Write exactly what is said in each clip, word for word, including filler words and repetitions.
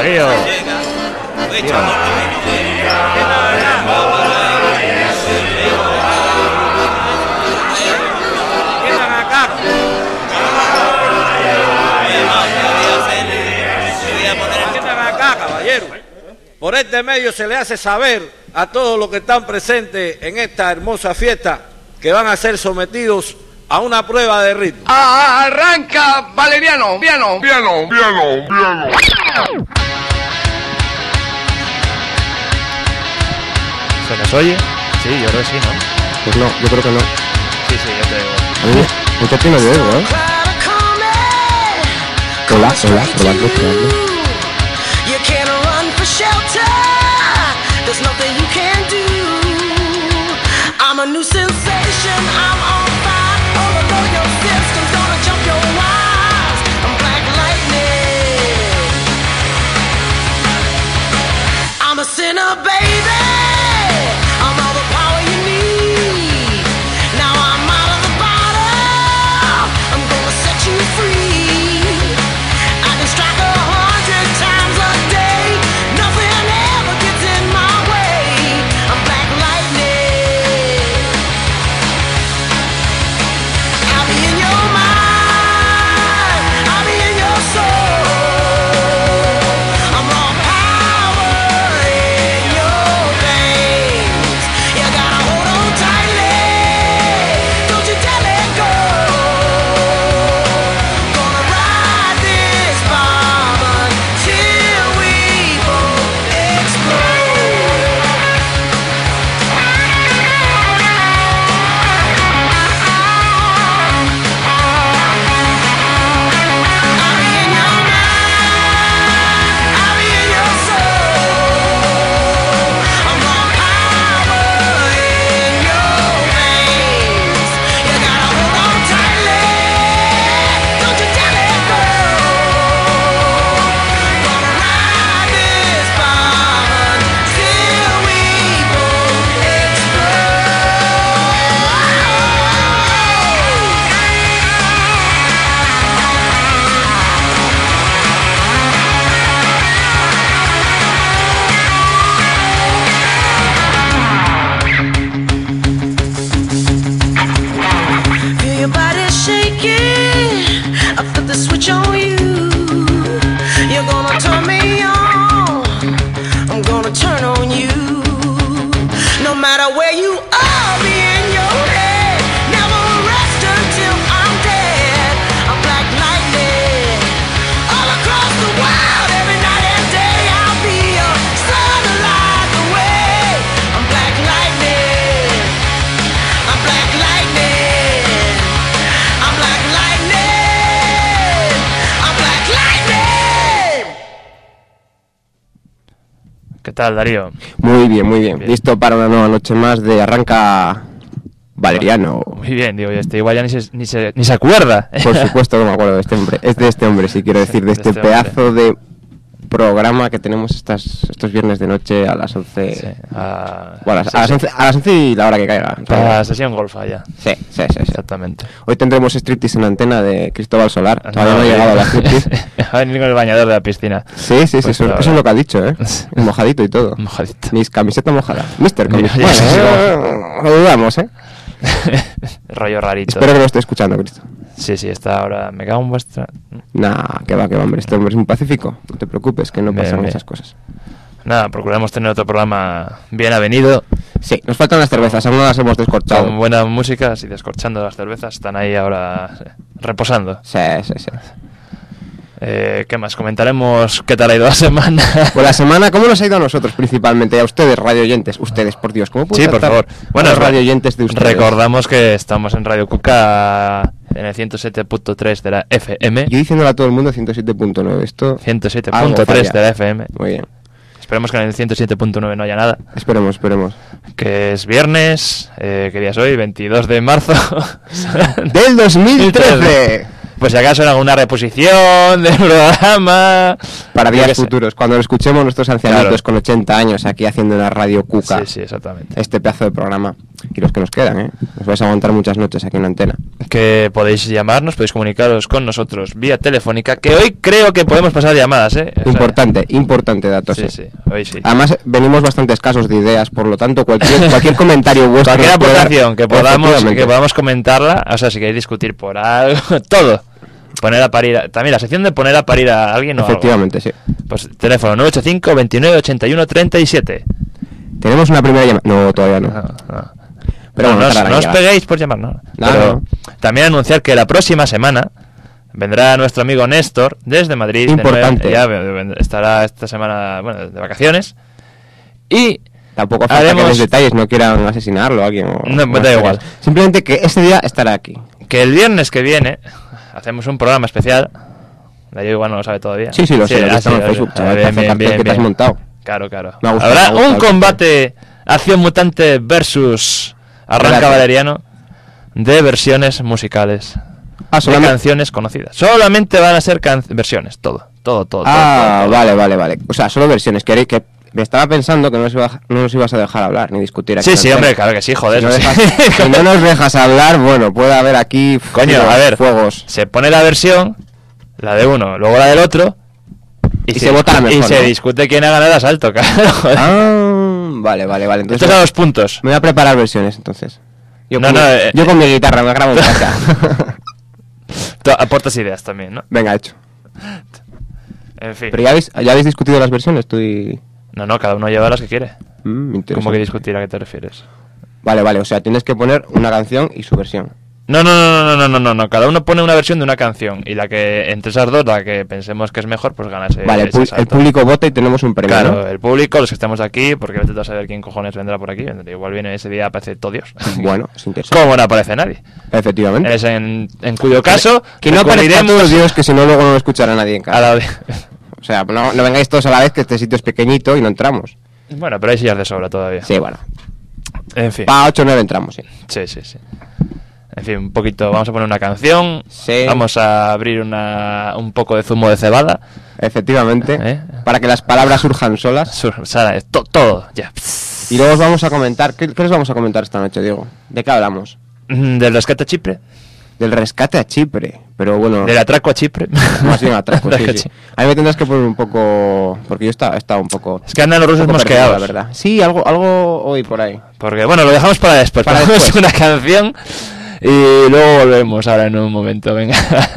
Darío. Por este medio se le hace saber a todos los que están presentes en esta hermosa fiesta que van a ser sometidos a una prueba de ritmo. Ah, arranca Valeriano, piano, piano, piano, piano. ¿Se les oye? Sí, yo creo que sí, ¿no? Pues no, yo creo que no. Sí, sí, yo te digo. A mí, usted tiene de oído, ¿eh? Hola, hola, probando, probando. There's nothing you can do. I'm a new sensation. I'm on fire. Overload your systems. Gonna jump your wires. I'm black lightning. I'm a sinner, baby. I'm all the power you need. Now I'm out of the bottle. I'm gonna set you free. I can strike a hundred times a day. Nothing ever gets in my ¿Qué tal, Darío? Muy bien, muy bien, bien. Listo para una nueva noche más de Arranca Valeriano. Muy bien, digo, este igual ya ni se, ni se, ni se acuerda. Por supuesto que me acuerdo de este hombre. Es de este hombre, sí, quiero decir, de este, de este pedazo hombre. de programa que tenemos estas, estos viernes de noche a las once. Sí, a, Bueno, a, las, sí, a, las sí. once a las once y la hora que caiga. La sesión golfa ya. Sí, sí, sí, sí. Exactamente. Hoy tendremos striptease en antena de Cristóbal Solar. No, Todavía no ha llegado la striptease. Va a venir con el bañador de la piscina. Sí, sí, sí, Pues eso, ahora- eso es lo que ha dicho, ¿eh? Mojadito y todo. Mojadito. Mis camiseta mojada. Mister Camiseta. Ya, ya, sí, Bueno, lo dudamos, ¿eh? Rollo rarito. Espero que lo esté escuchando, Cristo. Sí, sí, está ahora. Me cago en vuestra. Nah, que va, que va, hombre. Este hombre es un pacífico. No te preocupes, que no Bien, pasan bien. esas cosas. Nada, procuramos tener otro programa bien avenido, Sí, nos faltan las cervezas, aún no las hemos descorchado. con buena música, y descorchando las cervezas. Están ahí ahora eh, reposando. Sí, sí, sí. Eh, ¿Qué más? Comentaremos qué tal ha ido la semana. Pues la semana, ¿cómo nos ha ido a nosotros principalmente? A ustedes, radio oyentes. Ustedes, por Dios, ¿cómo pueden Sí, por tratar favor. a los re- radio oyentes de ustedes? Recordamos que estamos en Radio Cuca en el ciento siete punto tres de la F M. Yo diciéndole a todo el mundo ciento siete punto nueve. Esto. ciento siete algo punto tres falla. de la F M. Muy bien. Esperemos que en el ciento siete punto nueve no haya nada. Esperemos, esperemos. Que es viernes, eh, ¿qué día es hoy? veintidós de marzo. ¡Del dos mil trece! Pues si acaso en alguna reposición del programa. Para Yo días qué sé. futuros, cuando lo escuchemos nuestros ancianitos Claro. con ochenta años aquí haciendo una radio cuca. Sí, sí, exactamente. Este pedazo de programa. y los que nos quedan, ¿eh? Os vais a aguantar muchas noches aquí en la antena. Que podéis llamarnos, podéis comunicaros con nosotros vía telefónica, que hoy creo que podemos pasar llamadas, ¿eh? O sea, Importante, importante dato, sí, sí. sí, hoy sí. Además, venimos bastante escasos de ideas, por lo tanto, cualquier, cualquier comentario vuestro... Cualquier nos puede dar- aportación que podamos, Efectivamente. que podamos comentarla, o sea, si queréis discutir por algo, todo. Poner a parir, a- también la sección de poner a parir a alguien o algo. Efectivamente, sí. Pues teléfono nueve ocho cinco, veintinueve, ochenta y uno, treinta y siete. Tenemos una primera llamada... No, todavía no. No, no. Pero No, bueno, no, tardará no en os llegar. peguéis por llamar, no. No, Pero no. también anunciar que la próxima semana vendrá nuestro amigo Néstor desde Madrid. de Importante. nuevo, ya ve- ve- estará esta semana, bueno, de vacaciones. Y Tampoco falta haremos que les detalles, no quieran asesinarlo a alguien. O, No, me o da historias. igual. Simplemente que ese día estará aquí. que el viernes que viene hacemos un programa especial. Darío igual no lo sabe todavía. Sí, sí, lo sé, lo he ah, visto en sí, Facebook, ah, chaval, bien, pedazo de bien, cartel bien, que te has bien. montado. Claro, claro. Me ha gustado, Habrá me ha gustado un el cartel. combate Acción Mutante versus Arranca Relate. Valeriano de versiones musicales. Ah, De solamente... canciones conocidas. Solamente van a ser can- versiones, todo, todo, todo. Ah, todo, todo, todo. vale, vale, vale. O sea, solo versiones. Que, que me estaba pensando que no nos, iba, no nos ibas a dejar hablar ni discutir aquí. Sí, en sí, la hombre, antena. claro que sí, joder. Si no, sí. dejas- si no nos dejas hablar, bueno, puede haber aquí Coño, fuegos, a ver, fuegos. se pone la versión, la de uno, luego la del otro, Y se vota la discu- mejor, Y se ¿no? discute quién ha ganado el asalto, claro. joder. Ah, vale, vale, vale. Entonces Estos a los puntos. me voy a preparar versiones, entonces. Yo, No, con, no, mi, eh, yo con mi guitarra me grabo en casa. Tú aportas ideas también, ¿no? Venga, hecho. En fin. Pero ya habéis, ya habéis discutido las versiones, tú y... No, no, cada uno lleva las que quiere. Mm, interesante. ¿Cómo que discutir? ¿A qué te refieres? Vale, vale, o sea, tienes que poner una canción y su versión. No, no, no, no, no, no, no, no. Cada uno pone una versión de una canción y la que entre esas dos, la que pensemos que es mejor, pues gana ese. Vale, el, ese pu- el salto. público vota y tenemos un premio, Claro, ¿no? el público, los que estemos aquí, porque vete tú a saber quién cojones vendrá por aquí. Igual viene ese día, aparece todo Dios. Bueno, es interesante. ¿Cómo no aparece nadie? Efectivamente. Es en, en cuyo caso, Que no aparezca recurriremos todos, Dios, que si no luego no lo escuchará nadie en a casa. la audi- O sea, no, no vengáis todos a la vez, que este sitio es pequeñito y no entramos. Bueno, pero hay sillas de sobra todavía. Sí, bueno. En fin. Para ocho o nueve entramos, sí. Sí, sí, sí. En fin, un poquito, vamos a poner una canción. Sí. Vamos a abrir una, un poco de zumo de cebada. Efectivamente. ¿Eh? Para que las palabras surjan solas. Sur- Sara, to- todo, ya. Y luego os vamos a comentar. ¿Qué, qué les vamos a comentar esta noche, Diego? ¿De qué hablamos? Mm, Del rescate a Chipre. Del rescate a Chipre. Pero bueno. Del atraco a Chipre. Más bien atraco, sí, Atraco a sí. Chipre. A mí me tendrás que poner un poco. Porque yo estaba, estaba un poco. Es que andan los rusos un poco perdido, mosqueados. la verdad. Sí, algo, algo hoy por ahí. Porque, bueno, lo dejamos para después. Para Ponemos después. una canción y luego volvemos ahora en un momento. Venga.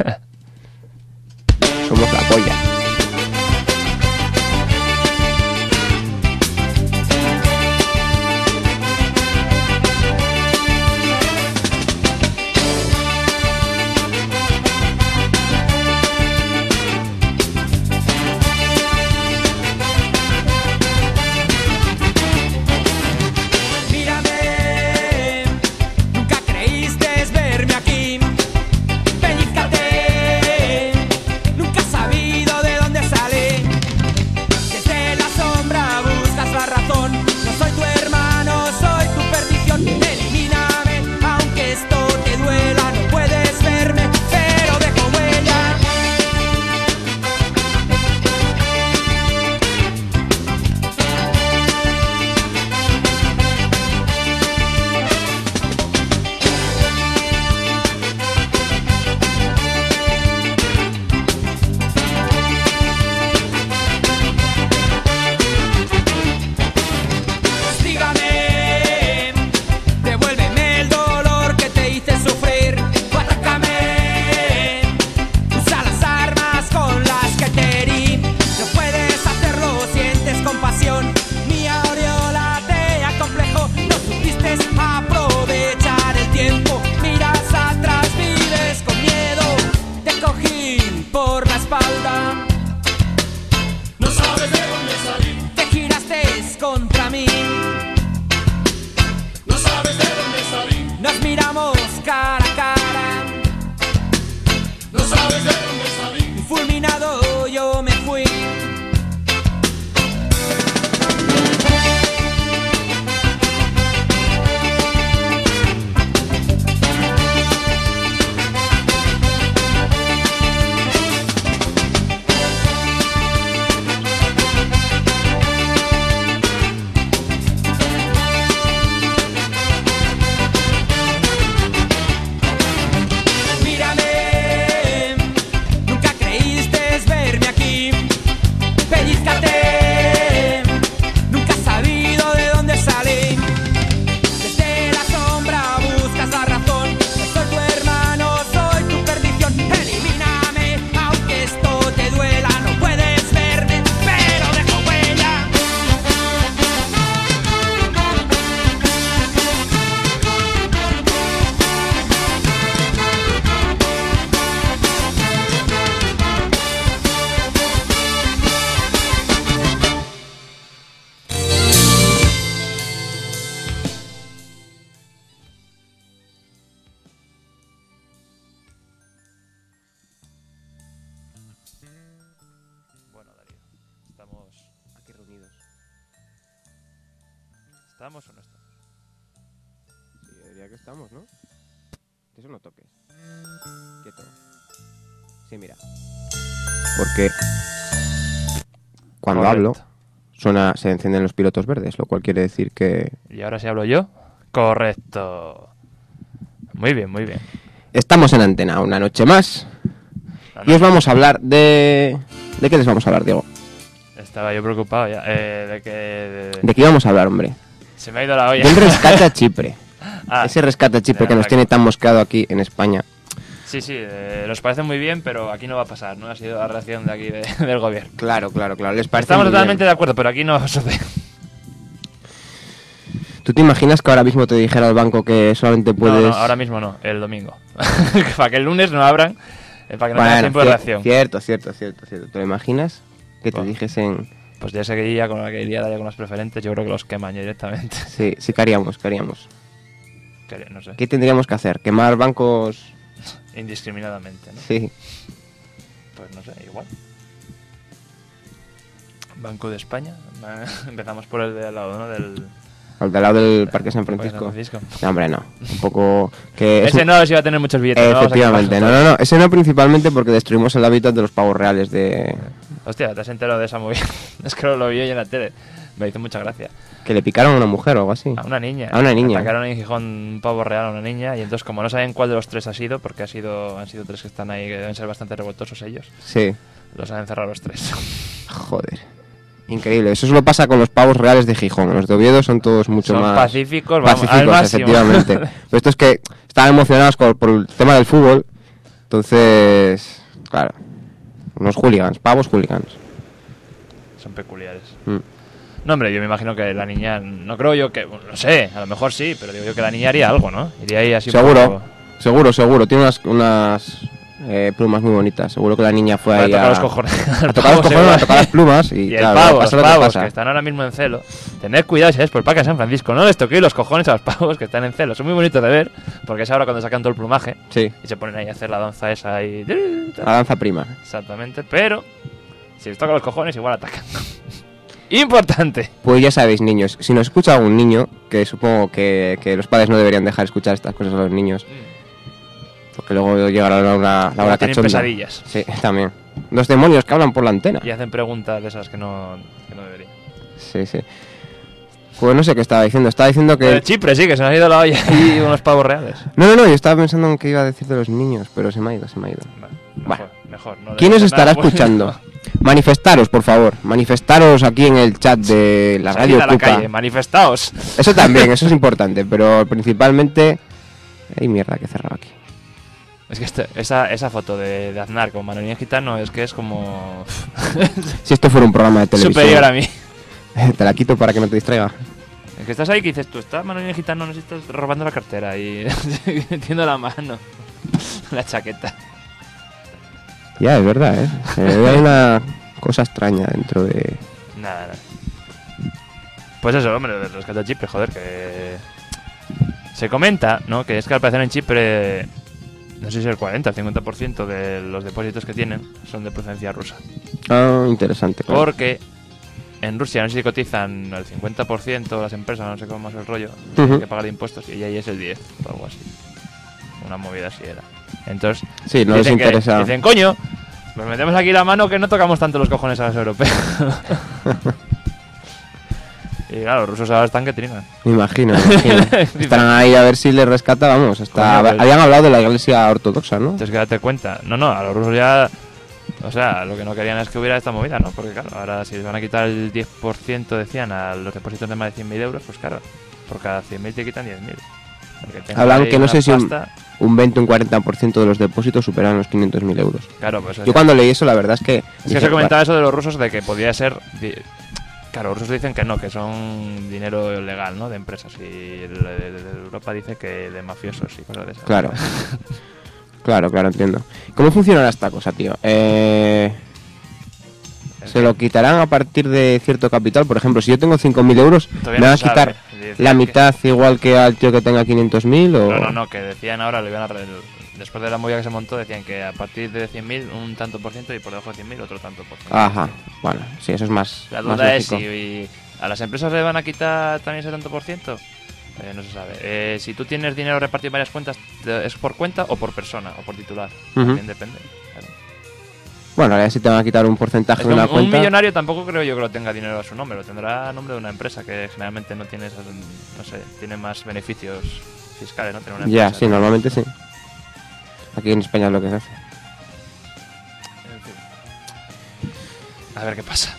Somos la polla. Mírame, nunca creíste verme aquí. Pellizcate, nunca has sabido de ¿Estamos o no estamos? Sí, yo diría que estamos, ¿no? Eso no toques. Quieto. Sí, mira. Porque cuando Correcto. hablo, suena, se encienden los pilotos verdes, lo cual quiere decir que ¿Y ahora sí hablo yo? Correcto. Muy bien, muy bien. estamos en antena una noche más. No, Y no, os vamos a hablar de... ¿De qué les vamos a hablar, Diego? Estaba yo preocupado ya. Eh, de que... de- ¿De qué íbamos a hablar, hombre? Se me ha ido la olla. Del rescate a Chipre. Ah, Ese rescate a Chipre del que nos ataque. tiene tan mosqueado aquí en España. Sí, sí, eh, nos parece muy bien, pero aquí no va a pasar, ¿no? Ha sido la reacción de aquí de- del gobierno. Claro, claro, claro. Les parece Estamos muy totalmente bien. de acuerdo, pero aquí no sucede. ¿Tú te imaginas que ahora mismo te dijera el banco que solamente puedes... No, no, ahora mismo no, el domingo. Para que el lunes no abran, eh, para que no tenga Bueno, tiempo de cier- reacción. cierto, cierto, cierto, cierto. ¿Te lo imaginas? Que te Bueno. dijesen... Pues ya ese día con aquel día ya con los preferentes, yo creo que los queman ya directamente. Sí, sí, ¿qué haríamos? ¿Qué haríamos? Que, no sé, ¿Qué tendríamos que hacer? ¿Quemar bancos? indiscriminadamente, ¿no? Sí. Pues no sé, igual. Banco de España. Empezamos por el de al lado, ¿no? Del Al del lado del Parque San Parque Francisco. Francisco. No, hombre, no. Un poco... que es Ese un- no, si va a tener muchos billetes. no vamos a Efectivamente. No, quemar. no, no. Ese no principalmente porque destruimos el hábitat de los pavos reales de... Hostia, te has enterado de esa movida. Es que lo vi hoy en la tele. Me hizo mucha gracia. Que le picaron a una mujer o algo así. A una niña. A una niña. Atacaron en Gijón un pavo real a una niña. Y entonces, como no saben cuál de los tres ha sido, porque ha sido, han sido tres que están ahí, que deben ser bastante revoltosos ellos, Sí. los han encerrado los tres. Joder. Increíble. Eso solo pasa con los pavos reales de Gijón. Los de Oviedo son todos mucho Son más... pacíficos, vamos, al pacíficos, máximo. efectivamente. Pero esto es que estaban emocionados por, por el tema del fútbol. Entonces, claro. Unos hooligans, pavos hooligans. Son peculiares. Mm. No, hombre, yo me imagino que la niña, no creo yo que, bueno, no sé, a lo mejor sí, pero digo yo que la niña haría algo, ¿no? Iría ahí así un Seguro, poco- seguro, seguro. Tiene unas, unas eh, plumas muy bonitas. Seguro que la niña fue Para ahí tocar a... los cojones. a tocar los cojones, a tocar las plumas y, Y el claro, pavo, pasa los lo que pavos pasa. que están ahora mismo en celo. Tened cuidado si es por el Parque San Francisco. No les toquéis los cojones a los pavos que están en celo. Son muy bonitos de ver, porque es ahora cuando sacan todo el plumaje Sí, y se ponen ahí a hacer la danza esa y... la danza prima. Exactamente, pero si les tocan los cojones igual atacan. Importante. Pues ya sabéis, niños, si nos escucha algún niño, que supongo que, que los padres no deberían dejar escuchar estas cosas a los niños, porque luego llegará la hora, la hora Tienen cachonda. pesadillas Sí, también. Los demonios que hablan por la antena. y hacen preguntas de esas que no, que no deberían. Sí, sí. Pues no sé qué estaba diciendo. Estaba diciendo que... El Chipre sí, que se nos ha ido la olla y unos pavos reales. No, no, no, yo estaba pensando en qué iba a decir de los niños, pero se me ha ido, se me ha ido. Vale, Bueno. mejor, mejor. No ¿Quién nos debemos estará nada bueno. escuchando? Manifestaros, por favor. Manifestaros aquí en el chat de la Salid Radio a la Cuca. calle, manifestaos. Eso también, eso es importante, pero principalmente... Ay, mierda, que he cerrado aquí. Es que este- esa, esa foto de, de Aznar con Manolín Gitano es que es como... Si esto fuera un programa de televisión... superior a mí. Te la quito para que no te distraiga. Es que estás ahí que dices, tú estás Manolín Gitano, no sé si estás robando la cartera y metiendo la mano. La chaqueta. Ya, es verdad, ¿eh? Eh, hay una cosa extraña dentro de... Nada, nada. Pues eso, hombre, del rescate a Chipre, joder, que... Se comenta, ¿no? Que es que al parecer en Chipre, no sé si el cuarenta o el cincuenta por ciento de los depósitos que tienen son de procedencia rusa. Ah, interesante, claro. Porque en Rusia no sé si cotizan el cincuenta por ciento las empresas, no sé cómo es el rollo, Ujú. tienen que pagar de impuestos y ahí es el diez o algo así. Una movida así era. Entonces, Sí, no les dicen que- interesa... dicen, coño, nos metemos aquí la mano que no tocamos tanto los cojones a los europeos. Y claro, los rusos ahora están que trinan. Me imagino, me imagino. Estarán ahí a ver si les rescata, vamos. Hasta... Coño, pues- Habían hablado de la iglesia ortodoxa, ¿no? Entonces, que date cuenta. No, no, a los rusos ya... O sea, lo que no querían es que hubiera esta movida, ¿no? Porque claro, ahora si les van a quitar el diez por ciento, decían, a los depósitos de más de cien mil euros, pues claro, por cada cien mil te quitan diez mil. Hablan que no sé si un, un veinte o un cuarenta por ciento de los depósitos superan los quinientos mil euros. Claro, pues... Yo cuando leí eso, la verdad es que... Es que dije, se comentaba eso de los rusos de que podía ser... di- Claro, los rusos dicen que no, que son dinero legal, ¿no? De empresas. Y el de, de- de Europa dice que de mafiosos y cosas de esas. Claro. Claro, claro, entiendo. ¿Cómo funcionará esta cosa, tío? Eh... ¿Se lo quitarán a partir de cierto capital? Por ejemplo, si yo tengo cinco mil euros, Todavía ¿me no van a se sabe. quitar Decían la que- mitad igual que al tío que tenga quinientos mil? O... No, no, no, que decían ahora, le iban a re- después de la movida que se montó, decían que a partir de cien mil un tanto por ciento y por debajo de cien mil otro tanto por ciento. Ajá, bueno, sí, eso es más, La más duda es lógico. si... ¿A las empresas le van a quitar también ese tanto por ciento? Eh, no se sabe. Eh, si tú tienes dinero repartido en varias cuentas, ¿es por cuenta o por persona o por titular? Ujú. También depende. Claro. Bueno, ahora si te van a quitar un porcentaje Es de que una un, un cuenta. millonario tampoco creo yo que lo tenga dinero a su nombre, lo tendrá a nombre de una empresa que generalmente no tiene esas, no sé, tiene más beneficios fiscales, ¿no? Tener una Ya, empresa, sí, ¿no? normalmente sí. Aquí en España es lo que se hace. En fin. A ver qué pasa.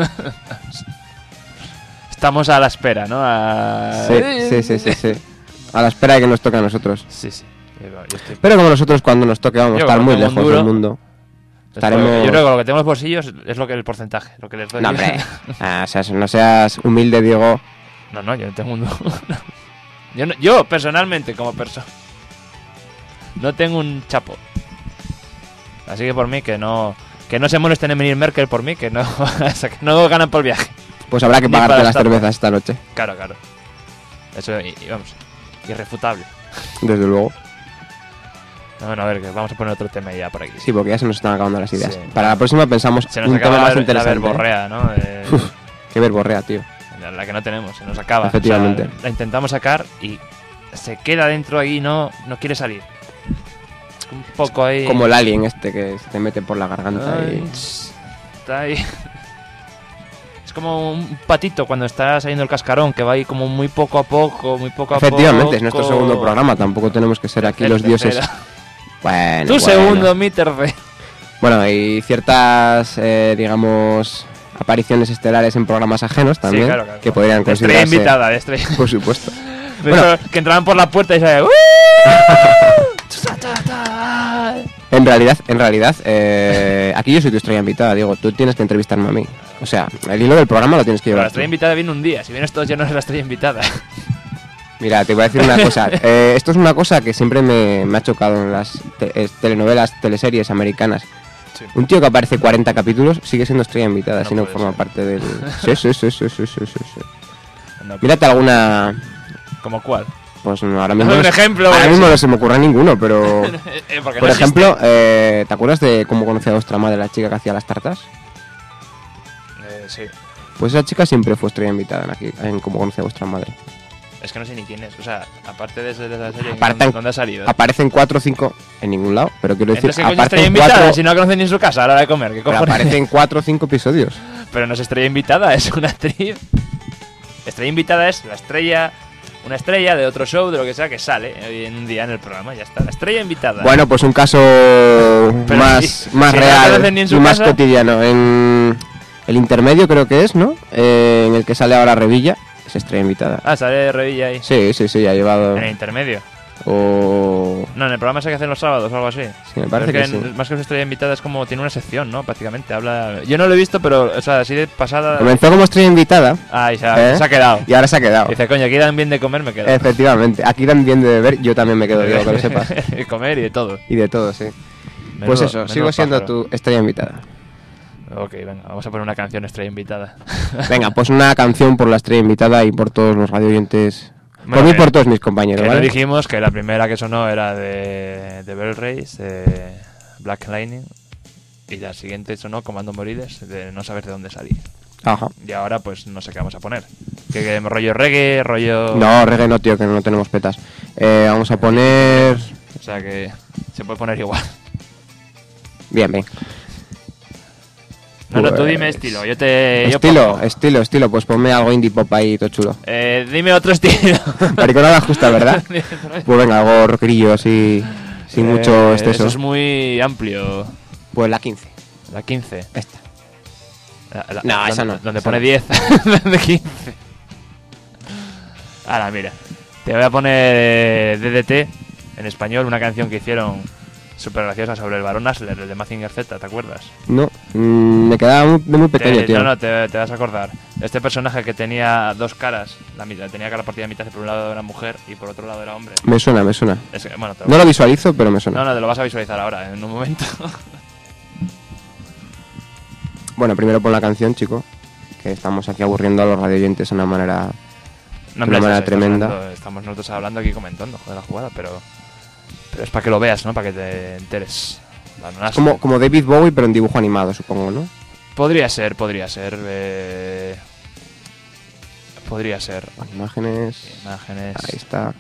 Estamos a la espera, ¿no? A... Sí, sí, sí, sí, sí. A la espera de que nos toque a nosotros. Sí, sí. Yo, yo estoy... Pero como nosotros cuando nos toque vamos a Yo, estar como muy tengo un lejos duro, del mundo. Estaremos... Yo creo que lo que tengo en los bolsillos es lo que el porcentaje, lo que les doy. No, hombre. Ah, o sea, no seas humilde, Diego. No, no, yo no tengo un duro. yo, no- yo, personalmente, como persona, no tengo un chapo. Así que por mí, que no que no se molesten en venir Merkel por mí, que no, o sea, que no ganan por viaje. Pues habrá que Ni pagarte para las estar- cervezas esta noche. Claro, claro. Eso, y, y vamos, irrefutable. Desde luego. No, bueno, a ver, que vamos a poner otro tema ya por aquí. Sí, porque ya se nos están acabando las ideas. Sí. Para la próxima pensamos Se nos un acaba tema más la, la interesante. verborrea, ¿no? Eh, Uf, qué verborrea, tío. la, la que no tenemos, se nos acaba. Efectivamente. O sea, la intentamos sacar y se queda dentro ahí y no, no quiere salir. Un poco ahí... Como el alien este que se te mete por la garganta Ay, y... está ahí. Es como un patito cuando está saliendo el cascarón, que va ahí como muy poco a poco, muy poco a poco. Efectivamente, es nuestro segundo programa. Tampoco tenemos que ser aquí El los dioses. tercero. Bueno, Tu bueno. segundo, mi tercero. Bueno, y ciertas, eh, digamos, apariciones estelares en programas ajenos también, Sí, claro, claro. que podrían De estrella considerarse... invitada, de estrella. Por supuesto. De Bueno. eso, que entraban por la puerta y se... En realidad, en realidad, eh, aquí yo soy tu estrella invitada, Diego. Tú tienes que entrevistarme a mí. O sea, el hilo del programa lo tienes que Pero la llevar. estrella tú. invitada viene un día. Si vienes todos ya no es la estrella invitada. Mira, te voy a decir una cosa. Eh, esto es una cosa que siempre me, me ha chocado en las te- eh, telenovelas, teleseries americanas. Sí. Un tío que aparece cuarenta capítulos sigue siendo estrella invitada, No si no puede forma ser. parte del... Sí, sí, sí, sí, sí, sí, sí, sí. No, Mírate alguna... ¿Como cuál? Pues no, ahora mismo, Dame un no, ejemplo, ahora güey. mismo no se me ocurre ninguno, pero... Eh, porque Por no ejemplo, eh, ¿te acuerdas de cómo conocía a vuestra madre, la chica que hacía las tartas? existe. Eh, sí. Pues esa chica siempre fue estrella invitada en, aquí, en cómo conocía a vuestra madre. Es que no sé ni quién es. O sea, aparte de, ese- de esa serie, Aparte- ¿dónde, dónde ha salido? Aparecen cuatro o cinco en ningún lado, pero quiero decir, Entonces, ¿qué coño estrella aparecen invitada? cuatro, Si no la conocen ni en su casa a la hora de comer. ¿Qué pero cojones? aparecen cuatro o cinco episodios. Pero no es estrella invitada, es una actriz. Estrella invitada es la estrella, una estrella de otro show, de lo que sea, que sale hoy en un día en el programa, ya está. La estrella invitada. Bueno, pues un caso más, si- más si no real aparecen ni en y su más casa. cotidiano. En el intermedio creo que es, ¿no? Eh, en el que sale ahora Revilla, es estrella invitada. Ah, sale Revilla ahí. Sí, sí, sí, ha llevado... En el intermedio. O... No, en el programa ese que hacen los sábados o algo así. Sí, me parece Pero que, es que sí. en- más que una estrella invitada es como tiene una sección, ¿no? Prácticamente habla. Yo no lo he visto, pero o sea, así de pasada. Comenzó como estrella invitada Ay, se ha, ¿eh? se ha quedado. y ahora se ha quedado. Dice, coño, aquí dan bien de comer, me quedo. Efectivamente, aquí dan bien de beber, yo también me quedo, digo, que lo sepas. De comer y de todo. Y de todo, sí. Menudo- Pues eso, menudo sigo siendo pájaro. tu estrella invitada. Ok, venga, vamos a poner una canción estrella invitada. Venga, pues una canción por la estrella invitada y por todos los radioyentes. Bueno, por mí y que- por todos mis compañeros, Que no ¿vale? dijimos que la primera que sonó era de, de Bell Race, de Black Lightning. Y la siguiente sonó Comando Morides, de no saber de dónde salir. Ajá. Y ahora, pues no sé qué vamos a poner. ¿Qué, qué rollo reggae, rollo.? No, reggae no, tío, que no tenemos petas. Eh, vamos a poner... O sea que se puede poner igual. Bien, bien. No, no, tú Pues- dime estilo. Yo te. yo Estilo, pongo. estilo, estilo. Pues ponme algo indie pop ahí, todo chulo. Eh, dime otro estilo. Mariconada justa, ¿verdad? Pues venga, algo rockerillo así, sin Eh, mucho Eso exceso. es muy amplio. Pues la quince. La quince. Esta. La- la- No, donde- esa no, Donde esa pone no. diez. De quince. Ahora, mira. Te voy a poner D D T en español, una canción que hicieron súper graciosa sobre el Barón Asler, el de Mazinger Z, ¿te acuerdas? No, mm, me quedaba muy, de muy pequeño, Te- tío. No, no, te, te vas a acordar. Este personaje que tenía dos caras, la mitad, tenía cara partida a mitad, por un lado era mujer y por otro lado era hombre. Me suena, me suena. Es que, bueno, te lo- No lo visualizo, pero me suena. no, no, te lo vas a visualizar ahora, en un momento. Bueno, primero pon la canción, chico. Que estamos aquí aburriendo a los radioyentes de una manera... No, De una hombre, manera estamos tremenda. hablando- estamos nosotros hablando aquí comentando, joder, la jugada, pero, pero es para que lo veas, ¿no? Para que te enteres. Bueno, Es como, como David Bowie, pero en dibujo animado, supongo, ¿no? Podría ser, podría ser. eh, Podría ser. Imágenes. Imágenes. Ahí está.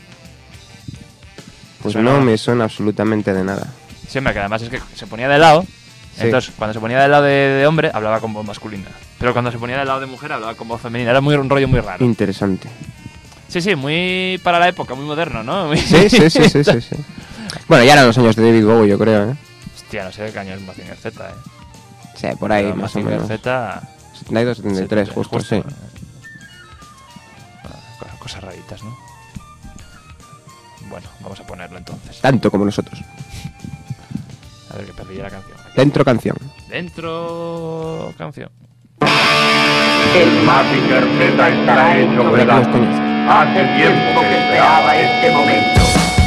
Pues suena? no me suena absolutamente de nada. Sí, hombre, que además es que se ponía de lado. Sí. Entonces, cuando se ponía del lado de, de hombre, hablaba con voz masculina. Pero cuando se ponía del lado de mujer, hablaba con voz femenina. Era muy, un rollo muy raro. Interesante. Sí, sí, muy para la época, muy moderno, ¿no? Muy- Sí, sí, sí, sí, sí, sí. Bueno, ya eran los años de David Bowie, yo creo, ¿eh? Hostia, no sé qué año es Mazinger Z, eh. Sí, por ahí, Pero más o Mazinger menos. Z... setenta y dos, setenta y tres, justo, sí. eh. Bueno, cosas, cosas raritas, ¿no? Bueno, vamos a ponerlo entonces. Tanto como nosotros. A ver que perdí la canción. Aquí. Dentro canción. Dentro... canción. El Mazinger Z estará hecho Por aquí los verdad. coñazos. Hace tiempo que esperaba este momento.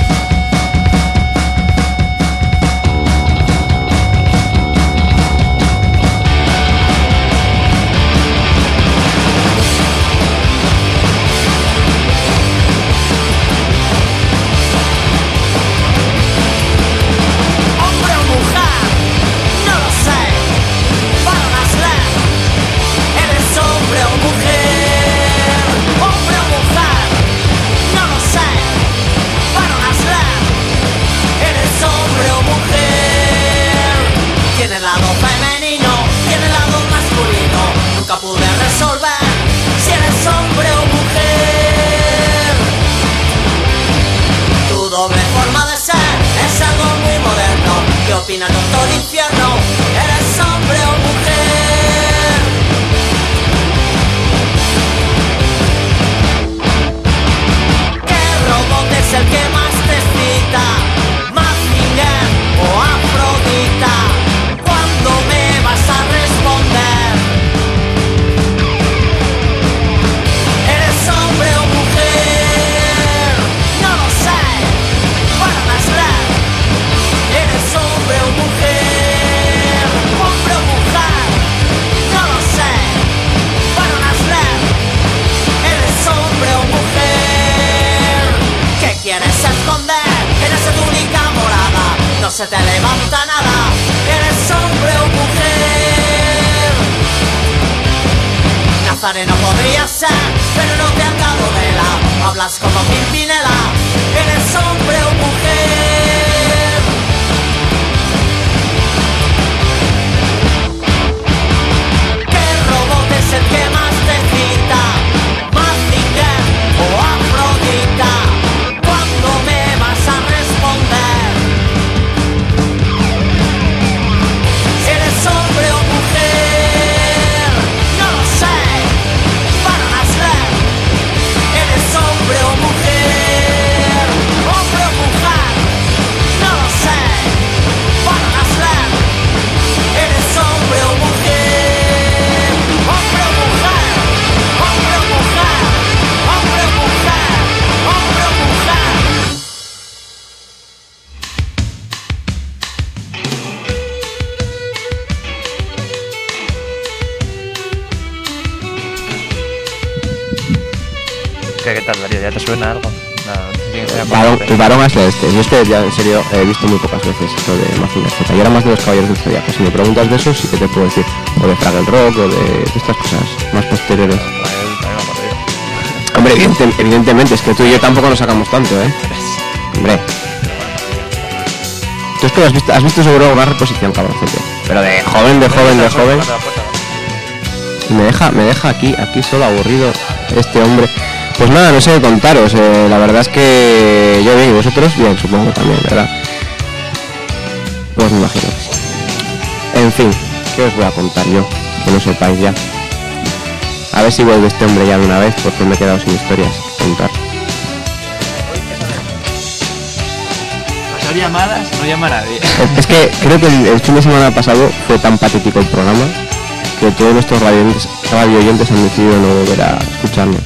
Hombre o mujer, no lo sé. Para Nasler, eres hombre o mujer. Hombre o mujer, no lo sé. Para Nasler, eres hombre o mujer. Tiene el lado femenino, tiene el lado masculino. Nunca pude resolver si eres hombre o mujer. Tu doble forma de ser es algo muy moderno. ¿Qué opina el doctor infierno? ¿Eres hombre o mujer? ¿Qué robot es el que más te excita? ¿Mazinger o Afrodita? ¿Cuándo me vas a responder? ¿Eres hombre o mujer? No lo sé. Para Nasler, ¿eres hombre o mujer? Hombre o mujer, no lo sé. Para Nasler, ¿eres hombre o mujer? ¿Qué quieres esconder en esa túnica morada? No se te levanta nada. ¿Eres hombre o mujer? Nazareno podría ser, pero no te han dado vela. Hablas como Pimpinela. ¿Eres hombre o mujer? ¿Qué robot es el que más te cita? ¿Mazinger o Afrodita? ¿Cuándo me vas a responder? ¿Eres hombre o mujer? No lo sé. Para Nasler, ¿eres hombre o mujer? Hombre o mujer, no lo sé. Para Nasler, ¿eres hombre o mujer? Hombre o mujer, hombre o mujer, hombre o mujer, hombre o mujer. ¿Qué, qué tal, Darío? ¿Ya te suena algo? No, no tienes que Varón, ser el varón es este. Yo es que ya en serio he visto muy pocas veces esto de Mazinger Z. Y era más de los Caballeros del Zodiaco. Si me preguntas de eso, sí que te puedo decir. O de Fraggle Rock, o de, de estas cosas más posteriores. Hombre, evidente- evidentemente, es que tú y yo tampoco nos sacamos tanto, ¿eh? Hombre. Tú es que has visto, has visto seguro una reposición, cabroncete. Pero de joven, de joven, de joven. Y me deja, me deja aquí, aquí solo aburrido este hombre. Pues nada, no sé qué contaros. eh, la verdad es que yo bien y vosotros bien, supongo también, ¿verdad? Pues me imagino. En fin, ¿qué os voy a contar yo? Que no sepáis ya. A ver si vuelve este hombre ya de una vez, porque me he quedado sin historias que contar. Pasar llamadas, no llama a nadie. Es que creo que el, el fin de semana pasado fue tan patético el programa que todos nuestros radioyentes, radioyentes han decidido no volver a escucharnos.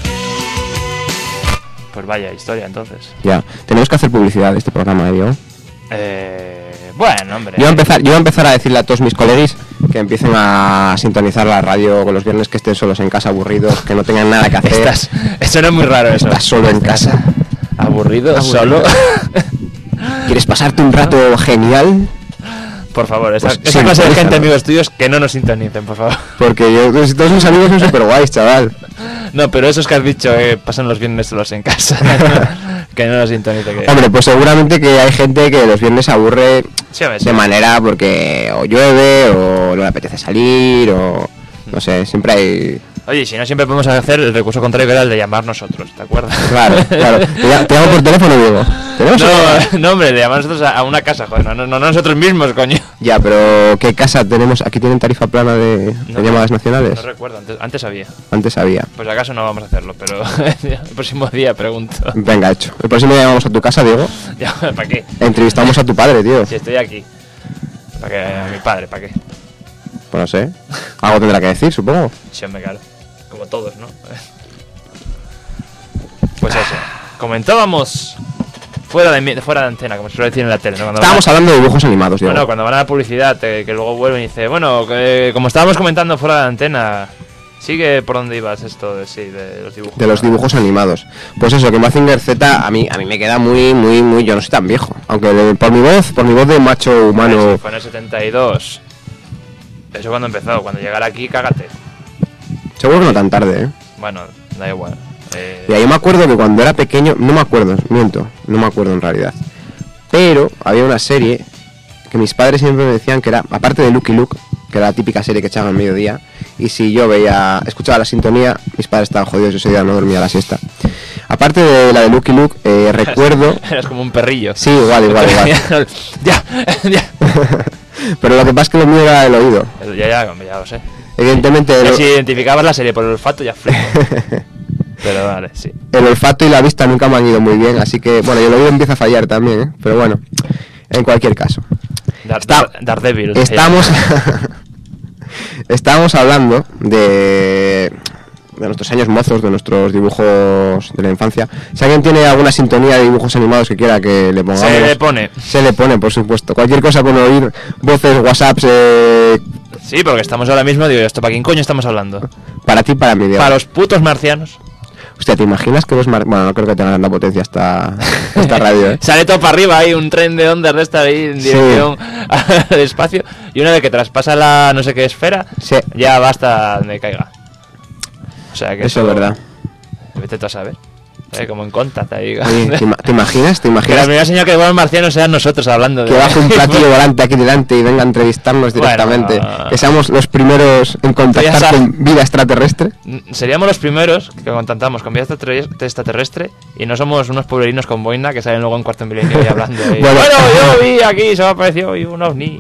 Pues vaya historia, entonces. Ya, tenemos que hacer publicidad de este programa, ¿eh, Diego? Eh, bueno, hombre. Yo voy a empezar, yo voy a empezar a decirle a todos mis colegis que empiecen a sintonizar la radio con los viernes, que estén solos en casa, aburridos, que no tengan nada que hacer. Estás, eso no es muy raro, eso. Estás solo en casa. Aburrido, Aburrido. solo. ¿Quieres pasarte un rato genial? Por favor, esa, Pues esa clase de sintonízalo. gente, amigos tuyos, que no nos sintonicen, por favor. Porque yo, pues, todos mis amigos son súper guays, chaval. No, pero esos que has dicho, eh, pasan los viernes solos en casa. Que no lo sintonice. Que... Hombre, pues seguramente que hay gente que los viernes se aburre Sí, a ver, sí. de manera porque o llueve o no le apetece salir o no sé, siempre hay... Oye, si no, siempre podemos hacer el recurso contrario, que era el de llamar nosotros, ¿te acuerdas? Claro, claro. Te, ll- te llamo por teléfono, Diego. ¿Tenemos No, no, hombre, de llamar nosotros a, a una casa, joder, no, no, no nosotros mismos, coño. Ya, pero ¿qué casa tenemos? ¿Aquí tienen tarifa plana de, de No, llamadas nacionales? No recuerdo, antes, antes había. Antes había. Pues acaso no vamos a hacerlo, pero el próximo día pregunto. Venga, hecho. El próximo día llamamos a tu casa, Diego. Ya, ¿para qué? Entrevistamos a tu padre, tío. Si estoy aquí. ¿Para qué? A mi padre, ¿para qué? Pues no sé. Algo tendrá que decir, supongo. Sí, hombre, claro. Como todos, ¿no? Pues eso. Comentábamos fuera de, mi- fuera de antena, como se suele decir en la tele, ¿no? Cuando Estábamos van a- hablando de dibujos animados, Diego. Bueno, cuando van a la publicidad, eh, que luego vuelven y dicen, bueno, que, como estábamos comentando fuera de antena, sigue por dónde ibas esto de, sí, de los dibujos. De los dibujos animados. Pues eso, que Mazinger Z a mí, a mí me queda muy, muy, muy... Yo no soy tan viejo. Aunque le- por mi voz, por mi voz de macho humano... Sí, fue en el setenta y dos. Eso cuando empezó, cuando llegara aquí, cágate. Seguro que no tan tarde, ¿eh? Bueno, da igual. Eh, Y yo me acuerdo que cuando era pequeño... No me acuerdo, miento. No me acuerdo en realidad. Pero había una serie que mis padres siempre me decían que era... Aparte de Lucky Luke, que era la típica serie que echaban al mediodía... Y si yo veía... Escuchaba la sintonía, mis padres estaban jodidos. Yo ese día no dormía la siesta. Aparte de la de Lucky Luke, eh, recuerdo... Eras como un perrillo. Sí, igual, igual, igual. ya, ya. Pero lo que pasa es que lo mío era el oído. Ya, ya, hombre, ya lo sé. Evidentemente Ya el, si identificabas la serie por el olfato, ya flipo. Pero vale, sí. el olfato y la vista nunca me han ido muy bien, así que bueno, y el oído empieza a fallar también, ¿eh? Pero bueno, en cualquier caso. Dar, Está- Dar- Daredevil. Estamos estamos hablando de de nuestros años mozos, de nuestros dibujos de la infancia. Si alguien tiene alguna sintonía de dibujos animados que quiera que le pongamos, Se le pone. se le pone, por supuesto. Cualquier cosa con oír voces, WhatsApps, eh, Sí, porque estamos ahora mismo, digo, ¿esto para quién coño estamos hablando? para ti, para mí, Diego. Para los putos marcianos. Hostia, ¿te imaginas que los mar... Bueno, no creo que tengan la potencia esta, esta radio, ¿eh? Sale todo para arriba, hay un tren de ondas de esta ahí en Sí. dirección al espacio. Y una vez que traspasa la no sé qué esfera, Sí. ya basta donde caiga. O sea que Eso es verdad. Vete tú a saber. Eh, como en Contact ahí. Oye, ¿te, ima- te imaginas? ¿Te Que la imaginas primera señal que los marcianos sean nosotros hablando de. que baje un platillo volante aquí delante y venga a entrevistarnos directamente? Bueno. Que seamos los primeros en Ya contactar sabes. con vida extraterrestre. Seríamos los primeros que contactamos con vida extraterre- extraterrestre y no somos unos pueblerinos con boina que salen luego en cuarto milenio y hablando. ahí. Bueno. Bueno, yo vi aquí, se me apareció hoy un ovni.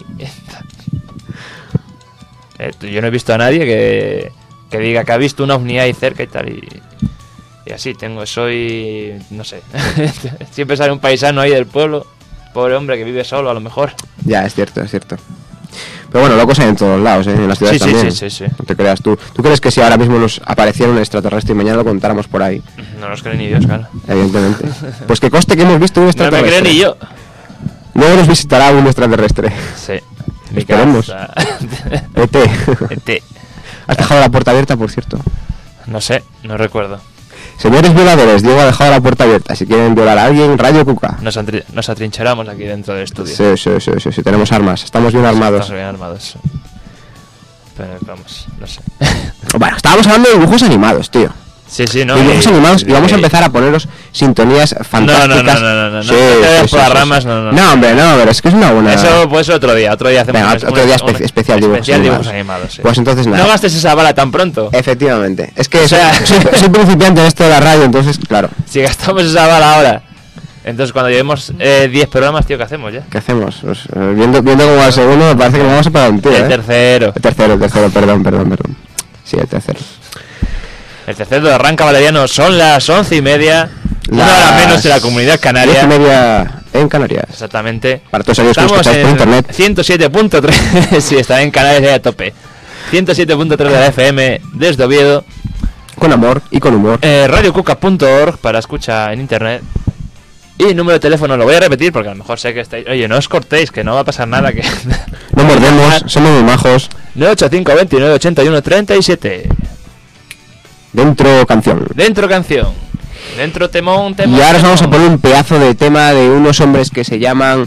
Eh, yo no he visto a nadie que, que diga que ha visto un ovni ahí cerca y tal. Y, y así, tengo, soy. No sé. Siempre sale un paisano ahí del pueblo. Pobre hombre que vive solo, a lo mejor. Ya, es cierto, es cierto. Pero bueno, locos hay en todos lados, ¿eh? En las ciudades Sí, sí, también. sí, sí, sí. No te creas tú. ¿Tú crees que si ahora mismo nos apareciera un extraterrestre y mañana lo contáramos por ahí? No los creen ni Dios, claro. Evidentemente. Pues que conste que hemos visto un No me extraterrestre. creen ni yo. Luego nos visitará un extraterrestre. Sí. Mi Esperemos. casa. E T. E T. Has dejado la puerta abierta, por cierto. No sé, no recuerdo. Señores violadores, Diego ha dejado la puerta abierta. Si quieren violar a alguien, Radio Cuca. Nos, atri- nos atrincheramos aquí dentro del estudio. Sí, sí, sí, sí, sí, tenemos armas. Estamos bien armados. Estamos bien armados. Pero vamos, no sé. Bueno, estábamos hablando de dibujos animados, tío. Sí, sí, ¿no? de dibujos Y- animados y vamos a y- empezar a poneros sintonías fantásticas. no, no, no, no, Sí, no te vayas sí, por sí, las sí, ramas, sí. no, no. No, hombre, no, pero es que es una buena... Eso pues otro día, otro día hacemos Venga, un- otro un- día un- espe- especial dibujos especial animados. dibujos animados, sí. Pues entonces nada. No gastes esa bala tan pronto. Efectivamente. Es que O sea- soy, soy- soy principiante en esto de la radio, entonces, claro. Si gastamos esa bala ahora, entonces cuando llevemos eh, diez programas, tío, ¿qué hacemos ya? ¿Qué hacemos? Pues, eh, viendo, viendo cómo va el segundo, me parece que nos vamos a parar un tío, El ¿eh? tercero. El tercero, el tercero, perdón, perdón, perdón. Sí, el tercero. El tercero de Arranca Valeriano son las once y media. Una Las hora menos en la Comunidad Canaria. diez y media en Canarias. Exactamente. Para todos aquellos que nos Estamos escucháis por en internet. ciento siete punto tres. Sí, está en Canarias ya a tope. ciento siete punto tres de la F M desde Oviedo. Con amor y con humor. Eh, radio cuca punto org para escucha en internet. Y número de teléfono lo voy a repetir porque a lo mejor sé que estáis. Oye, no os cortéis, que no va a pasar nada. Que No mordemos, somos muy majos. nueve ocho cinco, veintinueve, ochenta y uno, treinta y siete. Dentro canción. Dentro canción. Dentro temón, temón. Y ahora os vamos a temón. poner un pedazo de tema de unos hombres que se llaman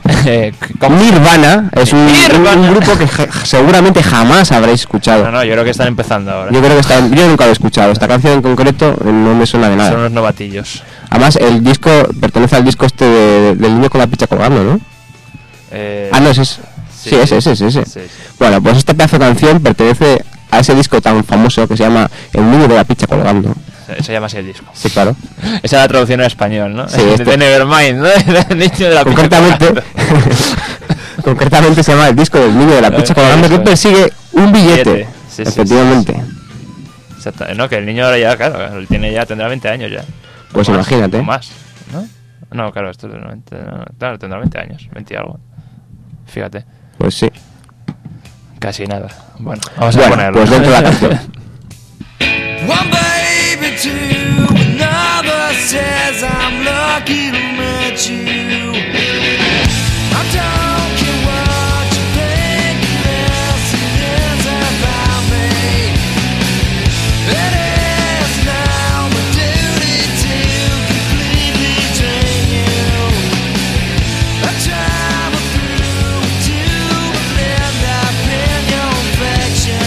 Eh, ¿cómo? Nirvana es un, Nirvana. un grupo que ja- seguramente jamás habréis escuchado. No, no, yo creo que están empezando ahora. Yo creo que está, yo nunca lo he escuchado. Esta canción en concreto eh, no me suena de Son nada. unos novatillos. Además, el disco pertenece al disco este de- del niño con la picha colgando, ¿no? Eh, Ah, no, ese es. Sí, ese, ese, ese. ese. Sí, sí. Bueno, pues esta pedazo de canción pertenece a ese disco tan famoso que se llama El niño de la picha colgando. Se, se llama así el disco. Sí, claro. Esa es la traducción en español, ¿no? Sí, de este- Nevermind, ¿no? El niño de la picha Concretamente, colgando. concretamente se llama el disco del niño de la picha Eh, colgando que eso es. persigue un billete. Billete. Sí, sí, Efectivamente. Exacto. No, que el niño ahora ya, claro, él tiene ya, tendrá veinte años ya. Pues O más, imagínate. o más, ¿no? No, claro, esto es de noventa, no, claro, tendrá veinte años, veinte y algo. Fíjate, Pues sí. casi nada. Bueno, vamos a Bueno, ponerlo. pues dentro de la canción. One baby to another says I'm lucky to meet you. I don't care what you think, this is about me. It is now my duty to completely drain you. I travel through to end up in your affection.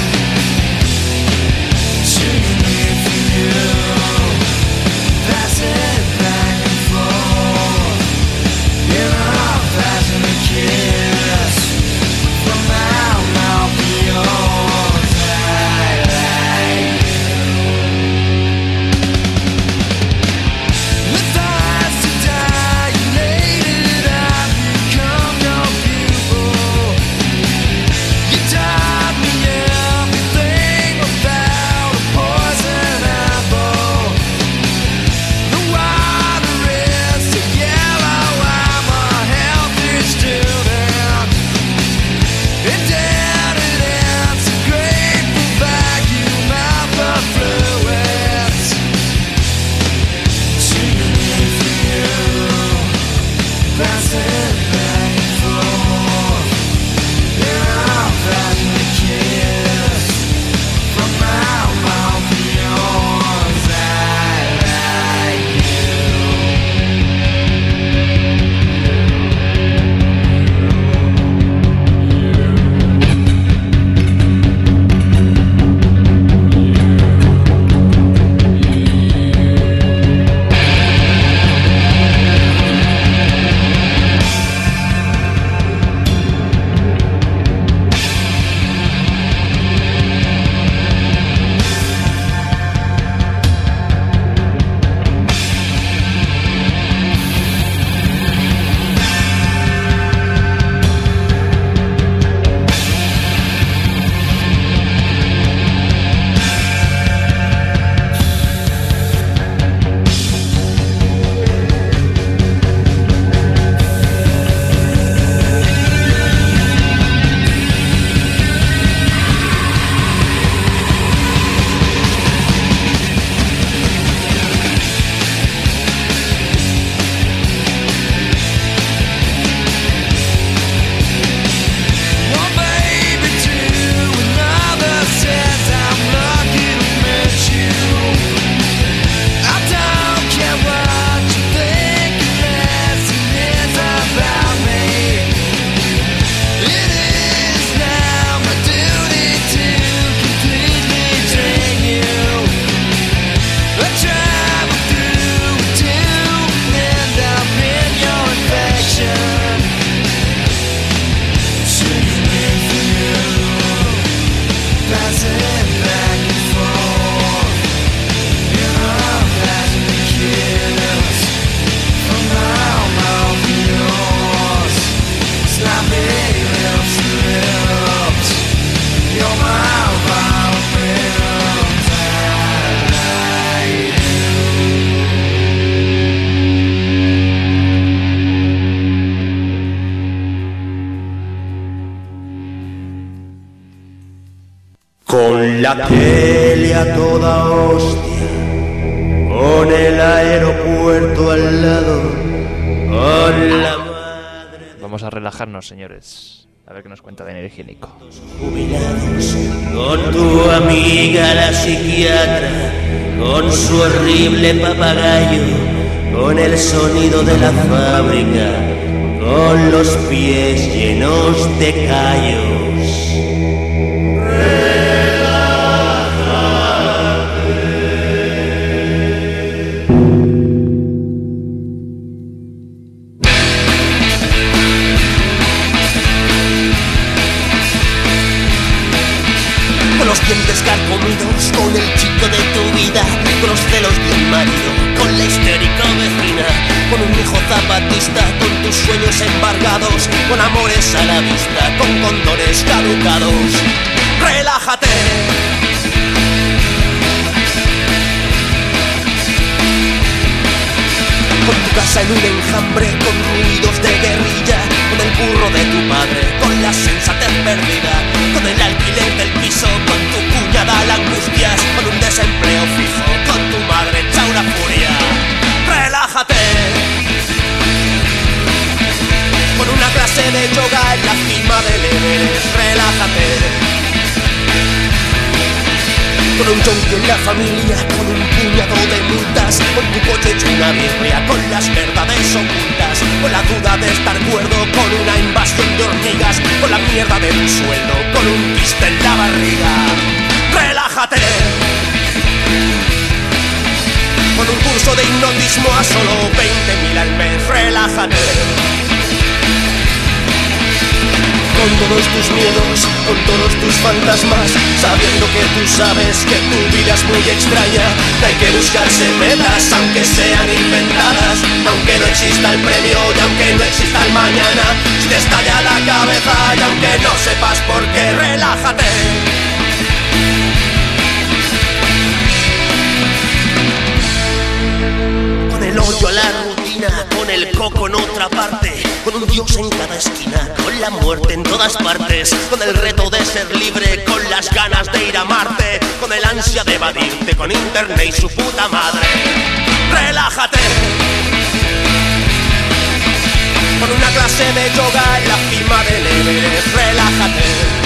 Con la tele a toda hostia, con el aeropuerto al lado, con la madre de Vamos a relajarnos, señores. A ver qué nos cuenta Daniel Higiénico. jubilados, con tu amiga la psiquiatra, con su horrible papagayo, con el sonido de la fábrica, con los pies llenos de callos. Los dientes carcomidos con el chico de tu vida, con los celos de un marido, con la histérica vecina, con un hijo zapatista, con tus sueños embargados, con amores a la vista, con condones caducados. ¡Relájate! Con tu casa en un enjambre, con ruidos de guerrilla, con el burro de tu padre, con la sensatez perdida, con el alquiler del piso, con tu cuñada la angustias, con un desempleo fijo, con tu madre hecha una furia. ¡Relájate! Con una clase de yoga en la cima del Everest. ¡Relájate! Con un yonki en la familia, con un puñado de multas, con tu coche hecho una birria, con las verdades ocultas, con la duda de estar cuerdo, con una invasión de hormigas, con la mierda de tu sueldo, con un quiste en la barriga. ¡Relájate! Con un curso de hipnotismo a solo veinte mil al mes. ¡Relájate! Con todos tus miedos, con todos tus fantasmas, sabiendo que tú sabes que tu vida es muy extraña, que hay que buscarse metas aunque sean inventadas, aunque no exista el premio y aunque no exista el mañana, si te estalla la cabeza y aunque no sepas por qué, relájate. Con el odio a la rutina, con el coco en otra parte, con un dios en cada esquina, con la muerte en todas partes, con el reto de ser libre, con las ganas de ir a Marte, con el ansia de evadirte, con internet y su puta madre. ¡Relájate! Con una clase de yoga en la cima del Everest. ¡Relájate!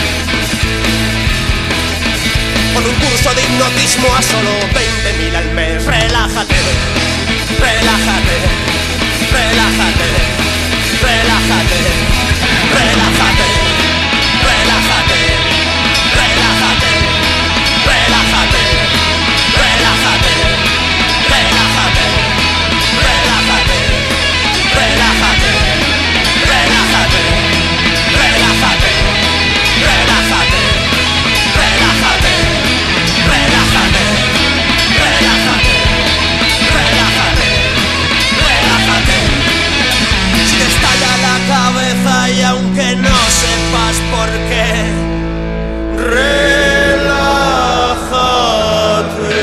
Con un curso de hipnotismo a solo veinte mil al mes. ¡Relájate! Relájate, relájate, relájate, relájate, relájate, relájate, relájate, relájate, relájate, relájate, relájate, relájate, relájate, relájate, relájate, relájate, relájate. Si te estalla la cabeza y aunque no sepas por qué, relájate.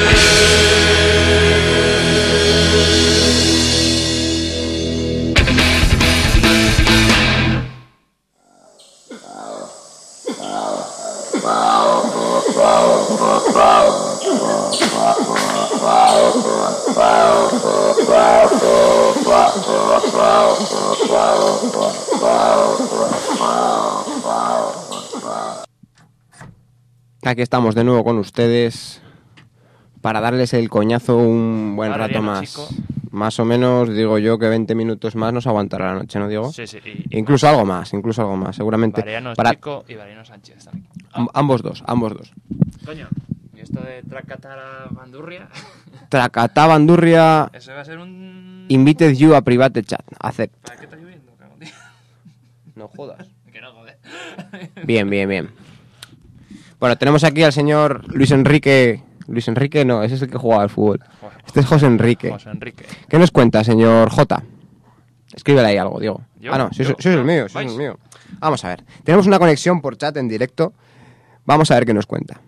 Aquí estamos de nuevo con ustedes para darles el coñazo un buen Ahora rato Ariano, más. chico. Más o menos, digo yo, que veinte minutos más nos aguantará la noche, ¿no, Diego? Sí, sí. Y, y Incluso algo más, incluso algo más, seguramente. Mariano Para Chico y Mariano Sánchez están aquí. am- ambos dos, ambos dos. Coño, ¿y esto de Tracatara Bandurria? Tracatá Bandurria Eso va a ser un... invited you a private chat. Acepto. ¿Para qué está lloviendo? Cago, tío? No jodas. Que no, joder. Bien, bien, bien. Bueno, tenemos aquí al señor Luis Enrique. Luis Enrique no, ese es el que jugaba al fútbol. Este es José Enrique. José Enrique. ¿Qué nos cuenta, señor J? Escríbele ahí algo, Diego. ¿Yo? Ah, no, si ¿Yo? es el mío, si es ¿Vais? el mío. Vamos a ver. Tenemos una conexión por chat en directo. Vamos a ver qué nos cuenta.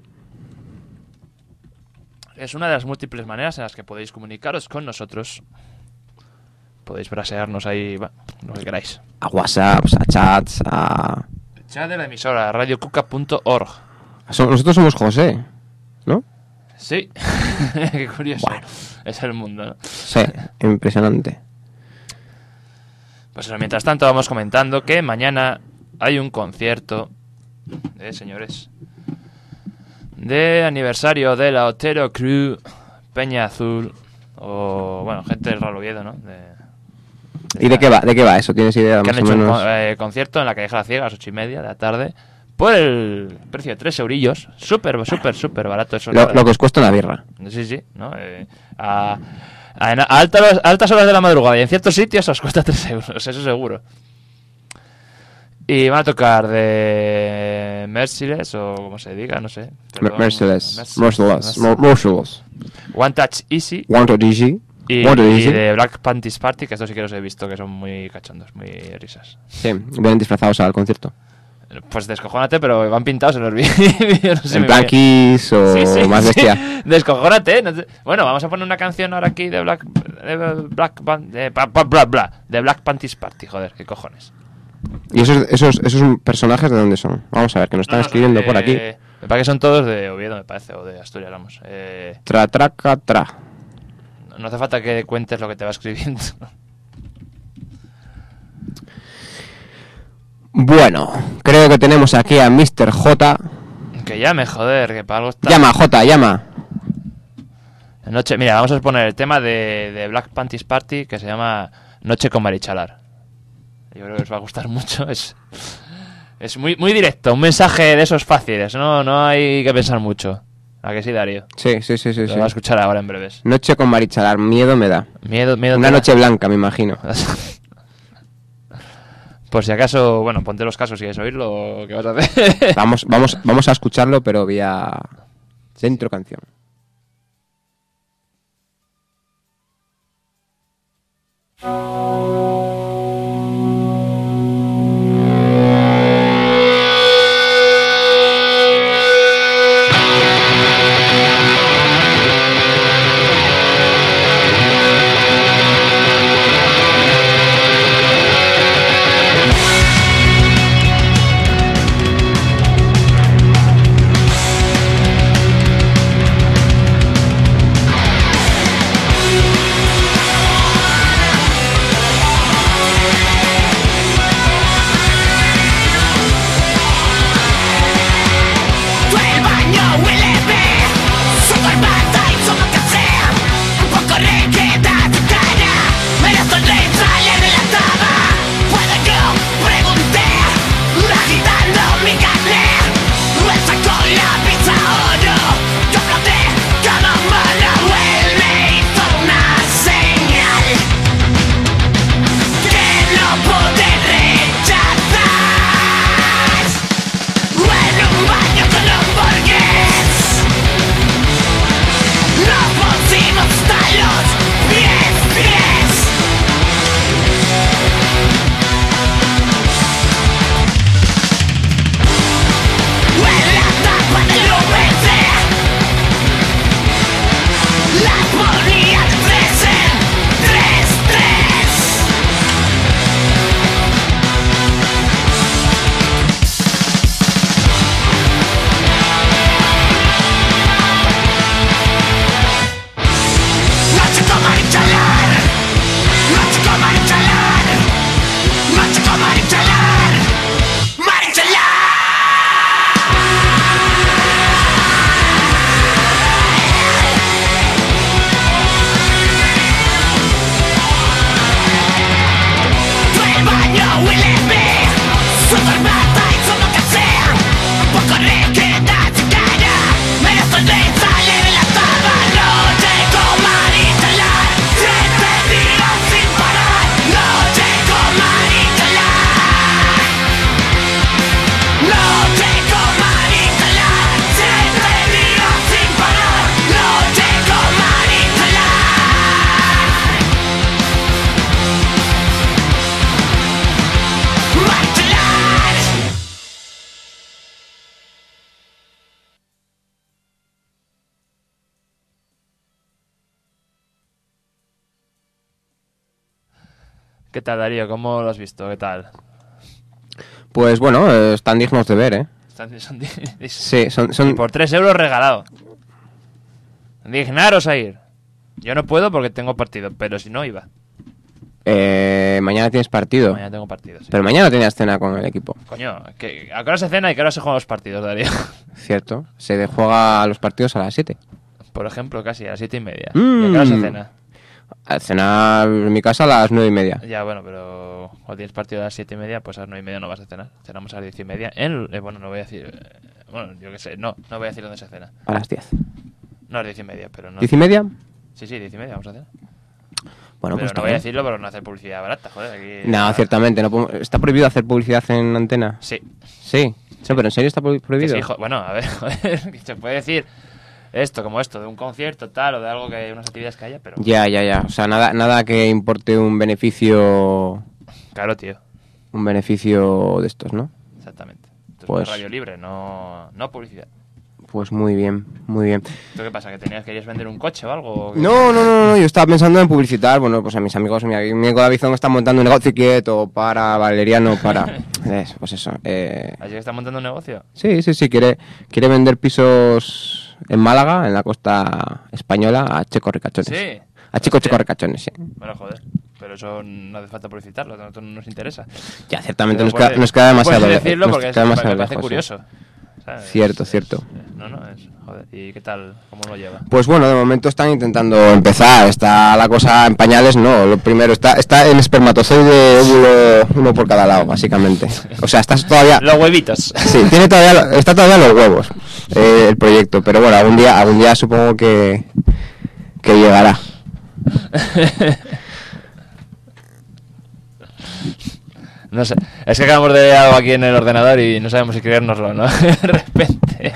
Es una de las múltiples maneras en las que podéis comunicaros con nosotros. Podéis brasearnos ahí, va, lo que queráis. A WhatsApp, a chats, a... El chat de la emisora, radio cuca punto org. So- Nosotros somos José, ¿no? Sí, qué curioso. Bueno. Es el mundo, ¿no? Sí, impresionante. Pues eso, mientras tanto vamos comentando que mañana hay un concierto de señores de aniversario de la Otero Crew Peña Azul, o bueno, gente del Real Oviedo, ¿no? De, ¿Y de qué va? ¿De qué va eso? ¿Tienes idea Que más han o hecho un menos? con- eh, concierto en la Calleja de la Ciega a las ocho y media de la tarde por el precio de tres eurillos. Súper, súper, súper barato eso. Lo, la lo que os cuesta una birra. Sí, sí, ¿no? Eh, a, a- a altas, a altas horas de la madrugada y en ciertos sitios os cuesta tres euros, eso seguro. Y van a tocar de Merciless o como se diga, no sé. Perdón, Merciless. Merciless, Merciless. Merciless. Merciless. One Touch Easy Want to D G? y, Want to y D G? de Black Panties Party, que estos sí que los he visto, que son muy cachondos, muy risas. Sí, vienen disfrazados al concierto. Pues descojónate, pero van pintados en los vídeos. No sé, ¿En me plan imagino. Kiss o Sí, sí, más sí. bestia? Descojónate. no te- Bueno, vamos a poner una canción ahora aquí de Black de Black Pan- de, pa- pa- bla, bla, de Black Panties Party, joder, qué cojones. ¿Y esos, esos, esos personajes de dónde son? Vamos a ver, que nos están No, no, escribiendo son por de- aquí. Me parece que son todos de Oviedo, me parece, o de Asturias, vamos. Eh, Tra, traca, tra. no hace falta que cuentes lo que te va escribiendo. Bueno, creo que tenemos aquí a mister J. Que llame, joder, que para algo está. Llama, J, llama. Noche, mira, vamos a poner el tema de, de Black Panties Party que se llama Noche con Marichalar. Yo creo que os va a gustar mucho. Es, es muy, muy directo, un mensaje de esos fáciles, no, no hay que pensar mucho. ¿A que sí, Darío? Sí, sí, sí, sí. Lo sí. vas a escuchar ahora en breves. Noche con Marichalar, miedo me da. Miedo, miedo. Una te da. noche blanca, me imagino. Por si acaso, bueno, ponte los casos si quieres oírlo, ¿qué vas a hacer? Vamos, vamos, vamos a escucharlo, pero vía centro canción. Tu el baño huele bien, su corbata y su mocasín. Un poco requeta tu cara, me la sonrisa le relataba. Puedo yo pregunté, agitando mi carne. Me sacó la pizza oro, yo floté cada mala me hizo una señal que no pude rechazar. En un baño con un burgués nos pusimos hasta los pies, pies. En la tapa del U V C las ponía de tres en tres, tres. Noche con Marichalar, noche con Marichalar, noche con Marichalar, Marichalar. Tu el baño huele bien, su corbata y su mocasín. Un poco requeta su cara, me la sonrisa le relataba. Noche con Marichalar, siete días sin parar. Noche con Marichalar, noche con Marichalar, siete días sin parar. Noche con Marichalar. Marichalar. ¿Qué tal, Darío? ¿Cómo lo has visto? ¿Qué tal? Pues bueno, eh, están dignos de ver, ¿eh? Están- son di- Sí, son... Y son... por tres euros regalado. Dignaros a ir. Yo no puedo porque tengo partido, pero si no iba. Eh, mañana tienes partido. Mañana tengo partido, sí. Pero mañana tenías cena con el equipo. Coño, que, ¿a qué hora se cena y a qué hora se juegan los partidos, Darío? Cierto. Se juega los partidos a las siete. Por ejemplo, casi a las siete y media. Mm. ¿Y a qué hora se cena? A cenar en mi casa a las nueve y media. Ya, bueno, pero cuando tienes partido a las siete y media, pues a las nueve y media no vas a cenar. Cenamos a las diez y media. En, eh, bueno, no voy a decir... Eh, bueno, yo qué sé, no, no voy a decir dónde se cena. A las diez. No, a las diez y media, pero no... ¿Diez y media? Sí, sí, diez y media vamos a cenar. Bueno, pero pues no está voy a bien. decirlo para no hacer publicidad barata, joder. Aquí, No, nada. ciertamente. No podemos- ¿Está prohibido hacer publicidad en antena? Sí. Sí. No, pero ¿en serio está pro- Que prohibido? sí, jo- bueno, a ver, joder, que se puede decir esto como esto, de un concierto tal, o de algo que unas actividades que haya, pero... Ya, ya, ya. O sea, nada, nada que importe un beneficio... Claro, tío, Un beneficio de estos, ¿no? exactamente. Esto es Pues- una radio libre, no, no publicidad. Pues muy bien, muy bien. ¿Tú qué pasa? ¿Que tenías, querías vender un coche o algo? ¿O qué? No, no, no, no, yo estaba pensando en publicitar, bueno, pues a mis amigos, mi amigo Davizón está montando un negocio quieto para Valeriano, para... Es, pues eso, eh... ¿Allí que está montando un negocio? Sí, sí, sí, quiere, quiere vender pisos en Málaga, en la costa española, a chicos ricachones. Sí. A chicos, Hostia. chicos ricachones, sí. Bueno, joder, pero eso no hace falta publicitarlo, a nosotros no nos interesa. Ya, ciertamente Pero nos queda, puedes- nos queda demasiado puedes lejos, decirlo nos porque es, queda me demasiado parece lejos, sí. curioso. ¿Sabes? Cierto, Es- cierto. es- no, no, es... Joder, ¿y qué tal? ¿Cómo lo lleva? Pues bueno, de momento están intentando empezar, está la cosa en pañales, no, lo primero, está, está en espermatozoide, óvulo, uno por cada lado, básicamente. O sea, estás todavía... Los huevitos. Sí, tiene todavía, está todavía los huevos eh, el proyecto, pero bueno, algún día, algún día supongo que, que llegará. No sé, es que acabamos de ver algo aquí en el ordenador y no sabemos si creérnoslo, ¿no? De repente.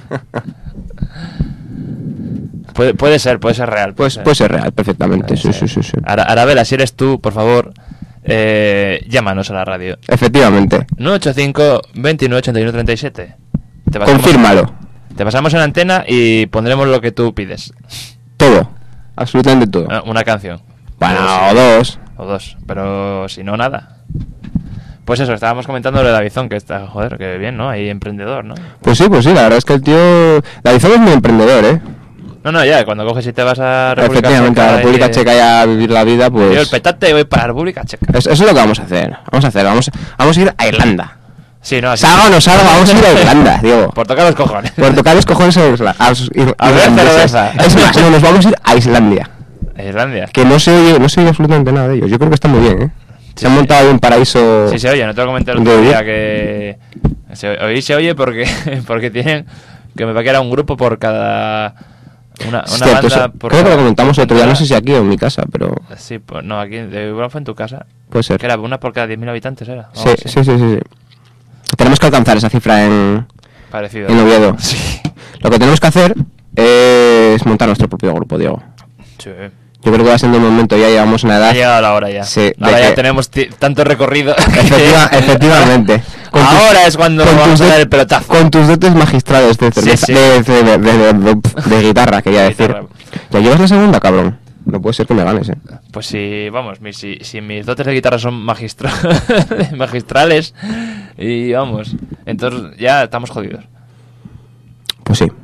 Puede, puede ser, puede ser real. Pues puede ser real, perfectamente, sí, sí, sí, sí. Ara- Arabela, si eres tú, por favor, eh, llámanos a la radio. Efectivamente, nueve ocho cinco, veintinueve, ochenta y uno, treinta y siete. Te pasamos- confírmalo, Te pasamos en antena y pondremos lo que tú pides. todo, absolutamente todo. Ah, Una canción. Bueno, Pero o sí. dos. O dos, pero si no, nada. Pues eso, estábamos comentando lo de Davizón, que está, joder, que bien, ¿no? Ahí emprendedor, ¿no? Pues sí, pues sí, la verdad es que el tío... Davizón es muy emprendedor, ¿eh? No, no, ya, cuando coges y te vas a República Efectivamente, Checa, a la República y, eh, Checa ya a vivir la vida, me dio el pues... petate y voy para República Checa. Eso, eso es lo que vamos a hacer, vamos a hacer, vamos, vamos a ir a Irlanda. Sí, no, así. Salga o no salga, vamos a ir a Irlanda, Diego. Por tocar los cojones. Por tocar los cojones a Isla- a los ir- A ver, irlandeses. cerveza. Es más, no, nos vamos a ir a Islandia. Islandia. Que no se oye, no se oye absolutamente nada de ellos. Yo creo que está muy bien, ¿eh? Se Sí, han sí. montado ahí un paraíso... Sí, se oye, no te lo comenté el ¿De otro oír? día que... Se, hoy se oye porque, porque tienen... Que me va a quedar un grupo por cada... Una, una Cierto, banda eso- por creo que cada- lo comentamos el otro día, no sé si aquí o en mi casa, pero Sí, pues no, aquí... De igual fue en tu casa. puede ser. Que era una por cada diez mil habitantes, ¿era? O Sí, algo así. sí, sí, sí, sí. Tenemos que alcanzar esa cifra en, Parecido. en Oviedo. Sí. Lo que tenemos que hacer es montar nuestro propio grupo, Diego. Sí. Yo creo que va siendo un momento, ya llegamos a una Ha edad... llegado la hora ya. Sí, de Ahora ya que- tenemos ti- tanto recorrido. Efectiva- efectivamente. Con tus- Ahora es cuando con vamos tus a dar de- el pelotazo. Con tus dotes magistrales de cerveza, sí. De, de- de- de- de- de guitarra, quería De decir. guitarra. Ya llevas la segunda, cabrón. No puede ser que me ganes, eh. Pues si, vamos, mi- si, si mis dotes de guitarra son magistra magistrales y vamos, entonces ya estamos jodidos. Pues sí.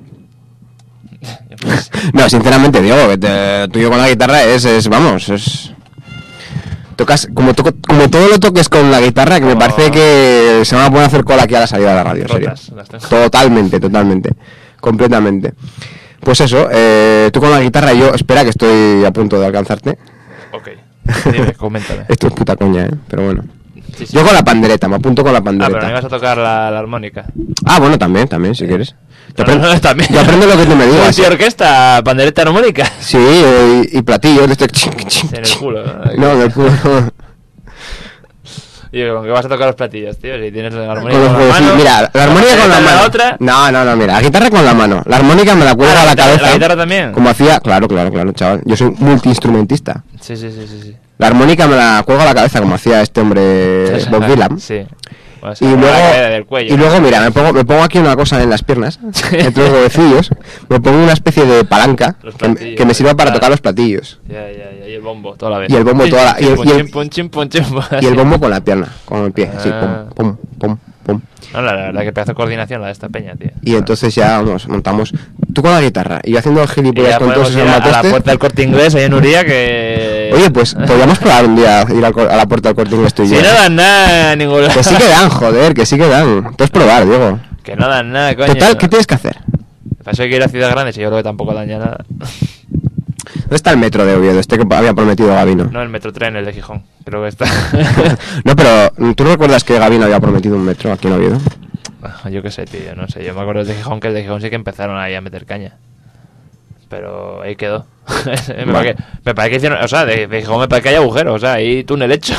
Pues, No, sinceramente, Diego, que te, tuyo con la guitarra es, es vamos, es... Tocas, como, toco- como todo lo toques con la guitarra, que me Oh. parece que se van a poder hacer cola aquí a la salida de la radio, en serio. rotas, las tengo. Totalmente, totalmente. Completamente. Pues eso, eh, tú con la guitarra, yo, espera que estoy a punto de alcanzarte. Ok, dime, coméntame. Esto es puta coña, ¿eh? Pero bueno. Sí, sí. Yo con la pandereta, me apunto con la Ah, pero pandereta. no ibas a tocar la, la armónica. Ah, bueno, también, también, si quieres. Yo No, no, aprendo, no, también. yo aprendo lo que tú me digas. Sí, orquesta, pandereta armónica. Sí, eh, y, y platillos de este... ching, ching, En el ching. culo. No, en el culo no. Y con que vas a tocar los platillos, tío. Si tienes la armónica Con los con, la huevos, sí, mano. mira, la armónica con la pandereta en mano. otra. No, no, no, mira, la guitarra con la mano. La armónica me la cuelgo Ah, a la la guitarra- cabeza. la guitarra también. Como hacía, claro, claro, claro, chaval. Yo soy multiinstrumentista. Sí, sí, sí, sí, sí. La armónica me la cuelgo a la cabeza como hacía este hombre Bob Dylan. Sí. Bueno, Y sí, luego, la caída del cuello. y luego, mira, me pongo, me pongo aquí una cosa en las piernas, entre los huevecillos, me pongo una especie de palanca Los que, me- platillos, que me sirva para claro. tocar los platillos. Ya, ya, ya. Y el bombo toda la vez. Y el bombo toda la- y el- y el- Chim, chim, pum, chim, pum, Y el bombo con la pierna, con el pie, así, Ah. pum, pum, pum, pum. No, la, la verdad que pedazo de coordinación la de esta peña, tío. Y entonces ya vamos, montamos, tú con la guitarra y yo haciendo el Y gilipollas ya con todos podemos esos ir a, a la matostes. puerta del Corte Inglés ahí en Uría que... Oye, pues podríamos probar un día ir al cor- a la puerta del Corte Inglés tú y Si yo. no dan nada, ningún lado. Que sí que dan, joder, que sí que dan. Puedes probar, Diego. Que no dan nada, coño. Total, ¿qué tienes que hacer? Para eso hay que ir a ciudades grandes y yo creo que tampoco dan ya nada. ¿Dónde está el metro de Oviedo? Este que había prometido Gabino. No, el Metrotren, el de Gijón. Creo que está. No, pero ¿tú recuerdas que Gabino había prometido un metro aquí en Oviedo? Yo qué sé, tío, no sé. Yo me acuerdo del de Gijón, que el de Gijón sí que empezaron ahí a meter caña. Pero ahí quedó. me, Vale. parece, me parece que hicieron... O sea, de, de Gijón me parece que hay agujeros. O sea, hay túnel hecho.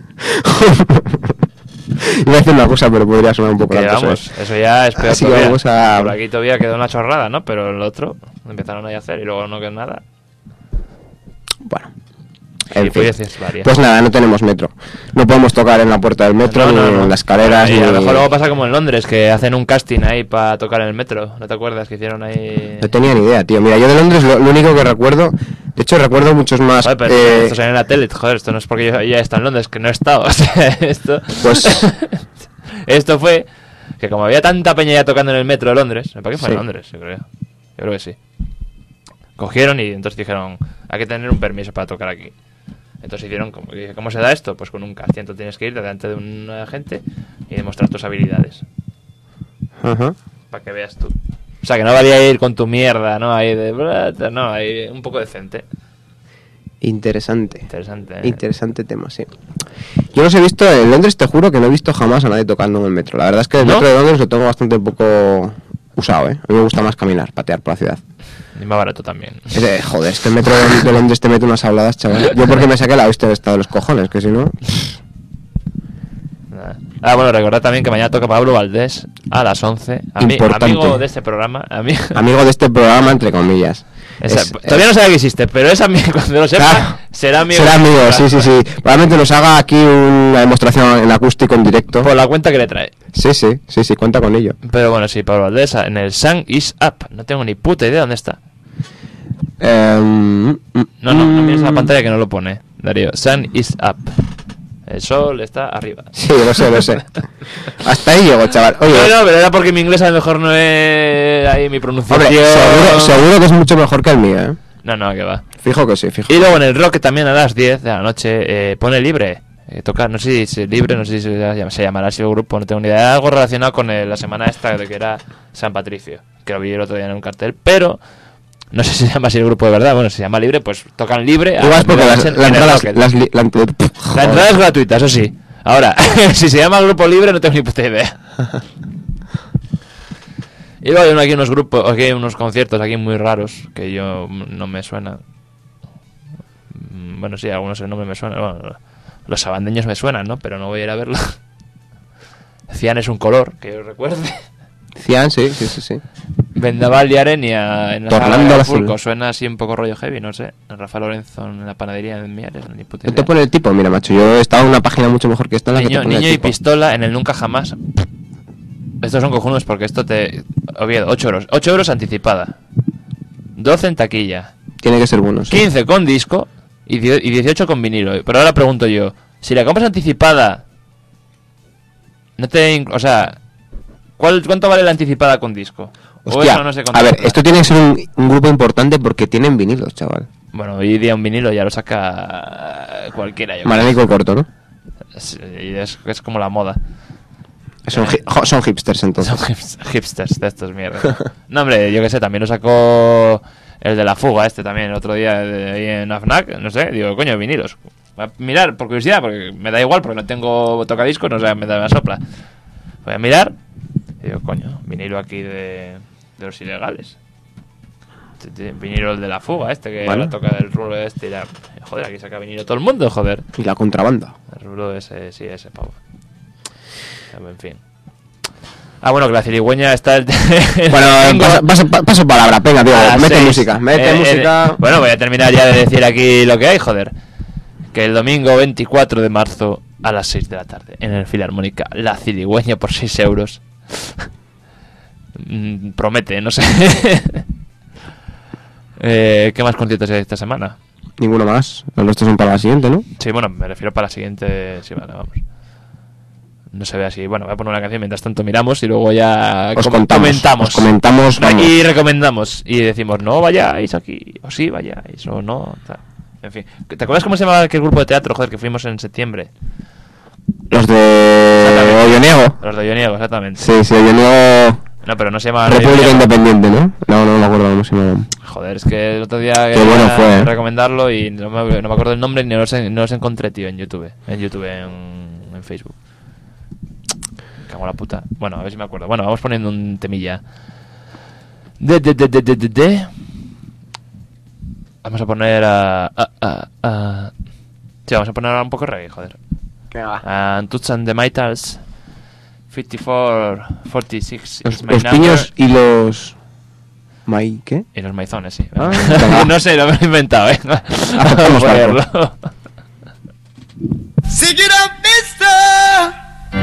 Iba a decir una cosa, pero podría sonar un poco Que alto, vamos, ¿sabes? eso ya es peor Así que todavía. vamos a- Por aquí todavía quedó una chorrada, ¿no? Pero el otro empezaron ahí a hacer y luego no quedó nada. Bueno. Sí, En fin. pues dices varias. Pues nada, no tenemos metro. No podemos tocar en la puerta del metro, No, ni no, no. en las escaleras, Y ni... a lo mejor luego pasa como en Londres, que hacen un casting ahí para tocar en el metro. ¿No te acuerdas que hicieron ahí...? No tenía ni idea, tío. Mira, yo de Londres lo, lo único que recuerdo... De hecho, recuerdo muchos más... Joder, pero eh, esto sale en la tele, joder, esto no es porque yo ya he estado en Londres, que no he estado. O sea, esto... Pues... Esto fue que como había tanta peña ya tocando en el metro de Londres, me parece que fue Sí. en Londres, yo creo. Yo creo que sí. Cogieron y entonces dijeron, hay que tener un permiso para tocar aquí. Entonces hicieron, como, y dije, ¿cómo se da esto? Pues con un casting, tú tienes que ir delante de un agente y demostrar tus habilidades, Ajá. para que veas tú. O sea, que no valía ir con tu mierda, ¿no? Ahí de... No, ahí un poco decente. Interesante. Interesante, ¿eh? Interesante tema, sí. Yo los he visto en Londres, te juro que no he visto jamás a nadie tocando en el metro. La verdad es que el ¿No? metro de Londres lo tengo bastante poco usado, ¿eh? A mí me gusta más caminar, patear por la ciudad. Y más barato también. Ese- joder, este metro de, de Londres te mete unas habladas, chaval. Yo porque me saqué la vista del estado de los cojones, que si no... Nada. Ah, bueno, recordad también que mañana toca Pablo Valdés a las once. Ami- Importante. amigo de este programa. Ami Amigo de este programa, entre comillas. Esa- Es- todavía es- no sabe que existe, pero es amigo. Cuando lo sepa, Claro. será amigo. Será amigo, Claro. sí, sí, sí. Probablemente nos haga aquí una demostración en acústico en directo. Por la cuenta que le trae. Sí, sí, sí, sí, cuenta con ello. Pero bueno, sí, Pablo Valdés en el Sun is Up. No tengo ni puta idea dónde está. Em, mm, No, no, no mm. mires la pantalla que no lo pone, Darío. Sun is Up. El sol está arriba. Sí, lo sé, lo sé. Hasta ahí llego, chaval. Oye, No, no, pero era porque mi inglés a lo mejor no es ahí mi pronunciación. hombre, seguro, seguro que es mucho mejor que el mío, ¿eh? No, no, que va. Fijo que sí, fijo. Y luego en el rock también a las diez de la noche eh, pone libre. Eh, toca, no sé si es libre, no sé si se, llama- se llamará así el grupo, no tengo ni idea. Algo relacionado con el- la semana esta de que era San Patricio, que lo vi el otro día en un cartel, pero no sé si se llama así el grupo de verdad. Bueno, si se llama libre, pues tocan libre. a Igual es porque las las, en- la en el entrada, Rocket. las, li- la, ent- La entrada es gratuita, eso sí. Ahora, si se llama grupo libre no tengo ni puta idea. Y luego hay aquí unos grupos, aquí hay unos conciertos aquí muy raros que yo mm, no me suenan. Mm, Bueno, sí, algunos el nombre me suenan. Bueno, los sabandeños me suenan, ¿no? Pero no voy a ir a verlo. Cian es un color, que yo recuerde. Cian, sí, sí, sí, sí. Vendaval y Arenia en la Tornando sala de al azul. Fulco. Suena así un poco rollo heavy, no sé. Rafael Lorenzo en la panadería en Miares, ni puta ¿No idea. te pone el tipo? Mira, macho, yo he estado en una página mucho mejor que esta en la que Niño, te pone niño el y tipo. pistola en el Nunca Jamás. Estos son cojones porque esto te... Oviedo, ocho euros. ocho euros anticipada. doce en taquilla. Tiene que ser bueno, sí. quince con disco y die- y dieciocho con vinilo. Pero ahora pregunto yo, si la compras anticipada, no te... inc- O sea, ¿cuál, ¿cuánto vale la anticipada con disco? O Hostia, eso no se a ver, contempla. esto tiene que ser un, un grupo importante porque tienen vinilos, chaval. Bueno, hoy día un vinilo ya lo saca cualquiera. Yo Maránico corto, ¿no? creo. Sí, y es, es como la moda. Son, hi- jo- son hipsters, entonces. Son hips- hipsters de estos mierdas. No, hombre, yo que sé, también lo sacó el de la fuga, este también, el otro día de, ahí en AFNAC, no sé, digo, coño, vinilos. Voy a mirar, por curiosidad, porque me da igual, porque no tengo tocadiscos, no sé, me da la sopla. Voy a mirar, y digo, coño, vinilo aquí de, de los ilegales. T- t- Vinilo el de la fuga, este, que Vale. ahora toca el rulo este, y la- joder, aquí saca vinilo todo el mundo, joder. Y la contrabanda. El rulo ese, sí, ese pavo. En fin. Ah, bueno, que la cirigüeña está el... Bueno, Tengo- paso, paso, pa- paso palabra, venga, tío, a las mete seis. música, mete Eh, eh, música. bueno, voy a terminar ya de decir aquí lo que hay, joder. Que el domingo veinticuatro de marzo a las seis de la tarde en el Filarmónica, la cirigüeña por seis euros. Mm, Promete, no sé. eh, ¿Qué más conciertos hay esta semana? Ninguno más. Los nuestros son para la siguiente, ¿no? Sí, bueno, me refiero para la siguiente. Sí, vale, vamos. No se ve así. Bueno, voy a poner una canción mientras tanto miramos y luego ya Os com- contamos, comentamos. os comentamos, Re- vamos. y recomendamos. Y decimos, no vayáis aquí, o sí vayáis, o no. Tal. En fin. ¿Te acuerdas cómo se llamaba aquel grupo de teatro, joder, que fuimos en septiembre? Los de Exactamente. Olloniego. Los de Ioniego, exactamente. Sí, sí, Olloniego. No, pero no se llama... República Independiente, ¿no? No, no me acuerdo cómo se llama. Joder, es que el otro día Qué quería bueno fue, ¿eh? recomendarlo y no me, no me acuerdo el nombre ni los, no los encontré, tío, en YouTube. En YouTube, en, en Facebook. Cago en la puta. Bueno, a ver si me acuerdo. Bueno, vamos poniendo un temilla. De, de, de, de, de, de, de. Vamos a poner a... a, a, a... Sí, vamos a poner un poco reggae, joder. Venga. Uh, Toots and the Maytals. cincuenta y cuatro, cuarenta y seis. Los, is my los number. piños y los... ¿Mai qué? Y los maizones, sí. Ah, no sé, lo me he inventado, ¿eh? Vamos, Vamos a ponerlo. Sick it up, mister.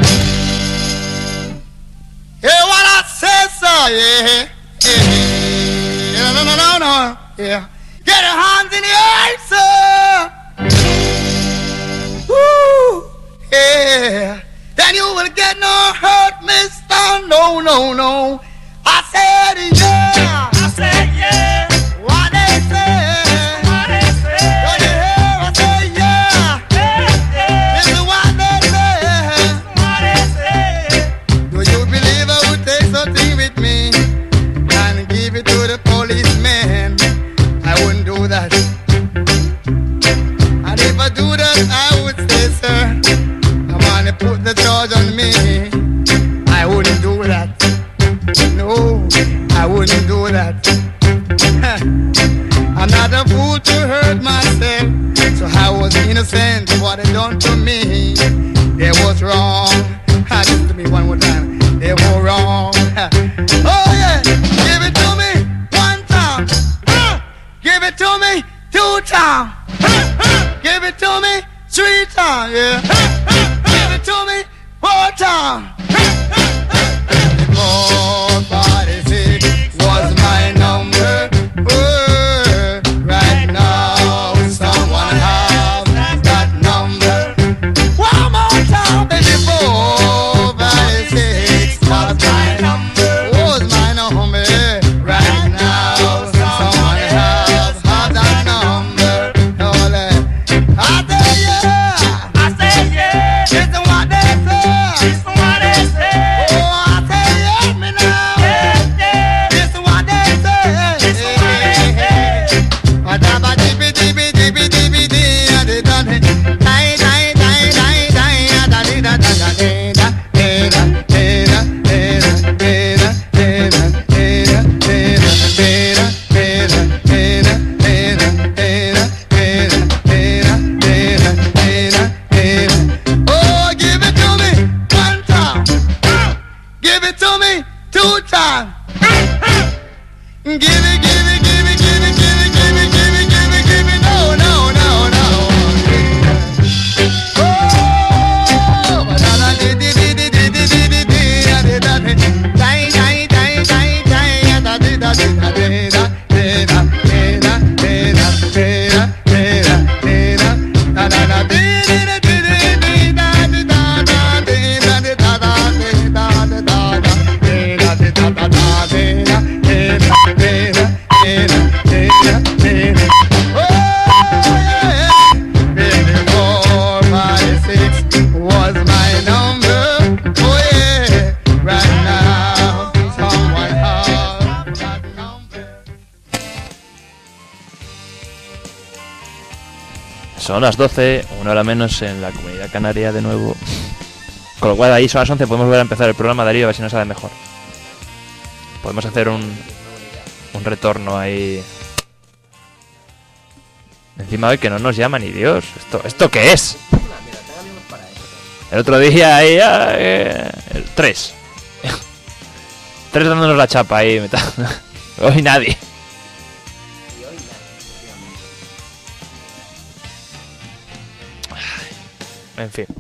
Hear what I say, sir, yeah. Yeah, no, no, no, no, yeah. Get your hands in the air, sir. Woo, yeah. Then you will get no hurt, mister. No, no, no. I said, yeah. I said, yeah. What they say. What they say. Don't you hear? I said, yeah. Yeah, yeah. This is what they say. What they say. Do you believe I would take something with me and give it to the policeman? I wouldn't do that. And if I do that, I would say, sir, come on and put the charge on me. I wouldn't do that. No, I wouldn't do that. I'm not a fool to hurt myself, so I was innocent of what they done to me. They was wrong. Listen to me one more time. They were wrong. Oh yeah, give it to me one time. Give it to me two times. Give it to me three times. Yeah. Give it to me four times. Four, five, six was my number. Oh, right now, someone has that number. One more time, baby. Four, five, six was my number. Was my number. Right now, someone has that number. Oh, I say yeah. I say yeah. Listen what they say. Listen what they say. Oh, I say yeah, me now. Yeah, yeah. Listen what they say. Listen what they say. Adaba dibi dibi dibi dibi di, adi da di, dai dai dai dai dai, da di da da da di da, di da di da di da di da di da di da di da di da di da di da di da di da di da di da di da di da di da. Oh, give it to me one time. Give it to me two times. Give it, give it, give it, give it, give it, give it, give it, give it, give it. No, no, no, no. Oh, da da di di di di di di di di di da da di. Dai dai dai dai dai da di da di da di da di da di da di da di da di da di da da da da di di di di di da di da da di da di da da di da di da da di da di da da da di da. Son las doce, una hora menos en la Comunidad Canaria de nuevo. Con lo cual ahí son las once, podemos volver a empezar el programa, Darío, a ver si nos sale mejor. Podemos hacer un, un retorno ahí. Encima hoy que no nos llama ni Dios. ¿Esto, ¿esto qué es? El otro día ahí... ah, eh, el tres. Tres dándonos la chapa ahí. Hoy nadie. En fin.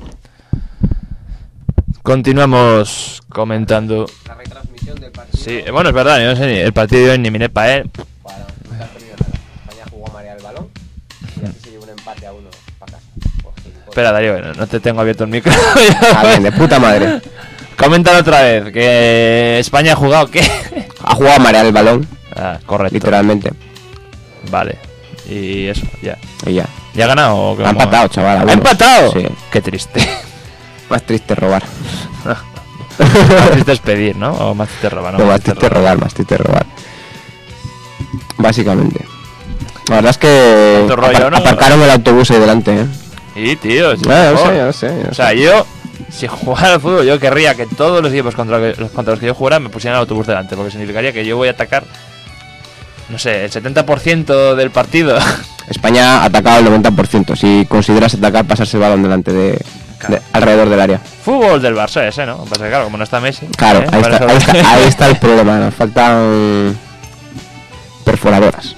Continuamos comentando. La retransmisión del partido. Sí, bueno, es verdad, yo no sé ni el partido de hoy ni miré para él. Bueno, nunca has perdido nada. España jugó a marear el balón y así se llevó un empate a uno para casa. Espera, Darío, no, no te tengo abierto el micro. Ah, bien, de puta madre. Coméntalo otra vez, que España ha jugado, ¿qué? Ha jugado a marear el balón. Ah, correcto. Literalmente. Vale. Y eso, ya. Y ya. ¿Ya ha ganado o qué? Ha empatado, chaval. ¿Ha empatado? Sí. Qué triste. Más triste robar. Más triste es pedir, ¿no? O más triste robar, ¿no? No, más triste robar, más triste robar. Básicamente. La verdad es que Tanto rollo, apar- ¿no? aparcaron el autobús ahí delante, ¿eh? Y, tío, sí, Ya, ya lo por sé, favor. ya lo sé, ya lo O sea, yo, si jugara al fútbol, yo querría que todos los equipos contra, que- los- contra los que yo jugara me pusieran el autobús delante, porque significaría que yo voy a atacar, no sé, el setenta por ciento del partido. España ha atacado el noventa por ciento. Si consideras atacar, pasarse el balón delante de, de- alrededor del área. Fútbol del Barça ese, ¿no? Pasa que claro, como no está Messi. Claro, ¿eh? ahí, Para está, eso- ahí, está, ahí está el problema. Nos faltan perforadoras.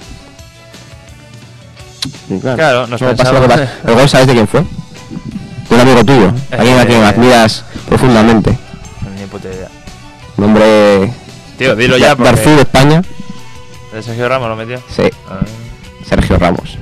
Y Claro, nos no pasa pensamos- lo que pasa. ¿El gol sabes de quién fue? De un amigo tuyo. Alguien a quien Eh, admiras profundamente. Ni puta idea. Un hombre Tío, dilo de, ya, de porque... Arzu de España. ¿De Sergio Ramos lo metió? Sí, Ah. Sergio Ramos.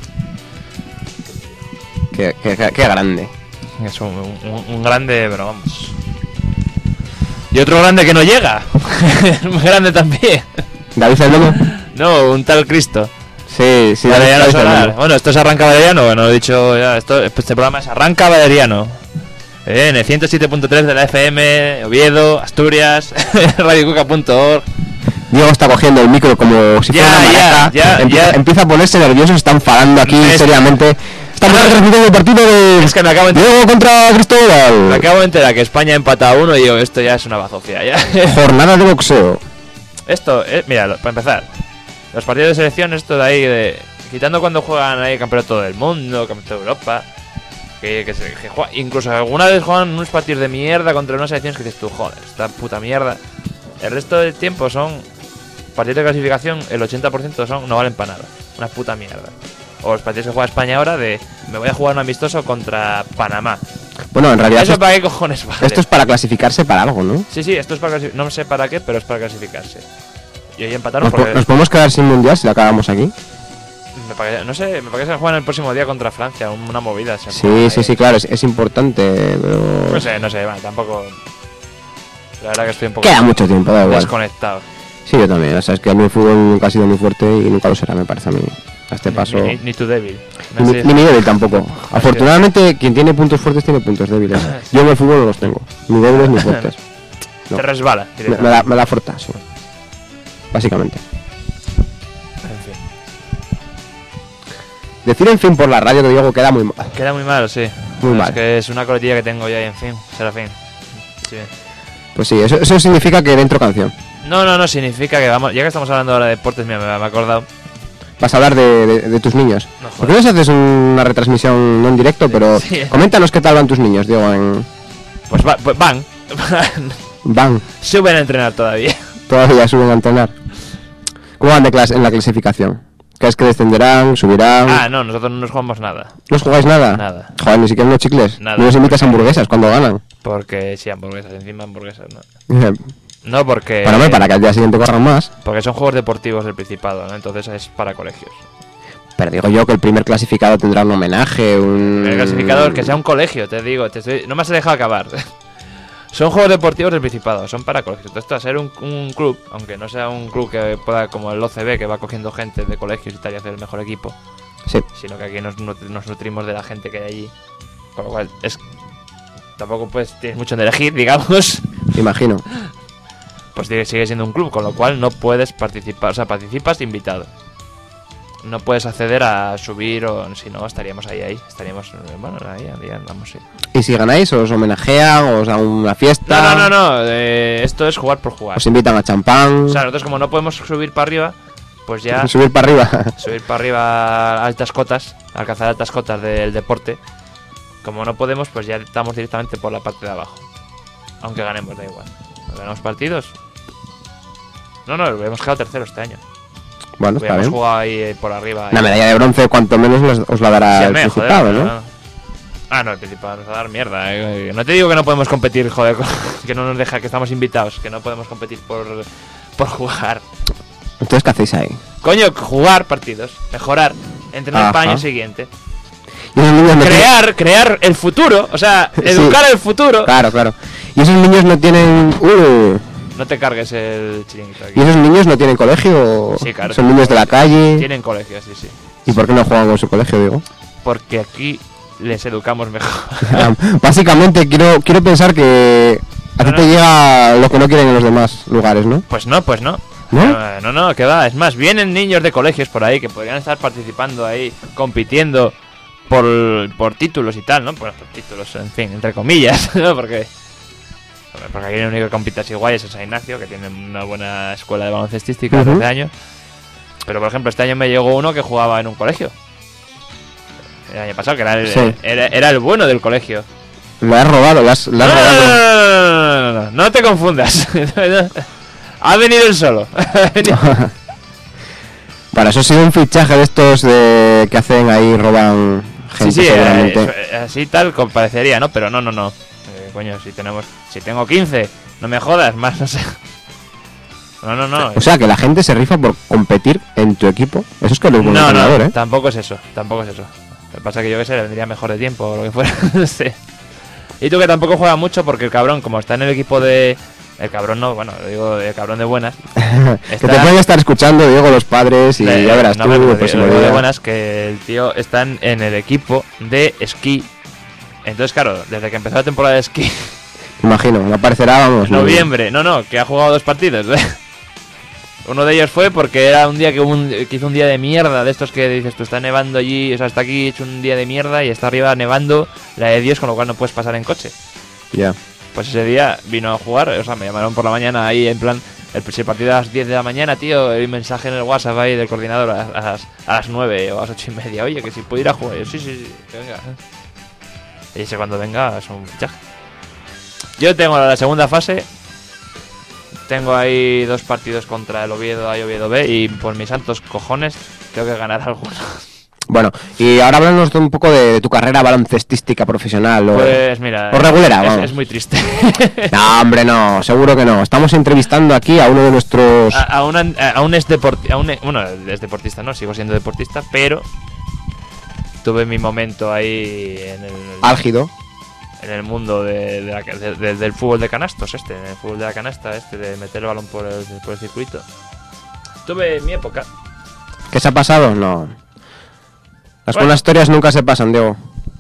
Qué, qué, qué- qué grande. Es un, un- un grande, pero vamos. Y otro grande que no llega. Muy grande también. ¿David el Lomo? No, un tal Cristo. Sí, sí, David, Valeriano David el Solar. Lomo. Bueno, esto es Arranca Valeriano, bueno, lo he dicho ya. Esto, este programa es Arranca Valeriano. Eh, en el ciento siete punto tres de la F M, Oviedo, Asturias, radiocuca punto org. Diego está cogiendo el micro como si Ya, fuera una ya, maraca. ya, empieza, ya. empieza a ponerse nervioso, se está enfadando aquí Es- seriamente. Estamos transmitiendo el partido de Es que me acabo de Diego contra Me Cristóbal. acabo de enterar que España ha empatado a uno y digo, esto ya es una bazofia. Ya. Jornada de boxeo. Esto, eh, mira, lo- para empezar, los partidos de selección, esto de ahí, de, quitando cuando juegan ahí campeonato del mundo, campeonato de Europa, que, que, se, que juega- incluso alguna vez juegan unos partidos de mierda contra unas selecciones que dices tú, joder, esta puta mierda. El resto del tiempo son partidos de clasificación, el ochenta por ciento son no valen para nada, una puta mierda. O los partidos que juega España ahora de me voy a jugar un amistoso contra Panamá. Bueno, en realidad ¿Eso esto, para qué cojones vale? esto es para clasificarse para algo, ¿no? Sí, sí, esto es para clasificarse. No sé para qué, pero es para clasificarse. Y hoy empataron Nos, po- porque... nos podemos quedar sin mundial si lo acabamos aquí. Me parece- no sé, me parece que se juegan el próximo día contra Francia, una movida. se Sí, juegan sí, ahí. sí, claro, es, es importante, pero No sé, no sé, va, tampoco. La verdad que estoy un poco queda mucho tiempo, da igual. desconectado. Sí, yo también. O sea, es que a mí el fútbol nunca ha sido muy fuerte y nunca lo será, me parece a mí. A este paso. Ni, ni, ni tu débil. Ni, No sé. ni mi débil tampoco. Afortunadamente, quien tiene puntos fuertes tiene puntos débiles. Yo en el fútbol no los tengo. Ni débiles ni fuertes. no. Te resbala. Me, me directamente. da, me da fuerza, sí. Básicamente. En fin. Decir en fin por la radio, que Diego, queda muy mal. Queda muy mal, sí. Muy es mal. que es una coletilla que tengo ya y en fin, será fin. Sí. Pues sí, eso, eso significa que dentro canción. No, no, no, significa que vamos. Ya que estamos hablando ahora de deportes, mira, me, me he acordado. Vas a hablar de, de- de tus niños. No ¿Por qué jodas. nos haces una retransmisión no en directo? Pero Sí. coméntanos qué tal van tus niños, Diego, en Pues, va- pues van. van. Suben a entrenar todavía. Todavía suben a entrenar. ¿Cómo van de clase en la clasificación? ¿Crees que descenderán, subirán? Ah, no, nosotros no nos jugamos nada. ¿No os jugáis nada? Nada. Joder, ni siquiera unos chicles. Nada. No os invitas a hamburguesas cuando ganan. Porque sí, hamburguesas, encima hamburguesas, no. Eh, No, porque. Para, hombre, para que al día siguiente corran más. Porque son juegos deportivos del Principado, ¿no? Entonces es para colegios. Pero digo yo que el primer clasificado tendrá un homenaje, un... El clasificador, que sea un colegio, te digo. Te estoy- No me has dejado acabar. Son juegos deportivos del Principado, son para colegios. Entonces, esto a ser un, un club, aunque no sea un club que pueda, como el O C B, que va cogiendo gente de colegios y tal y hacer el mejor equipo, Sí. sino que aquí nos, nut- nos nutrimos de la gente que hay allí. Con lo cual, es. Tampoco pues tienes mucho de elegir, digamos. Me imagino. Pues sigue, sigue siendo un club, con lo cual no puedes participar, o sea, participas invitado. No puedes acceder a subir o si no estaríamos ahí, ahí, estaríamos, eh, bueno, ahí, ahí andamos, sí. Y si ganáis, os homenajean, os dan una fiesta... No, no, no, no, eh, esto es jugar por jugar. Os invitan a champán... O sea, nosotros como no podemos subir para arriba, pues ya subir para arriba. subir para arriba a altas cotas, alcanzar altas cotas del deporte. Como no podemos, pues ya estamos directamente por la parte de abajo. Aunque ganemos, da igual. ¿Ganamos partidos? No, no, hemos quedado tercero este año. Bueno, está Hemos bien. jugado ahí eh, por arriba. La ahí. medalla de bronce, cuanto menos, las- os la dará Sí, el hombre, joder, Principado, pero ¿no? no. Ah, no, el Principado nos va a dar mierda. eh. No te digo que no podemos competir, joder, con- que no nos deja, que estamos invitados, que no podemos competir por, por jugar. Entonces, ¿qué hacéis ahí? Coño, jugar partidos, mejorar, entrenar para el Ajá. año siguiente. Y esos niños no Crear, crear el futuro, o sea, Sí. educar el futuro. tienen... Claro, claro. Y esos niños no tienen... Uh, No te cargues el chiringuito aquí. ¿Y esos niños no tienen colegio? Sí, claro. Son niños de la calle. Tienen colegio, sí, sí. ¿Y por qué no juegan con su colegio, digo? Porque aquí les educamos mejor. Básicamente, quiero, quiero pensar que A ti No, te no. llega lo que no quieren en los demás lugares, ¿no? Pues no, pues no. ¿No? Eh, no, no, que va. Es más, vienen niños de colegios por ahí que podrían estar participando ahí, compitiendo por, por títulos y tal, ¿no? Bueno, por títulos, en fin, entre comillas, ¿no? Porque, porque aquí el único que compite así guay es el San Ignacio, que tiene una buena escuela de baloncestística Ujú. hace trece años. Pero, por ejemplo, este año me llegó uno que jugaba en un colegio. El año pasado, que era el, Sí. era, era el bueno del colegio. Le has robado, le has, le No, has no, robado. no, no, no, no, no te confundas. Ha venido él solo. Ha venido- Para eso ha sido un fichaje de estos de que hacen ahí, roban gente Sí, sí, seguramente. eh, eh, así tal co- parecería, ¿no? Pero no, no, no. Eh, coño, si tenemos, si tengo quince, no me jodas, más no sé. No, no, no. O sea, que la gente se rifa por competir en tu equipo. Eso es que eres buen no, entrenador, no, ¿eh? tampoco es eso, tampoco es eso. Lo que pasa es que yo que sé, le vendría mejor de tiempo o lo que fuera. No sé. Y tú que tampoco juegas mucho porque el cabrón, como está en el equipo de... El cabrón no, bueno, digo el cabrón de buenas. Que te pueden estar escuchando, Diego, los padres, y Le- ya verás no, tú pero el digo- próximo digo de día. buenas que el tío está en, en el equipo de esquí. Entonces, claro, desde que empezó la temporada de esquí, Imagino, me aparecerá, vamos. en noviembre, no, no, que ha jugado dos partidos. Uno de ellos fue porque era un día que, hubo un- que hizo un día de mierda, de estos que dices, tú está nevando allí, o sea, está aquí hecho un día de mierda y está arriba nevando la de Dios, con lo cual no puedes pasar en coche. Ya. Pues ese día vino a jugar, o sea, me llamaron por la mañana ahí en plan, el, si el partido a las diez de la mañana, tío, hay un mensaje en el WhatsApp ahí del coordinador a, a las, a las nueve o a las ocho y media, oye, que si pudiera jugar, yo, sí, sí, sí, que venga. Y ese cuando venga es un fichaje. Yo tengo la segunda fase, tengo ahí dos partidos contra el Oviedo A y Oviedo B y por mis santos cojones tengo que ganar alguno. Bueno, y ahora háblanos de un poco de, de tu carrera baloncestística profesional. O, Pues mira, o regulera, es, vamos. es muy triste. No, hombre, no, seguro que no. Estamos entrevistando aquí a uno de nuestros... A, a, una, a un ex deportista, bueno, es deportista, no, sigo siendo deportista, pero tuve mi momento ahí en el, álgido. en el mundo de, de la- de- de- del fútbol de canastos, este, en el fútbol de la canasta, este, de meter el balón por el, por el circuito. Tuve mi época. ¿Qué se ha pasado? No. Las Bueno. buenas historias nunca se pasan, Diego.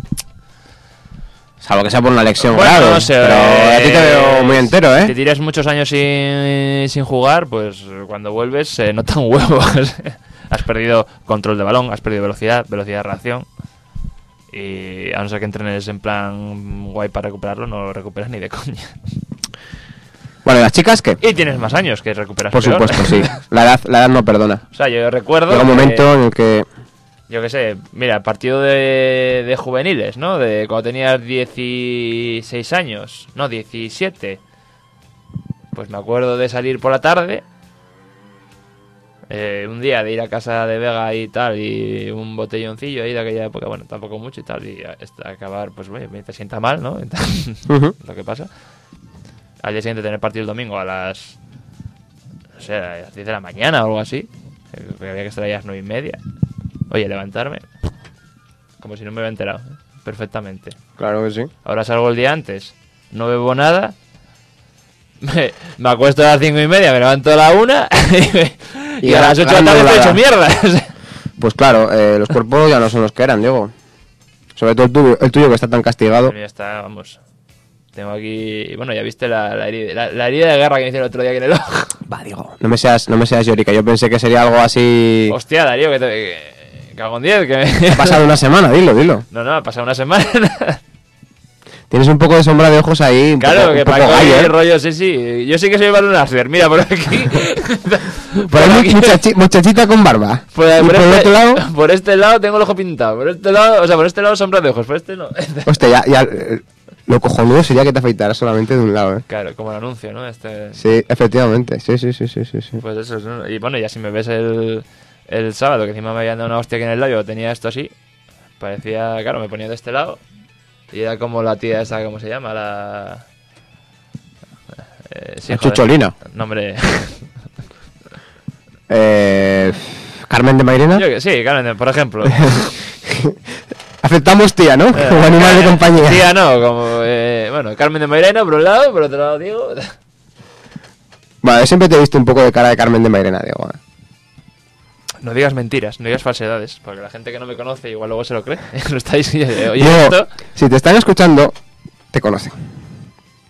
Salvo que sea por una lección Bueno, grave. no sé, pero eh, a ti te veo muy entero, Si ¿eh? tiras muchos años sin, sin jugar, pues cuando vuelves se nota un huevo. Has perdido control de balón, has perdido velocidad, velocidad de reacción. Y a no ser que entrenes en plan guay para recuperarlo, no lo recuperas ni de coña. Bueno, ¿y las chicas qué? Y tienes más años que recuperas. Por peor. supuesto, sí. La edad, la edad no perdona. O sea, yo recuerdo. Llega un que- momento en el que... Yo qué sé, mira, partido de, de juveniles, ¿no? De cuando tenías dieciséis años, no, diecisiete. Pues me acuerdo de salir por la tarde, eh, un día de ir a casa de Vega y tal, y un botelloncillo ahí de aquella época, bueno, tampoco mucho y tal, y hasta acabar, pues, bueno, me te sienta mal, ¿no? Ujú. Lo que pasa. Al día siguiente tener partido el domingo a las, no sé, a las diez de la mañana o algo así, que había que estar ahí a las nueve y media. Oye, levantarme como si no me hubiera enterado, ¿eh? Perfectamente. Claro que sí. Ahora salgo el día antes, no bebo nada, me, me acuesto a las cinco y media, me levanto a la una y, me- y Y a las ocho de la tarde estoy hecho mierda. Pues claro, eh, los cuerpos ya no son los que eran, Diego. Sobre todo el tuyo, el tuyo que está tan castigado. Ya está, vamos. Tengo aquí, bueno, ya viste la, la, herida, la, la herida de guerra que me hice el otro día aquí en el ojo. Va, Diego. No me seas, no me seas llorica. Yo pensé que sería algo así... Hostia, Darío, que te... Que, cago en diez, que me... Ha pasado una semana, dilo, dilo. No, no, ha pasado una semana. Tienes un poco de sombra de ojos ahí, un Claro, poco, que un poco para gallo, coger ¿eh? rollo, sí, sí. Yo sí que soy Balón Láser, mira, por aquí. Por ahí muchachi- muchachita con barba. Por, y por por el este, otro lado... por este lado tengo el ojo pintado. Por este lado, o sea, por este lado sombra de ojos, por este no. Hostia, ya, ya... eh, Lo cojonudo sería que te afeitaras solamente de un lado, ¿eh? Claro, como el anuncio, ¿no? Este... Sí, efectivamente. Sí, sí, sí, sí, sí. sí. Pues eso, ¿no? Y bueno, ya si me ves el, el sábado, que encima me habían dado una hostia aquí en el labio, tenía esto así. Parecía, claro, me ponía de este lado. Y era como la tía esa, ¿cómo se llama? La... Eh, sí, La joder. Chucholina. No, hombre. Eh, Carmen de Mairena. Yo que- sí, Carmen, por ejemplo. Aceptamos tía, ¿no? Eh, Como animal de Carmen- compañía. Tía, no, como. Eh, bueno, Carmen de Mairena por un lado, por otro lado, Diego. Bueno, yo siempre te he visto un poco de cara de Carmen de Mairena, Diego. ¿eh? No digas mentiras, no digas falsedades, porque la gente que no me conoce igual luego se lo cree. Lo estáis. Oye, Diego, esto. si te están escuchando, te conocen.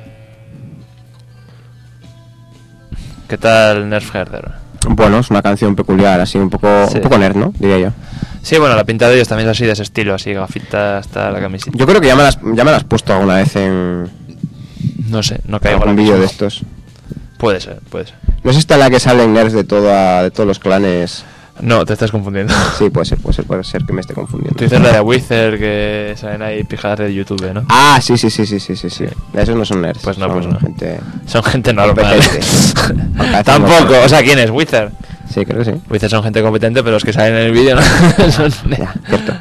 ¿Qué tal Nerf Herder? Bueno, es una canción peculiar, así un poco, Sí. un poco nerd, ¿no? Diría yo. Sí, bueno, la pinta de ellos también es así, de ese estilo, así, gafitas hasta la camiseta. Yo creo que ya me las, ya me las has puesto alguna vez en No sé, no caigo algún ahora vídeo mismo. de estos. Puede ser, puede ser. ¿No es esta la que salen nerds de, toda, de todos los clanes? No, te estás confundiendo. Sí, puede ser, puede ser, puede ser que me esté confundiendo. Tú dices la de Wither, que salen ahí pijadas de YouTube, ¿no? Ah, sí, sí, sí, sí, sí, sí, sí. Esos no son nerds. Pues no, son pues no. gente... Son gente normal. Competente. Tampoco, o sea, ¿quién es Wither? Sí, creo que sí. Wither son gente competente, pero los que salen en el vídeo no son... Ya, cierto.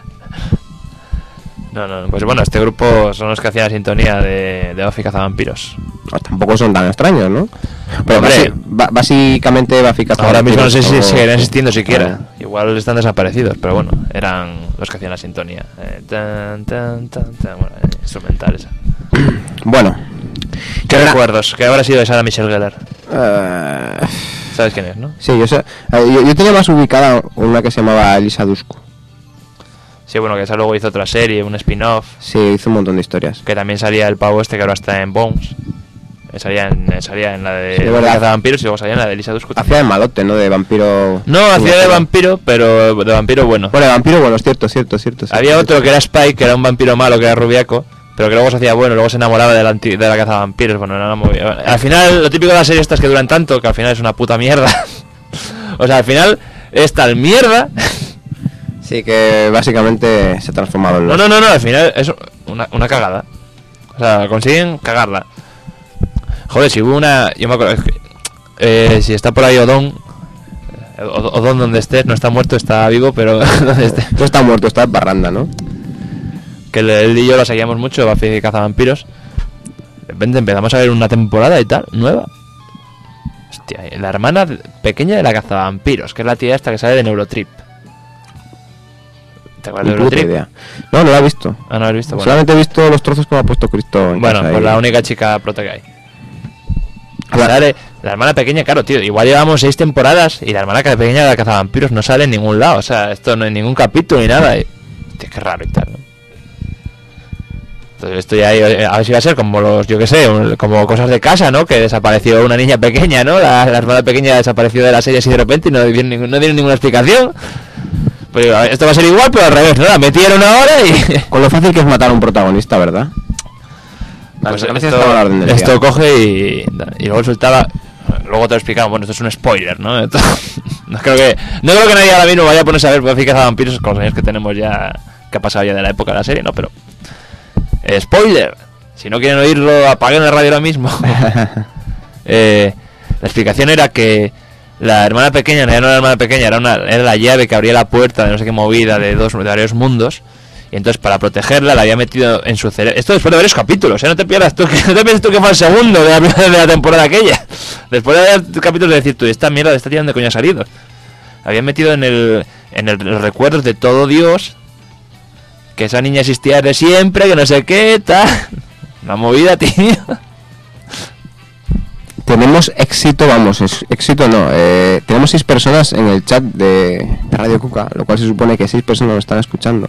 No, no, pues bueno, este grupo son los que hacían la sintonía de, de Buffy Cazavampiros. No, tampoco son tan extraños, ¿no? Pero Hombre. basi- ba- básicamente Buffy Ahora mismo no sé si como- siguen existiendo siquiera. Ah. Igual están desaparecidos, pero bueno, eran los que hacían la sintonía. Eh, tan, tan, tan, tan, bueno, eh, instrumental esa. Bueno. ¿Qué Era- recuerdos? ¿Qué habrá sido de Sarah Michelle Gellar? Eh, ¿Sabes quién es, no? sí, yo, sé, eh, yo, yo tenía más ubicada una que se llamaba Elisa Dusko. Sí, bueno, que esa luego hizo otra serie, un spin-off, Sí, hizo un montón de historias. que también salía el pavo este que ahora está en Bones. Eh, Salía en, eh, salía en la de, Sí, de Buffy verdad. Cazavampiros y luego salía en la de Elisa Dusko. Hacía de malote, ¿no? De vampiro... No, hacía de vampiro, pero de vampiro bueno. Bueno, de vampiro, bueno, es cierto, cierto, cierto. cierto, Había cierto. otro que era Spike, que era un vampiro malo, que era rubiaco, pero que luego se hacía bueno, luego se enamoraba de la, anti- de la cazavampiros. Bueno, era una movida. Bueno, al final, lo típico de las series estas que duran tanto, que al final es una puta mierda. O sea, al final es tal mierda. Sí, que básicamente se ha transformado en... No, no, no, no, al final es una, una cagada. O sea, consiguen cagarla. Joder, si hubo una... Yo me acuerdo... es que, eh, si está por ahí Odón... eh, Od- Odón donde estés, no está muerto, está vivo, pero donde esté. No está muerto, está en barranda, ¿no? Que él, él y yo lo seguíamos mucho, Buffy Cazavampiros. De repente empezamos a ver una temporada y tal, nueva. Hostia, la hermana de- pequeña de la Cazavampiros, que es la tía esta que sale de Neurotrip. ¿Te acuerdas Ni de puta Neurotrip? idea. No, no la he visto. Ah, no lo has visto. Bueno, Solamente he visto los trozos que me ha puesto Cristo en bueno casa pues y- la única chica prota que hay. La- Sale la hermana pequeña, claro, tío. Igual llevamos seis temporadas y la hermana pequeña de la Cazavampiros no sale en ningún lado. O sea, esto no hay ningún capítulo ni nada. Y, hostia, qué raro y tal, ¿no? Entonces esto ya eh, a ver si va a ser como los, yo qué sé, un- como cosas de casa, ¿no? Que desapareció una niña pequeña, ¿no? La, la hermana pequeña desapareció de la serie así de repente y no dieron, ningún- no dieron ninguna explicación. Pues digo, a ver, esto va a ser igual, pero al revés, ¿no? La metieron ahora y... Con lo fácil que es matar a un protagonista, ¿verdad? Pues a veces esto, estaba a la orden del esto día. coge y, y luego soltaba. Luego te lo explicamos, bueno, esto es un spoiler, ¿no? Esto- no creo que no creo que nadie ahora mismo vaya a ponerse a ver Buffy Cazavampiros con los años que tenemos ya, que ha pasado ya de la época de la serie, ¿no? Pero eh, spoiler, si no quieren oírlo, apaguen la radio ahora mismo. Eh, la explicación era que la hermana pequeña no era una hermana pequeña, era una era la llave que abría la puerta de no sé qué movida de dos de varios mundos. Y entonces para protegerla la había metido en su cerebro. Esto después de varios capítulos, ¿eh? No te pierdas tú, que no te pienses tú que fue el segundo de la, primera- de la temporada aquella. Después de varios capítulos de decir tú, esta mierda de esta tía dónde coño ha salido. La habían metido en el en el, los recuerdos de todo Dios. Que esa niña existía desde siempre, que no sé qué, tal. Una movida, tío. Tenemos éxito, vamos, es- éxito no. Eh, tenemos seis personas en el chat de, de Radio Cuca, lo cual se supone que seis personas nos están escuchando.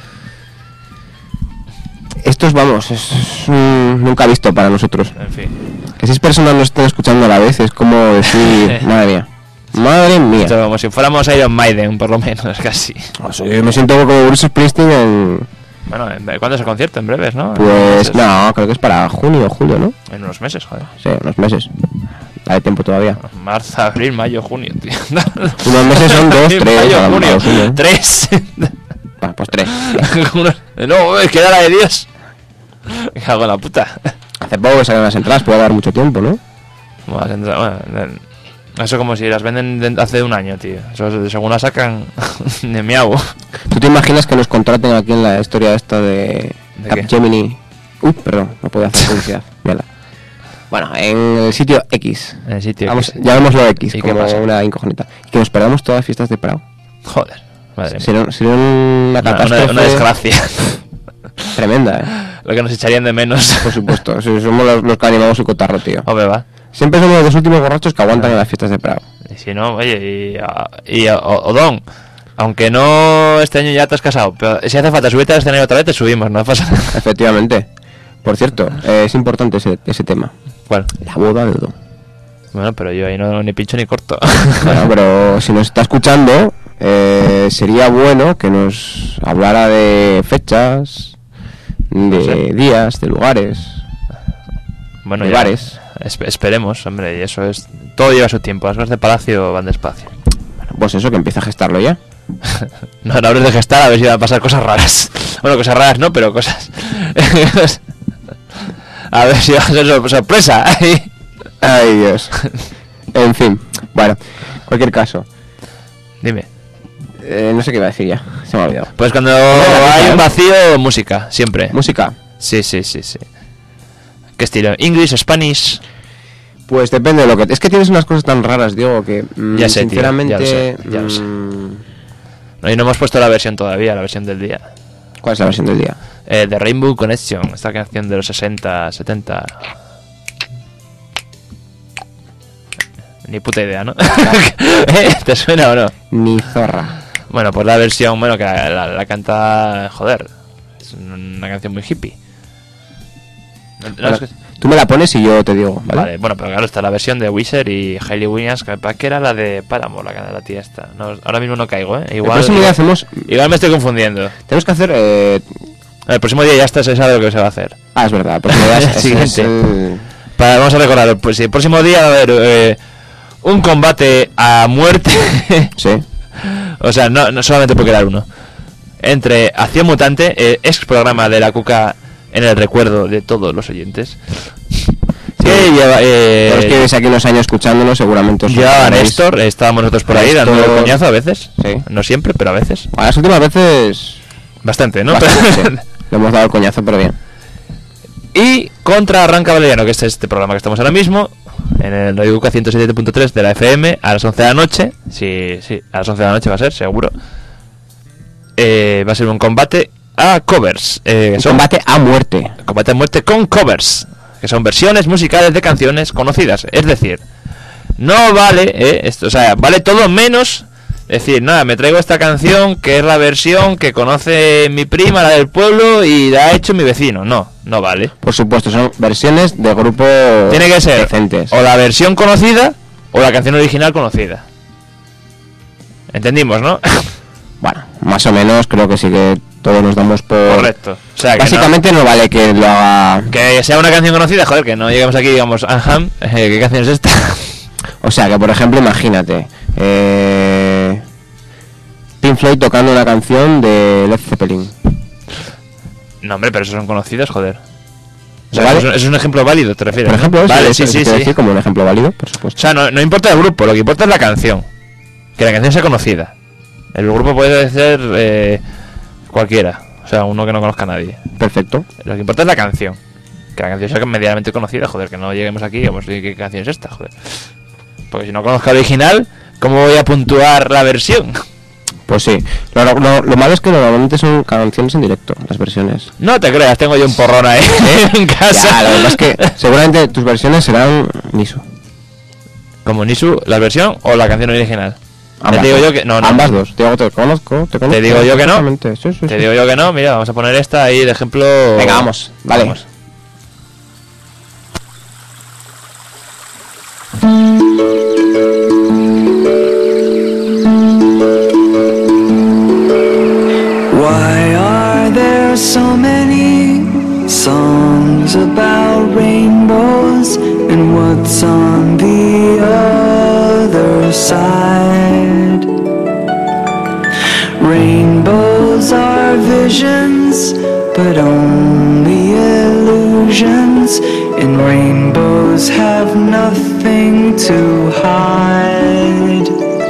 Esto es, vamos, es un nunca visto para nosotros. En fin. Que seis personas nos estén escuchando a la vez es como decir, madre mía, madre mía. Esto como si fuéramos Iron Maiden, por lo menos, casi. O sea, yo me siento como Bruce Springsteen en... Bueno, ¿en- ¿cuándo es el concierto? En breves, ¿no? En Pues unos meses. no, creo que es para junio o julio, ¿no? En unos meses, joder. Sí, unos meses. Hay tiempo todavía. Marzo, abril, mayo, junio, tío. Unos meses son dos, Abril, tres, mayo, a lo junio. mejor, sí, ¿no? Tres. Bueno, pues tres. No, es que era la de Dios. Me cago en la puta. Hace poco que salieron las entradas, puede dar mucho tiempo, ¿no? Bueno, las entra- bueno, eso como si las venden de- hace un año, tío. Eso según las sacan de miau. ¿Tú te imaginas que nos contraten aquí en la historia esta de ¿De qué? Capgemini? Uy, perdón, no puedo hacer publicidad. Mierda. Bueno, en el sitio X. En el sitio. Vamos, que- llamémoslo X, ¿Y qué como pasa? una incógnita. Y que nos perdamos todas las fiestas de Prado. Joder, madre mía. Sería, sería una Una, catástrofe una- una desgracia. tremenda, ¿eh? Lo que nos echarían de menos. Por supuesto, sí, somos los, los que animamos el cotarro, tío. Hombre, va. Siempre somos los últimos borrachos que aguantan en las fiestas de Prado. Y si no, oye, y, a- y a- O- Odón, aunque no este año ya te has casado, pero si hace falta subirte al escenario otra vez, te subimos, no pasa nada. Efectivamente. Por cierto, eh, es importante ese, ese tema. ¿Cuál? La boda de Odón. Bueno, pero yo ahí no ni pincho ni corto. Bueno, pero si nos está escuchando, eh, sería bueno que nos hablara de fechas, de No sé. días, de lugares, Bueno, de ya, bares. esp- esperemos, hombre, y eso es... Todo lleva su tiempo, las cosas de palacio van despacio. Pues eso, que empieza a gestarlo ya. No, no hables de gestar, a ver si van a pasar cosas raras. Bueno, cosas raras no, pero cosas... a ver si va a ser sor- sorpresa. Ay, Dios. En fin, bueno, cualquier caso. Dime. Eh, no sé qué iba a decir ya, se me ha olvidado. Pues cuando Mira, hay ¿eh? un vacío, música, siempre. Música. Sí, sí, sí, sí. ¿Qué estilo? ¿English, Spanish? Pues depende de lo que... Es que tienes unas cosas tan raras, Diego, que mm, Ya sé, tío, sinceramente... ya lo sé, ya lo sé. mm, No, y no hemos puesto la versión todavía, la versión del día. ¿Cuál es la versión del día? Eh, The Rainbow Connection, esta canción de los sesenta, setenta. Ni puta idea, ¿no? ¿Eh? ¿Te suena o no? Ni zorra. Bueno, pues la versión, bueno, que la, la- la canta, joder, es una canción muy hippie. No- no Bueno, es que- tú me la pones y yo te digo, ¿vale? Vale, bueno, pero claro, está la versión de Wizard y Hayley Williams, que, que era la de Paramore, la que la tía esta. No, ahora mismo no caigo, ¿eh? El Igual, próximo día igual, hacemos... igual me estoy confundiendo. Tenemos que hacer... Eh... El próximo día ya está, se sabe lo que se va a hacer. Ah, es verdad, el próximo día es, es- Siguiente. es el... Para, vamos a recordar, pues sí, el próximo día va a haber eh, un combate a muerte. Sí. O sea, no, no solamente puede quedar uno. Entre Acción Mutante, eh, ex programa de la Cuca en el recuerdo de todos los oyentes. Que lleva, eh, Todos los que llevéis aquí unos años escuchándonos seguramente os llevaba acordaréis. Néstor, estábamos nosotros por ahí Néstor. dando el coñazo a veces. Sí. No siempre, pero a veces. A las últimas veces... Bastante, ¿no? bastante, sí. Le hemos dado el coñazo, pero bien. Y contra Arranca Valeriano, que es este programa que estamos ahora mismo, en el Radio Cuca ciento siete punto tres de la F M, a las once de la noche. Sí, sí, a las once de la noche va a ser, seguro. Eh, va a ser un combate a covers. Eh, Un son combate a muerte. combate a muerte con covers, que son versiones musicales de canciones conocidas. Es decir, no vale, eh, esto, o sea, vale todo menos decir, nada, me traigo esta canción que es la versión que conoce mi prima, la del pueblo, y la ha hecho mi vecino. No, no vale. Por supuesto, son versiones de grupo Tiene que ser decentes. o la versión conocida o la canción original conocida. ¿Entendimos, no? Bueno, más o menos creo que sí que todos nos damos por... Correcto. O sea, que Básicamente no, vale que lo haga... no- que sea una canción conocida, joder, que no lleguemos aquí y digamos, ajá, eh, ¿qué canción es esta? O sea, que por ejemplo, imagínate... Eh... Pink Floyd tocando una canción de Led Zeppelin. No, hombre, pero esos son conocidos, joder. O sea, ¿Vale? eso, es- eso es un ejemplo válido, te refieres. Por ¿no? ejemplo, eso, vale, eso, sí, eso sí, quiero sí. decir como un ejemplo válido, por O supuesto. sea, no, no importa el grupo, lo que importa es la canción. Que la canción sea conocida. El grupo puede ser eh, cualquiera. O sea, uno que no conozca a nadie. Perfecto. Lo que importa es la canción. Que la canción sea medianamente conocida, joder, que no lleguemos aquí y digamos, ¿qué qué canción es esta, joder? Porque si no conozco el original, ¿cómo voy a puntuar la versión? Pues sí. Lo, lo, lo malo es que normalmente son canciones en directo, las versiones. No te creas, tengo yo un porrón ahí en casa. Ya, lo que pasa es que seguramente tus versiones serán Nisu. Como Nisu, ¿la versión o la canción original? Ambas te digo dos. yo que no, no. Ambas dos. Te digo, te conozco, te conozco. digo yo que no. perfectamente. Sí, sí, Te sí. digo yo que no, mira, vamos a poner esta ahí de ejemplo. Venga, vamos. Vale. Vamos. Why are there so many songs about rainbows, and what's on the other side? Rainbows are visions, but only illusions, and rainbows have nothing to hide.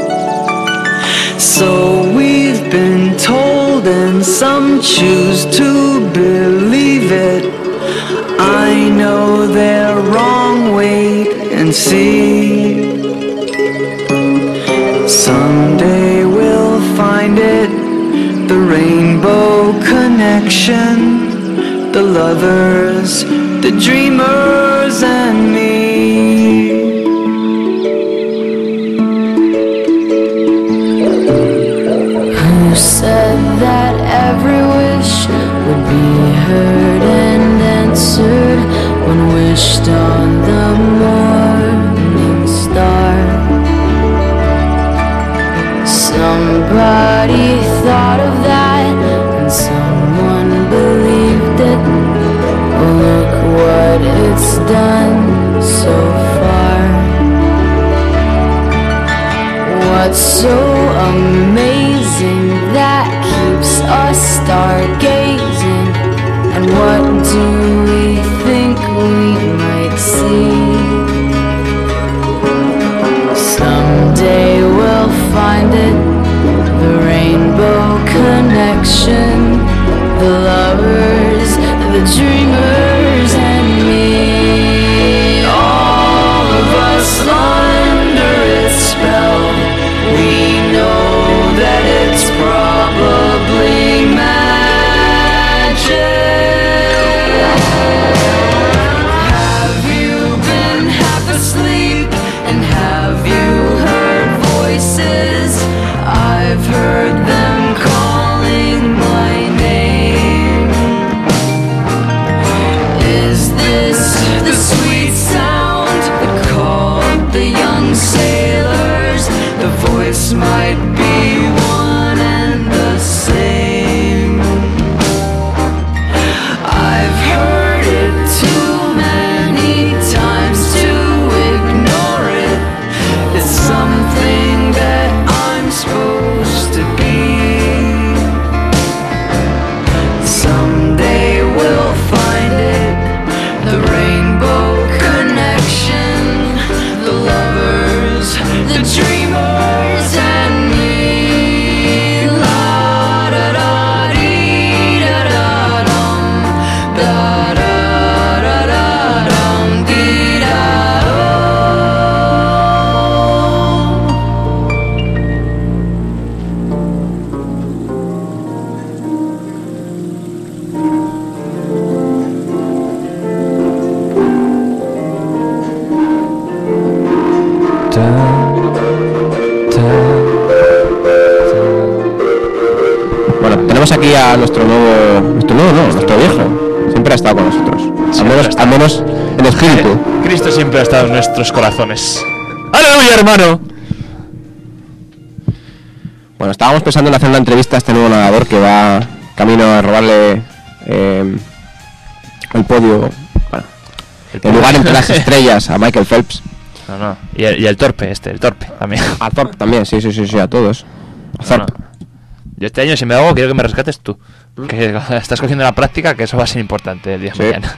So we've been told, and some choose to believe it. I know they're wrong, wait and see. Someday we'll find it, the rainbow connection, the lovers, the dreamers, and me. Who said that every wish would be heard and answered when wished on the morning stargazing, and what do we think we might see? Someday we'll find it, the rainbow connection, the lovers, the dreamers, and me. All of us under its spell, we know that it's probably magic. Have you been half asleep, and have you heard voices? I've heard them calling my name. Is this the sweet sound that called the young sailors? The voice might be one and the same. I've heard it too many times to ignore it. It's something that I'm supposed to be. Someday we'll find it, the rainbow connection, the lovers, the dreamers, and me. La da da dee da da dum, da da da da dum, dee da oh. Bueno, tenemos aquí a nuestro nuevo... Nuestro nuevo no, nuestro viejo. Siempre ha estado con nosotros. Al Siempre menos, ha estado. al menos en espíritu. Cristo siempre ha estado en nuestros corazones. ¡Aleluya, hermano! Bueno, estábamos pensando en hacer una entrevista a este nuevo nadador que va camino a robarle eh, el podio, bueno, el lugar entre las estrellas a Michael Phelps. No, no. Y el, y el torpe, este, el torpe también. A Thorpe también, sí, sí, sí, sí, a todos. A No, Thorpe. no. Yo este año, si me hago, quiero que me rescates tú. Que estás cogiendo la práctica, que eso va a ser importante el día de Sí. mañana.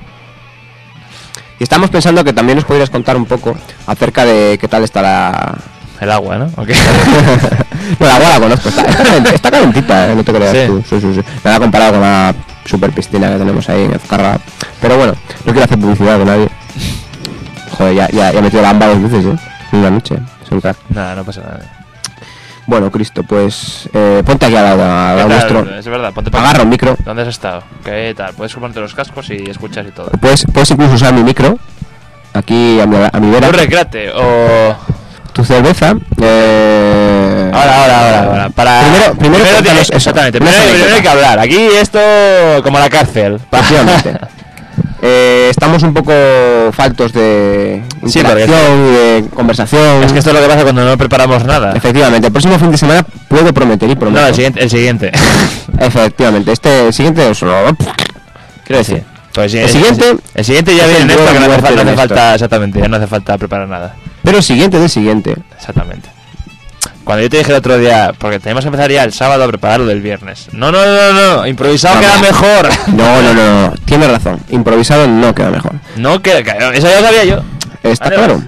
Y estamos pensando que también nos podrías contar un poco acerca de qué tal está la... El agua, ¿no? ¿O qué? No, la agua la conozco, está, está, calent- está calentita, eh, no te creas Sí. tú. Sí, sí, sí. Nada comparado con la super piscina que tenemos ahí en Azcarra. Pero bueno, no quiero hacer publicidad de nadie. Joder, ya, ya, ya he metido la amba dos veces, ¿eh? En una noche. Es un crack. Nada, no pasa nada. Bueno, Cristo, pues eh, ponte aquí al lado, al lado ¿Qué tal? nuestro. Es verdad, ponte Agarra un micro. ¿Dónde has estado? ¿Qué tal? Puedes ponerte los cascos y escuchar y todo. Puedes, puedes incluso usar mi micro. Aquí a mi, a mi vera. Tú recréate, o... Tu cerveza. Eh... Ahora, ahora, ahora, ahora. Para... Primero, primero, tienes... cuéntanos eso. Exactamente, Una primero, primero hay que anécdota. hablar. Aquí esto como la cárcel. Efectivamente. Eh, estamos un poco faltos de Sí, interacción y de conversación. Es que esto es lo que pasa cuando no preparamos nada. Efectivamente, el próximo fin de semana puedo prometer y prometo. No, el siguiente. El siguiente. Efectivamente, este el siguiente es solo... Quiero decir, Pues sí, el siguiente... El siguiente ya es viene en el esto, que no hace muerte falta, no de hace Néstor. falta, exactamente, ya no hace falta preparar nada. Pero el siguiente del siguiente. Exactamente. Cuando yo te dije el otro día, porque tenemos que empezar ya el sábado a preparar lo del viernes. No, no, no, no, no, improvisado No, queda no. mejor. No, no, no, no, tienes razón. Improvisado no queda mejor. No queda, eso ya lo sabía yo. Está Vale, claro. vale.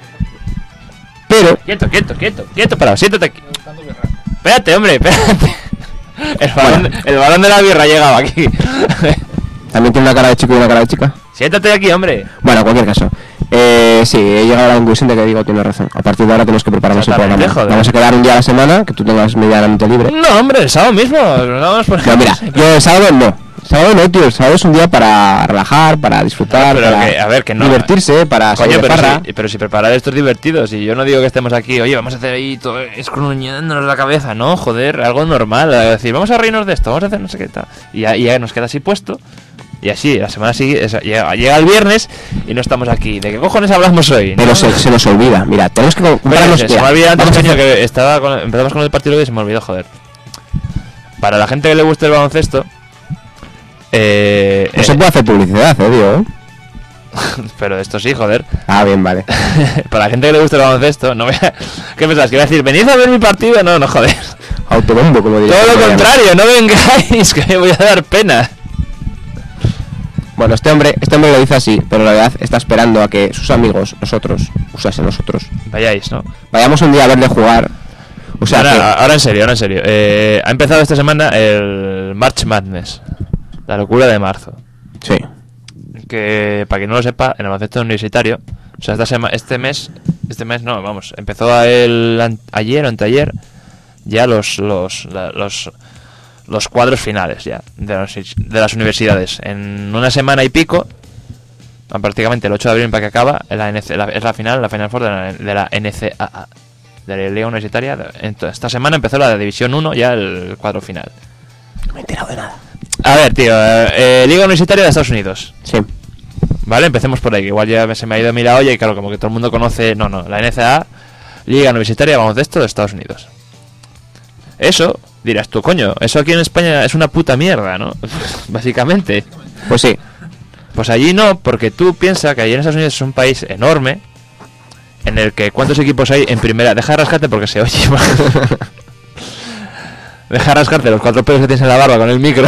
Pero... Quieto, quieto, quieto, quieto, parado, siéntate aquí. Espérate, hombre, espérate. El balón, Bueno. el balón de la birra ha llegado aquí. También tiene una cara de chico y una cara de chica. Siéntate aquí, hombre. Bueno, en cualquier caso. Eh, sí, he llegado a la conclusión de que digo tiene razón. A partir de ahora tenemos que prepararnos el Exactamente, programa. joder. Vamos a quedar un día a la semana, que tú tengas medianamente libre. No, hombre, el sábado mismo. Nos vamos por No, mira, yo el sábado no. El sábado no, tío. El sábado es un día para relajar, para disfrutar, No, pero para que- a ver, que no. divertirse, para Coño, salir de pero farra. si, pero si preparar esto es divertido. Si yo no digo que estemos aquí, oye, vamos a hacer ahí todo escruñándonos la cabeza. No, joder, algo normal. Es decir, vamos a reírnos de esto, vamos a hacer no sé qué tal. Y ya, y ya nos queda así puesto. Y así, la semana siguiente, esa- llega, llega el viernes y no estamos aquí. ¿De qué cojones hablamos hoy? Pero ¿no? se, se nos olvida. Mira, tenemos que comprarnos... Espérate, se mira, me ha olvidado antes, vamos a coño, hacer- que estaba con- empezamos con el partido y se me olvidó, joder. Para la gente que le guste el baloncesto, eh, No eh, se puede hacer publicidad, eh, digo. ¿eh? pero esto sí, joder. Ah, bien, vale. Para la gente que le gusta el baloncesto, no voy a... ¿Qué pensás? ¿Que iba a decir, venid a ver mi partido? No, no, joder. Autobombo, como diría. Todo lo contrario, no vengáis, que me voy a dar pena. Bueno, este hombre, este hombre lo dice así, pero la verdad está esperando a que sus amigos, nosotros, usase nosotros, vayáis, ¿no? Vayamos un día a verle jugar. O sea, ahora, que... ahora en serio, ahora en serio. Eh, ha empezado esta semana el March Madness, la locura de marzo. Sí. Que, para quien no lo sepa, en el baloncesto universitario, o sea, esta sema, este mes, este mes no, vamos, empezó a el, an, ayer o anteayer ya los los, la, los los cuadros finales ya de, los, de las universidades. En una semana y pico, prácticamente el ocho de abril para que acaba, la N C, la, es la final, la Final Four de la, de la N C A A, de la Liga Universitaria. Entonces, esta semana empezó la de División uno, ya el cuadro final. No me he enterado de nada. A ver, tío, eh, Liga Universitaria de Estados Unidos. Sí. Vale, empecemos por ahí, que igual ya se me ha ido a mí la olla y claro, como que todo el mundo conoce... No, no, la N C A A, Liga Universitaria de Baloncesto de Estados Unidos. Eso, dirás tú, coño, eso aquí en España es una puta mierda, ¿no? Básicamente. Pues sí. Pues allí no, porque tú piensas que allí en Estados Unidos es un país enorme, en el que ¿cuántos equipos hay en primera? Deja de rascarte porque se oye. Deja de rascarte los cuatro pelos que tienes en la barba con el micro.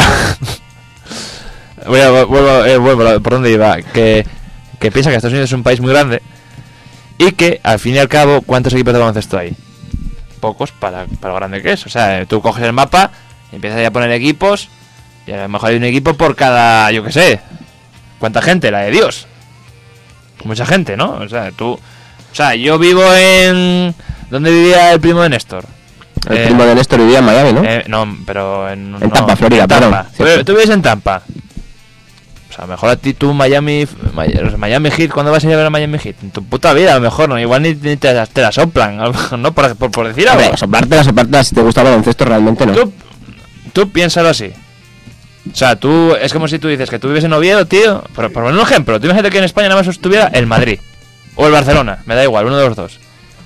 Voy a, vuelvo, eh, vuelvo, ¿por dónde iba? Que, que piensa que Estados Unidos es un país muy grande y que, al fin y al cabo, ¿cuántos equipos de baloncesto hay? Pocos para, para lo grande que es. O sea, tú coges el mapa y empiezas a poner equipos y a lo mejor hay un equipo por cada, yo qué sé, ¿cuánta gente? La de Dios. Mucha gente, ¿no? O sea, tú... O sea, yo vivo en... ¿Dónde vivía el primo de Néstor? El eh, primo de Néstor vivía en Miami, ¿no? Eh, no, pero en... En no, Tampa, Florida, en Tampa. perdón. ¿Tú, tú vives en Tampa? O sea, a lo mejor a ti tú Miami... Miami Heat, ¿cuándo vas a ir a ver a Miami Heat? En tu puta vida, a lo mejor, ¿no? Igual ni, ni te, te la soplan, a lo mejor, ¿no? Por, por, por decir algo. Hombre, soplártela, soplártela, si te gusta el baloncesto, realmente no. Tú, tú piénsalo así. O sea, tú... Es como si tú dices que tú vives en Oviedo, tío. Por, por poner un ejemplo, tú imagínate que en España nada más estuviera el Madrid. O el Barcelona, me da igual, uno de los dos.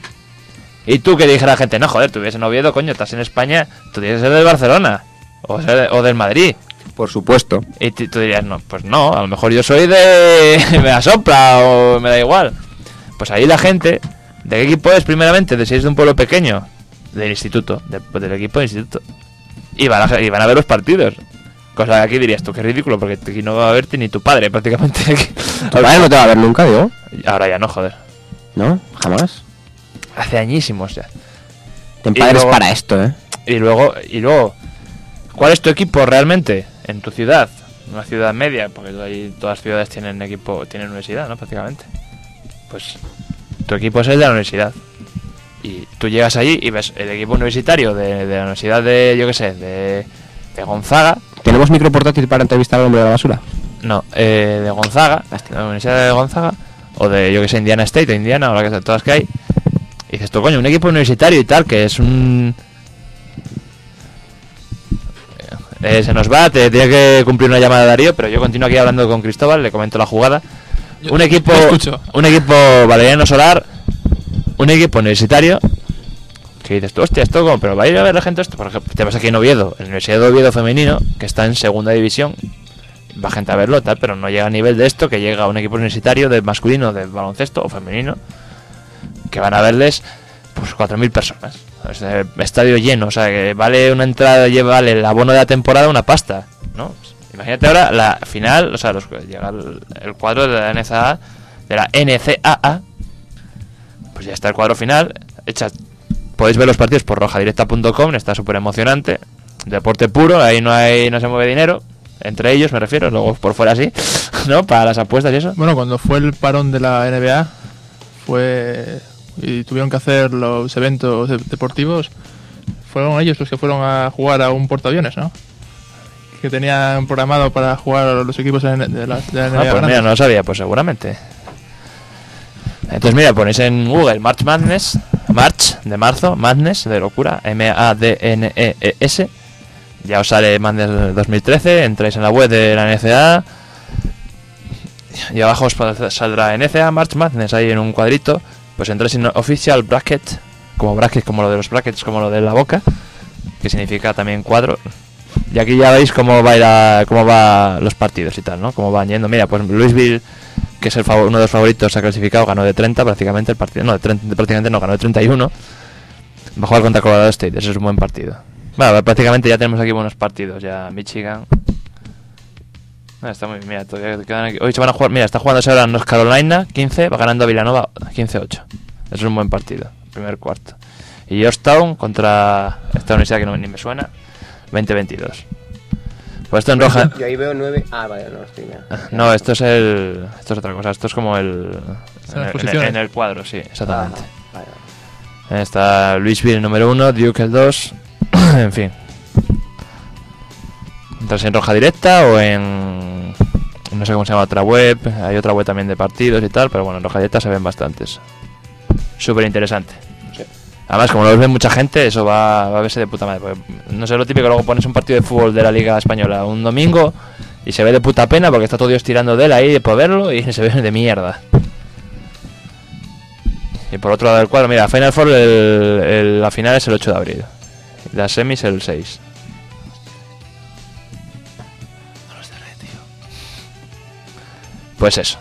Y tú que dijera a la gente, no, joder, tú vives en Oviedo, coño, estás en España, tú tienes que ser del Barcelona. O, ser de, o del Madrid. Por supuesto. Y tú dirías, no, pues no, a lo mejor yo soy de... me la sopla o me da igual. Pues ahí la gente, ¿de qué equipo es primeramente? De si es de un pueblo pequeño, del instituto, de, pues del equipo del instituto. Y van, a, y van a ver los partidos. Cosa que aquí dirías tú, qué ridículo, porque aquí no va a verte ni tu padre prácticamente. Tu padre no te va a ver nunca, digo. Ahora ya no, joder. ¿No? ¿Jamás? Hace añísimos ya. Ten Y padres luego- para esto, ¿eh? Y luego, y luego, ¿cuál es tu equipo realmente en tu ciudad? Una ciudad media, porque ahí todas las ciudades tienen equipo, tienen universidad, ¿no? Prácticamente. Pues tu equipo es el de la universidad. Y tú llegas allí y ves el equipo universitario de, de la universidad de, yo qué sé, de, de Gonzaga. ¿Tenemos micro portátil para entrevistar al hombre de la basura? No, eh, de Gonzaga, de la Universidad de Gonzaga, o de, yo que sé, Indiana State o Indiana, o la que sea, todas que hay. Y dices tú, coño, un equipo universitario y tal, que es un... Eh, se nos va, te tiene que cumplir una llamada de Darío, pero yo continúo aquí hablando con Cristóbal, le comento la jugada. Yo- un equipo, yo escucho. un equipo Valeriano Solar, un equipo universitario, que dices tú, hostia, esto como, pero va a ir a ver la gente esto. Por ejemplo, te vas aquí en Oviedo, en la Universidad de Oviedo femenino, que está en segunda división, va gente a verlo tal, pero no llega a nivel de esto, que llega a un equipo universitario de masculino, de baloncesto o femenino, que van a verles pues cuatro mil personas. O sea, estadio lleno, o sea, que vale una entrada, lleva vale el abono de la temporada una pasta, ¿no? Pues, imagínate ahora la final, o sea, los, llega el, el cuadro de la N C A A, de la N C A A, pues ya está el cuadro final, hecha, podéis ver los partidos por rojadirecta punto com, está súper emocionante, deporte puro, ahí no hay, no se mueve dinero, entre ellos me refiero, luego por fuera sí, ¿no? Para las apuestas y eso. Bueno, cuando fue el parón de la N B A, fue y tuvieron que hacer los eventos de- deportivos, fueron ellos los que fueron a jugar a un portaaviones, ¿no? Que tenían programado para jugar a los equipos de la, de la N B A. Ah, pues grandes. mira, no lo sabía, pues seguramente. Entonces mira, ponéis en Google March Madness, March de marzo, Madness de locura, M A D N E E S. Ya os sale Madness dos mil trece, entráis en la web de la N C A A y abajo os saldrá N C A A March Madness ahí en un cuadrito. Pues entráis en Official Bracket, como bracket, como lo de los brackets, como lo de la boca, que significa también cuadro. Y aquí ya veis cómo va a ir a- cómo va los partidos y tal, ¿no? Cómo van yendo. Mira, pues Louisville, que es el favor, uno de los favoritos, se ha clasificado, ganó de treinta prácticamente el partido. No, de treinta, prácticamente no, ganó de treinta y uno. Va a jugar contra Colorado State, ese es un buen partido. Bueno, prácticamente ya tenemos aquí buenos partidos. Ya Michigan. Ah, está muy bien, mira, todavía quedan aquí. Hoy se van a jugar, mira, está jugándose ahora North Carolina, quince, va ganando a Villanova quince ocho. Es un buen partido, primer cuarto. Y Georgetown contra esta universidad que no, ni me suena, veinte veintidós. Pues esto en roja. Yo ahí veo nueve. Ah, vale, no, estoy bien. No, esto es el. Esto es otra cosa, esto es como el. Son las En el, en el, posiciones. en el cuadro, sí, exactamente. Ah, vale, vale. Está Louisville el número uno, Duke el dos. En fin. Entras en roja directa o en. No sé cómo se llama otra web. Hay otra web también de partidos y tal, pero bueno, en roja directa se ven bastantes. Súper interesante. Sí. Además, como lo ven mucha gente, eso va, va a verse de puta madre. Porque, no sé, lo típico, luego pones un partido de fútbol de la Liga Española un domingo y se ve de puta pena porque está todo Dios tirando de él ahí por verlo y se ve de mierda. Y por otro lado del cuadro, mira, Final Four, el, el- la final es el ocho de abril. La semis el seis. No los cerré, tío. Pues eso.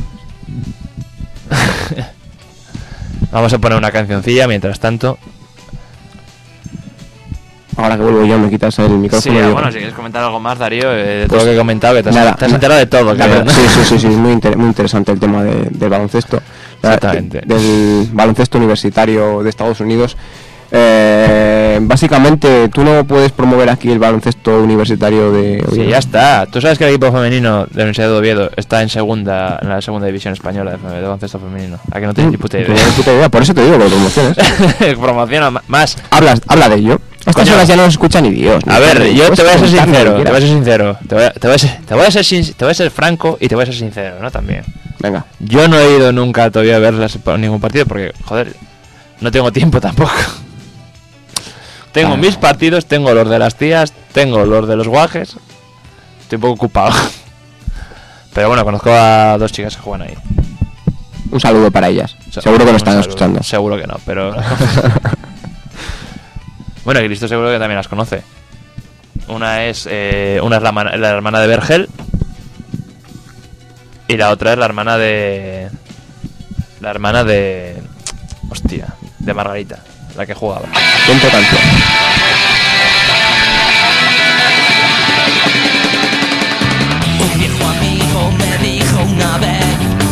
Vamos a poner una cancioncilla mientras tanto. Ahora que vuelvo yo, me quitas el Sí, micrófono. ah, y yo- bueno, si quieres comentar algo más, Darío, eh, de todo Pues lo que he comentado, que te has, nada, te has na- enterado de todo, nada, cabrón. sí, sí, sí, sí, muy, inter- muy interesante el tema de- del baloncesto. La- Exactamente. Del baloncesto universitario de Estados Unidos. Eh, básicamente, tú no puedes promover aquí el baloncesto universitario de Sí, Oviedo. ya está. ¿Tú sabes que el equipo femenino de la Universidad de Oviedo está en segunda en la segunda división española de, de baloncesto femenino? ¿A que no tienes ni puta No idea? tengo ni puta idea, por eso te digo que lo promociones. Promociona ma- más. Hablas, habla de ello. A estas Coño. horas ya no nos escucha ni Dios. ni A ver, nadie. yo Puedes te voy a ser comentar lo que sincero, te quieras. voy a ser sincero. Te voy a, te voy a ser, te voy a ser sin- te voy a ser franco y te voy a ser sincero, ¿no? También. Venga. Yo no he ido nunca todavía a ver las- ningún partido porque, joder, no tengo tiempo tampoco. Tengo Ah. mis partidos, tengo los de las tías, tengo los de los guajes. Estoy un poco ocupado. Pero bueno, conozco a dos chicas que juegan ahí. Un saludo para ellas. O sea, Seguro que lo un están saludo. escuchando. Seguro que no, pero... Bueno, y Cristo seguro que también las conoce. Una es, eh, una es la, hermana- la hermana de Vergel. Y la otra es la hermana de... La hermana de... Hostia, de Margarita, la que jugaba. Cuento canción. Un viejo amigo me dijo una vez,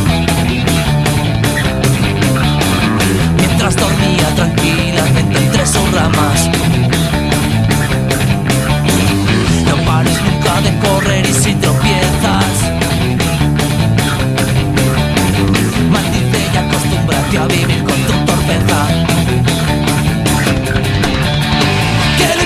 mientras dormía tranquilamente entre sus ramas: no pares nunca de correr y si tropiezas, maldice y acostúmbrate a vivir con tu torpeza. Que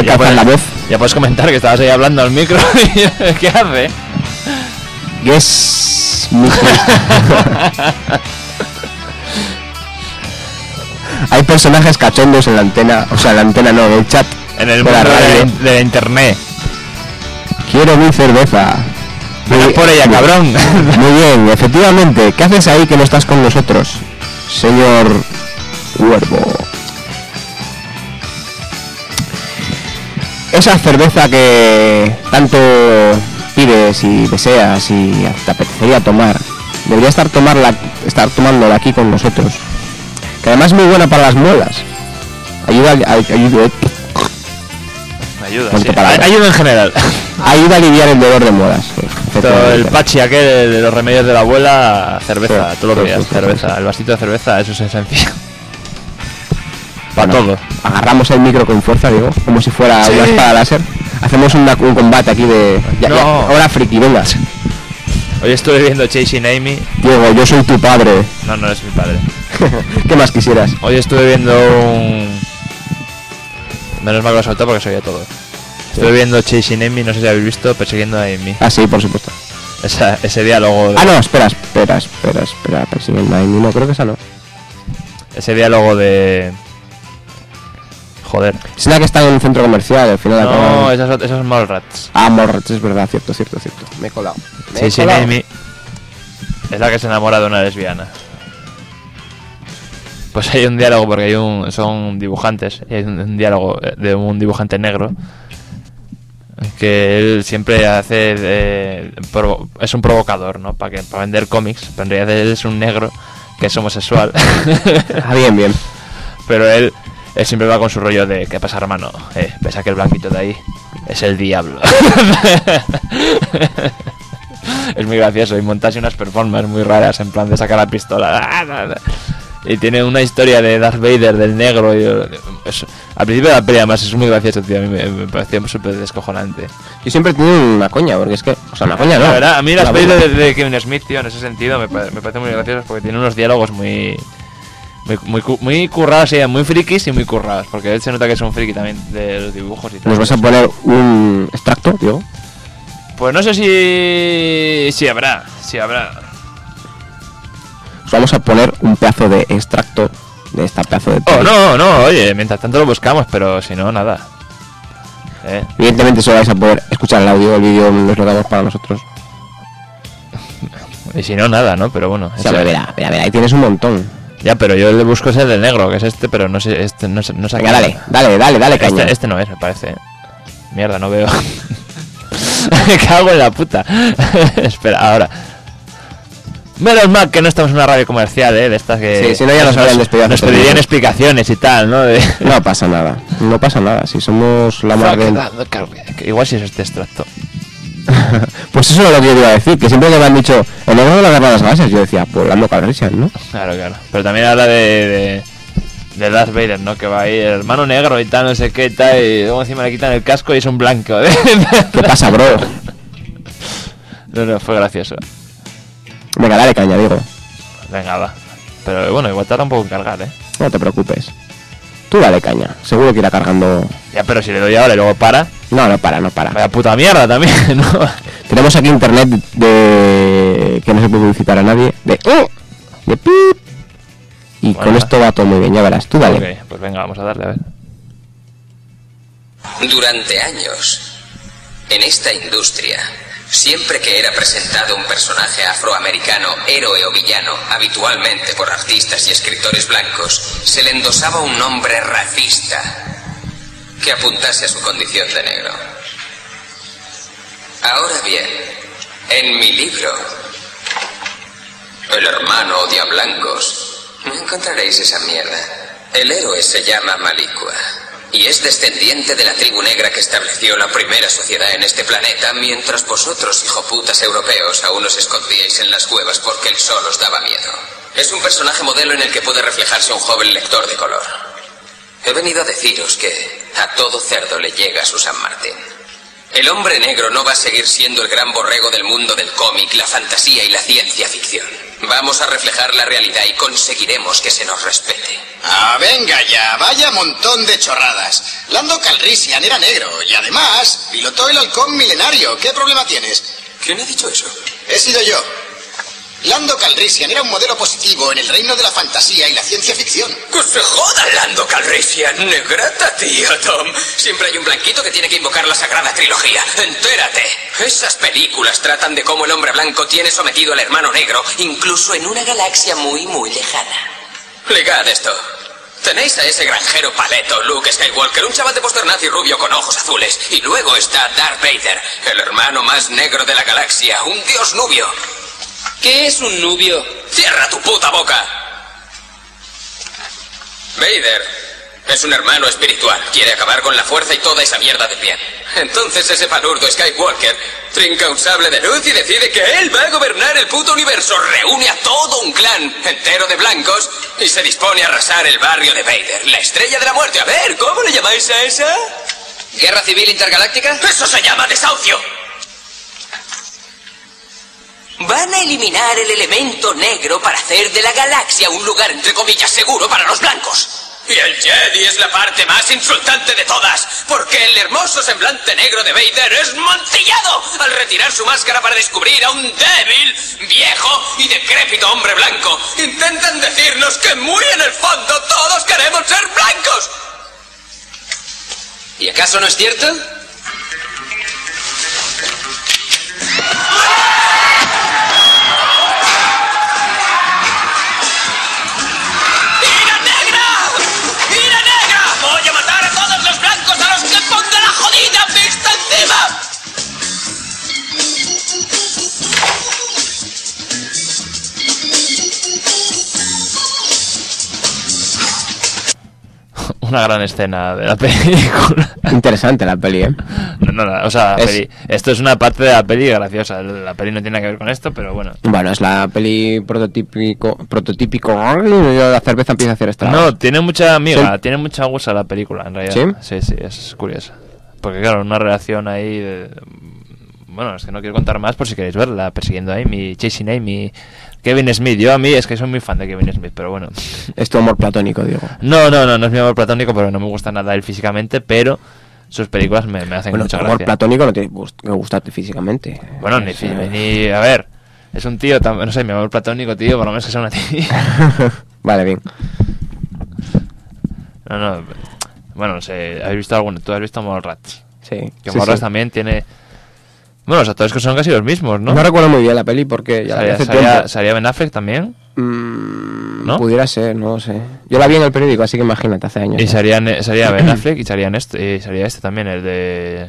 alcanzar ya puedes, la voz. Ya puedes comentar que estabas ahí hablando al micro. ¿Qué hace? Yes. Hay personajes cachondos en la antena, o sea, en la antena no, en el chat. En el de mundo la de, radio. la, de la internet. Quiero mi cerveza. Ven por ella, muy, cabrón. Muy bien, efectivamente. ¿Qué haces ahí que no estás con nosotros, señor Cuervo? Esa cerveza que tanto pides y deseas y te apetecería tomar, debería estar tomarla, estar tomándola aquí con nosotros. Que además es muy buena para las muelas. Ayuda, ayuda, ayuda, sí. Ayuda en general. Ayuda a aliviar el dolor de muelas. Todo el pachi aquel de los remedios de la abuela, cerveza, sí, todos los días, sí, sí, cerveza. sí. El vasito de cerveza, eso es esencial. Para Bueno, todo. Agarramos el micro con fuerza, digo, como si fuera Sí. una espada láser. Hacemos una, un combate aquí de... Ya, No. ya, ahora friki, venga. Hoy estuve viendo Chasing Amy. Diego, yo soy tu padre. No, no es mi padre. ¿Qué más quisieras? Hoy estuve viendo un... Menos mal que lo soltó porque sabía todo. Estuve viendo Chasing Amy, no sé si habéis visto, Persiguiendo a Amy. Ah, sí, por supuesto. Esa, ese diálogo... De... Ah, no, espera, espera, espera, espera. Persiguiendo a Amy, no, creo que esa no. Ese diálogo de... Joder. Es la que está en un centro comercial, al final No, acaba- esas son, esas son Mallrats. Ah, Morrats, es verdad, cierto, cierto, cierto. Me he colado. Me he Chasing colado. Amy es la que se enamora de una lesbiana. Pues hay un diálogo porque hay un son dibujantes y hay un, un diálogo de un dibujante negro que él siempre hace de, provo- es un provocador, ¿no? Para que para vender cómics, pero en realidad él es un negro que es homosexual. Ah, bien, bien. Pero él, él siempre va con su rollo de ¿qué pasa, hermano? Eh, ves aquel blanquito de ahí, es el diablo. Es muy gracioso y montase unas performances muy raras en plan de sacar la pistola. Y tiene una historia de Darth Vader del negro. Y, es, al principio de la peli además es muy gracioso, tío. A mí me, me pareció súper descojonante. Yo siempre he tenido una coña, porque es que... O sea, una coña, ¿no? La verdad, a mí las La pelis buena. de, de Kevin Smith, tío, en ese sentido me, pa- me parecen muy graciosas porque tiene unos diálogos muy... Muy, muy, cu- muy currados, sí, muy frikis y muy currados. Porque él se nota que es un friki también de los dibujos y tal. ¿Nos vas a poner un extracto, tío? Pues no sé si... Si habrá, si habrá. Os vamos a poner un pedazo de extracto de esta pedazo de... Oh, peli. no, no, oye, mientras tanto lo buscamos, pero si no, nada. Eh. Evidentemente solo vais a poder escuchar el audio, el vídeo nos lo damos para nosotros. Y si no, nada, ¿no? Pero bueno. O sea, ese- mira, mira, mira, ahí tienes un montón. Ya, pero yo le busco ese del negro, que es este, pero no sé, este no sé, no sé. Venga, dale, dale, dale, dale, caña. Este, este no es, me parece. Mierda, no veo. Me cago en la puta. Espera, ahora. Menos mal que no estamos en una radio comercial, ¿eh? De estas que... Sí, si no ya nos habrían despedido hace Nos tres pedirían meses. explicaciones y tal, ¿no? De... No pasa nada, no pasa nada, si somos la más de... Que igual si es este extracto. Pues eso es lo que yo iba a decir, que siempre que me han dicho el negro de la guerra de las galaxias, yo decía, pues Lando Calrissian, ¿no? Claro, claro. Pero también habla de, de, de Darth Vader, ¿no? Que va ahí, el hermano negro y tal, no sé qué, tal, y luego encima le quitan el casco y es un blanco. ¿Eh? ¿Qué pasa, bro? No, no, fue gracioso. Venga, dale caña, digo. Venga, va. Pero bueno, igual tarda un poco en cargar, ¿eh? No te preocupes. Tú dale caña, seguro que irá cargando... Ya, pero si le doy ahora y luego para... No, no para, no para. Vaya puta mierda también, ¿no? Tenemos aquí internet de... que no se puede publicitar a nadie. De... De pip. Y Bueno, con esto va todo muy bien, ya verás. Tú dale. Ok, pues venga, vamos a darle, a ver. Durante años, en esta industria, siempre que era presentado un personaje afroamericano, héroe o villano, habitualmente por artistas y escritores blancos, se le endosaba un nombre racista que apuntase a su condición de negro. Ahora bien, en mi libro, El hermano odia blancos, no encontraréis esa mierda. El héroe se llama Malicua y es descendiente de la tribu negra que estableció la primera sociedad en este planeta, mientras vosotros, hijoputas europeos, aún os escondíais en las cuevas porque el sol os daba miedo. Es un personaje modelo en el que puede reflejarse un joven lector de color. He venido a deciros que a todo cerdo le llega su San Martín. El hombre negro no va a seguir siendo el gran borrego del mundo del cómic, la fantasía y la ciencia ficción. Vamos a reflejar la realidad y conseguiremos que se nos respete. Ah, venga ya, vaya montón de chorradas. Lando Calrissian era negro y además pilotó el halcón milenario. ¿Qué problema tienes? ¿Quién ha dicho eso? He sido yo. Lando Calrissian era un modelo positivo en el reino de la fantasía y la ciencia ficción. ¡Que se joda Lando Calrissian! ¡Negrata, tío, Tom! Siempre hay un blanquito que tiene que invocar la sagrada trilogía. ¡Entérate! Esas películas tratan de cómo el hombre blanco tiene sometido al hermano negro, incluso en una galaxia muy, muy lejana. Ligad esto. Tenéis a ese granjero paleto, Luke Skywalker, un chaval de postor nazi rubio con ojos azules. Y luego está Darth Vader, el hermano más negro de la galaxia, un dios nubio. ¿Qué es un nubio? ¡Cierra tu puta boca! Vader es un hermano espiritual. Quiere acabar con la fuerza y toda esa mierda de bien. Entonces ese palurdo Skywalker trinca un sable de luz y decide que él va a gobernar el puto universo. Reúne a todo un clan entero de blancos y se dispone a arrasar el barrio de Vader, la estrella de la muerte. A ver, ¿cómo le llamáis a esa? ¿Guerra civil intergaláctica? ¡Eso se llama desahucio! Van a eliminar el elemento negro para hacer de la galaxia un lugar, entre comillas, seguro para los blancos. Y el Jedi es la parte más insultante de todas, porque el hermoso semblante negro de Vader es mancillado al retirar su máscara para descubrir a un débil, viejo y decrépito hombre blanco. Intentan decirnos que muy en el fondo todos queremos ser blancos. ¿Y acaso no es cierto? Una gran escena de la película. Interesante la peli, ¿eh? No, no, no, o sea, la Es- peli, esto es una parte de la peli graciosa. La peli no tiene nada que ver con esto, pero bueno. Bueno, es la peli prototípico, prototípico. La cerveza empieza a hacer estragos. No, tiene mucha amiga, Sí. tiene mucha gusa la película, en realidad. Sí, sí, es curiosa. Porque claro, una relación ahí de... Bueno, es que no quiero contar más por si queréis verla. Persiguiendo a Amy, Chasing Amy, Kevin Smith. Yo a mí es que soy muy fan de Kevin Smith, pero bueno. Es tu amor platónico, Diego. No, no, no, no es mi amor platónico, porque no me gusta nada él físicamente, pero sus películas me, me hacen Bueno, mucha tu amor gracia. platónico no tiene gust- que gustarte físicamente. Bueno, ni, O sea, ni... A ver, es un tío, tam- no sé, mi amor platónico, tío, por lo menos que sea una tía. Vale, bien. No, no. Bueno, no sé, ¿habéis visto alguno? ¿Tú has visto Mallrats? Sí. Que sí, Mallrats sí. también tiene... Bueno, los actores que son casi los mismos, ¿no? No recuerdo muy bien la peli porque ya la vi Salía, hace salía, tiempo. salía Ben Affleck también, Mm, ¿no? Pudiera ser, no lo sé. Yo la vi en el periódico, así que imagínate, hace años. Y ¿no? salía, ne- salía Ben Affleck y salía, este, y salía este también, el de...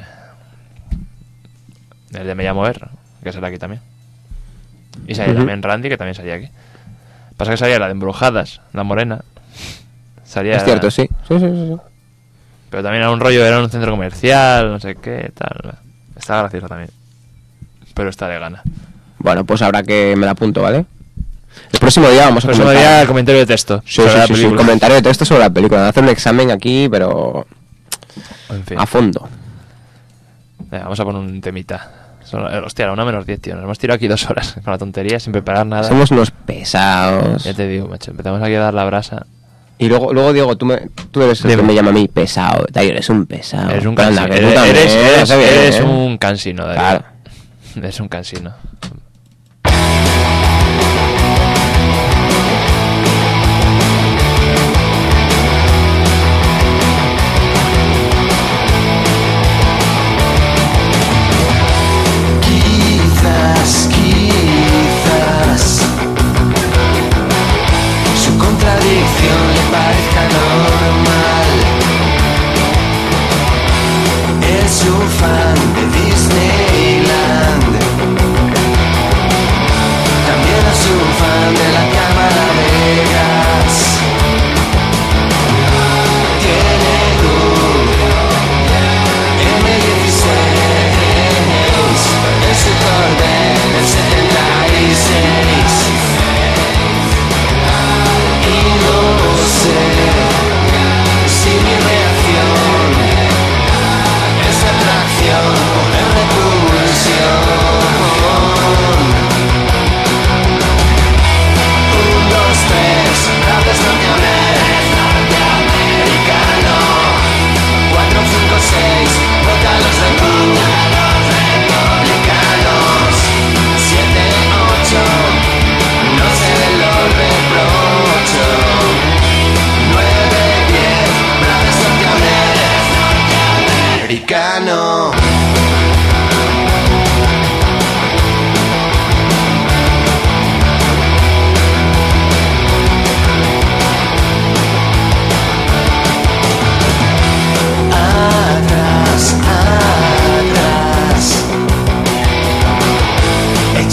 El de Me llamo R, que sale aquí también. Y salía Ujú. también Randy, que también salía aquí. Pasa que salía la de Embrujadas, la morena. Salía... Es cierto, sí. Sí, sí, sí, sí. Pero también era un rollo, era un centro comercial, no sé qué, tal. Está gracioso también. Pero está de gana. Bueno, pues habrá que me la apunto, ¿vale? El próximo día vamos a El próximo comentar. día, comentario de texto Sí, sobre sí, la sí, sí, película. comentario de texto sobre la película. Van a hacer un examen aquí, pero En fin. a fondo. Venga, vamos a poner un temita. Son, eh, hostia, la una menos diez, tío. Nos hemos tirado aquí dos horas con la tontería, sin preparar nada. Somos unos pesados. Ya te digo, macho. Empezamos aquí a dar la brasa. Y luego, luego Diego, tú, me, tú eres el que Dime. me llama a mí pesado. Tayo, eres un pesado. Eres un Anda, cansino. que tú Eres, también, eres, ¿eh? eres- Lo sé bien, eres ¿eh? un cansino, David. Claro. Eres un cansino. Quizás, quizás su contradicción le parezca normal. Es un fan de Disneyland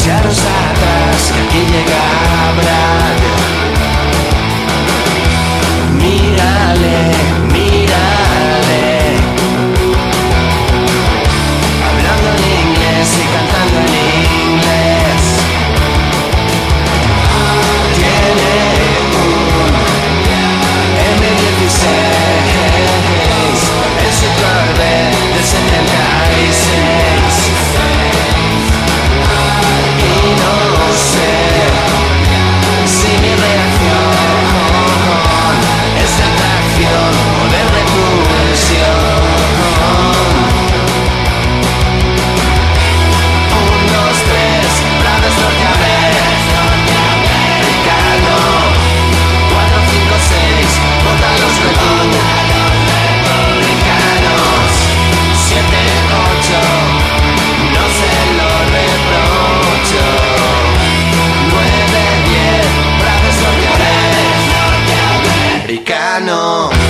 Echaros atrás, que aquí llega Brad. Mírale, mírale, hablando en inglés y cantando en inglés. Tiene un eme dieciséis en su Corvette del setenta y seis. Y no sé si mi reacción es de atracción o de repulsión. Un, dos, tres, Prados norteamericano. Cuatro, cinco, seis, votan los republicanos. Siete, ocho, no se lo reprocho. Nueve, diez, Prados norteamericano.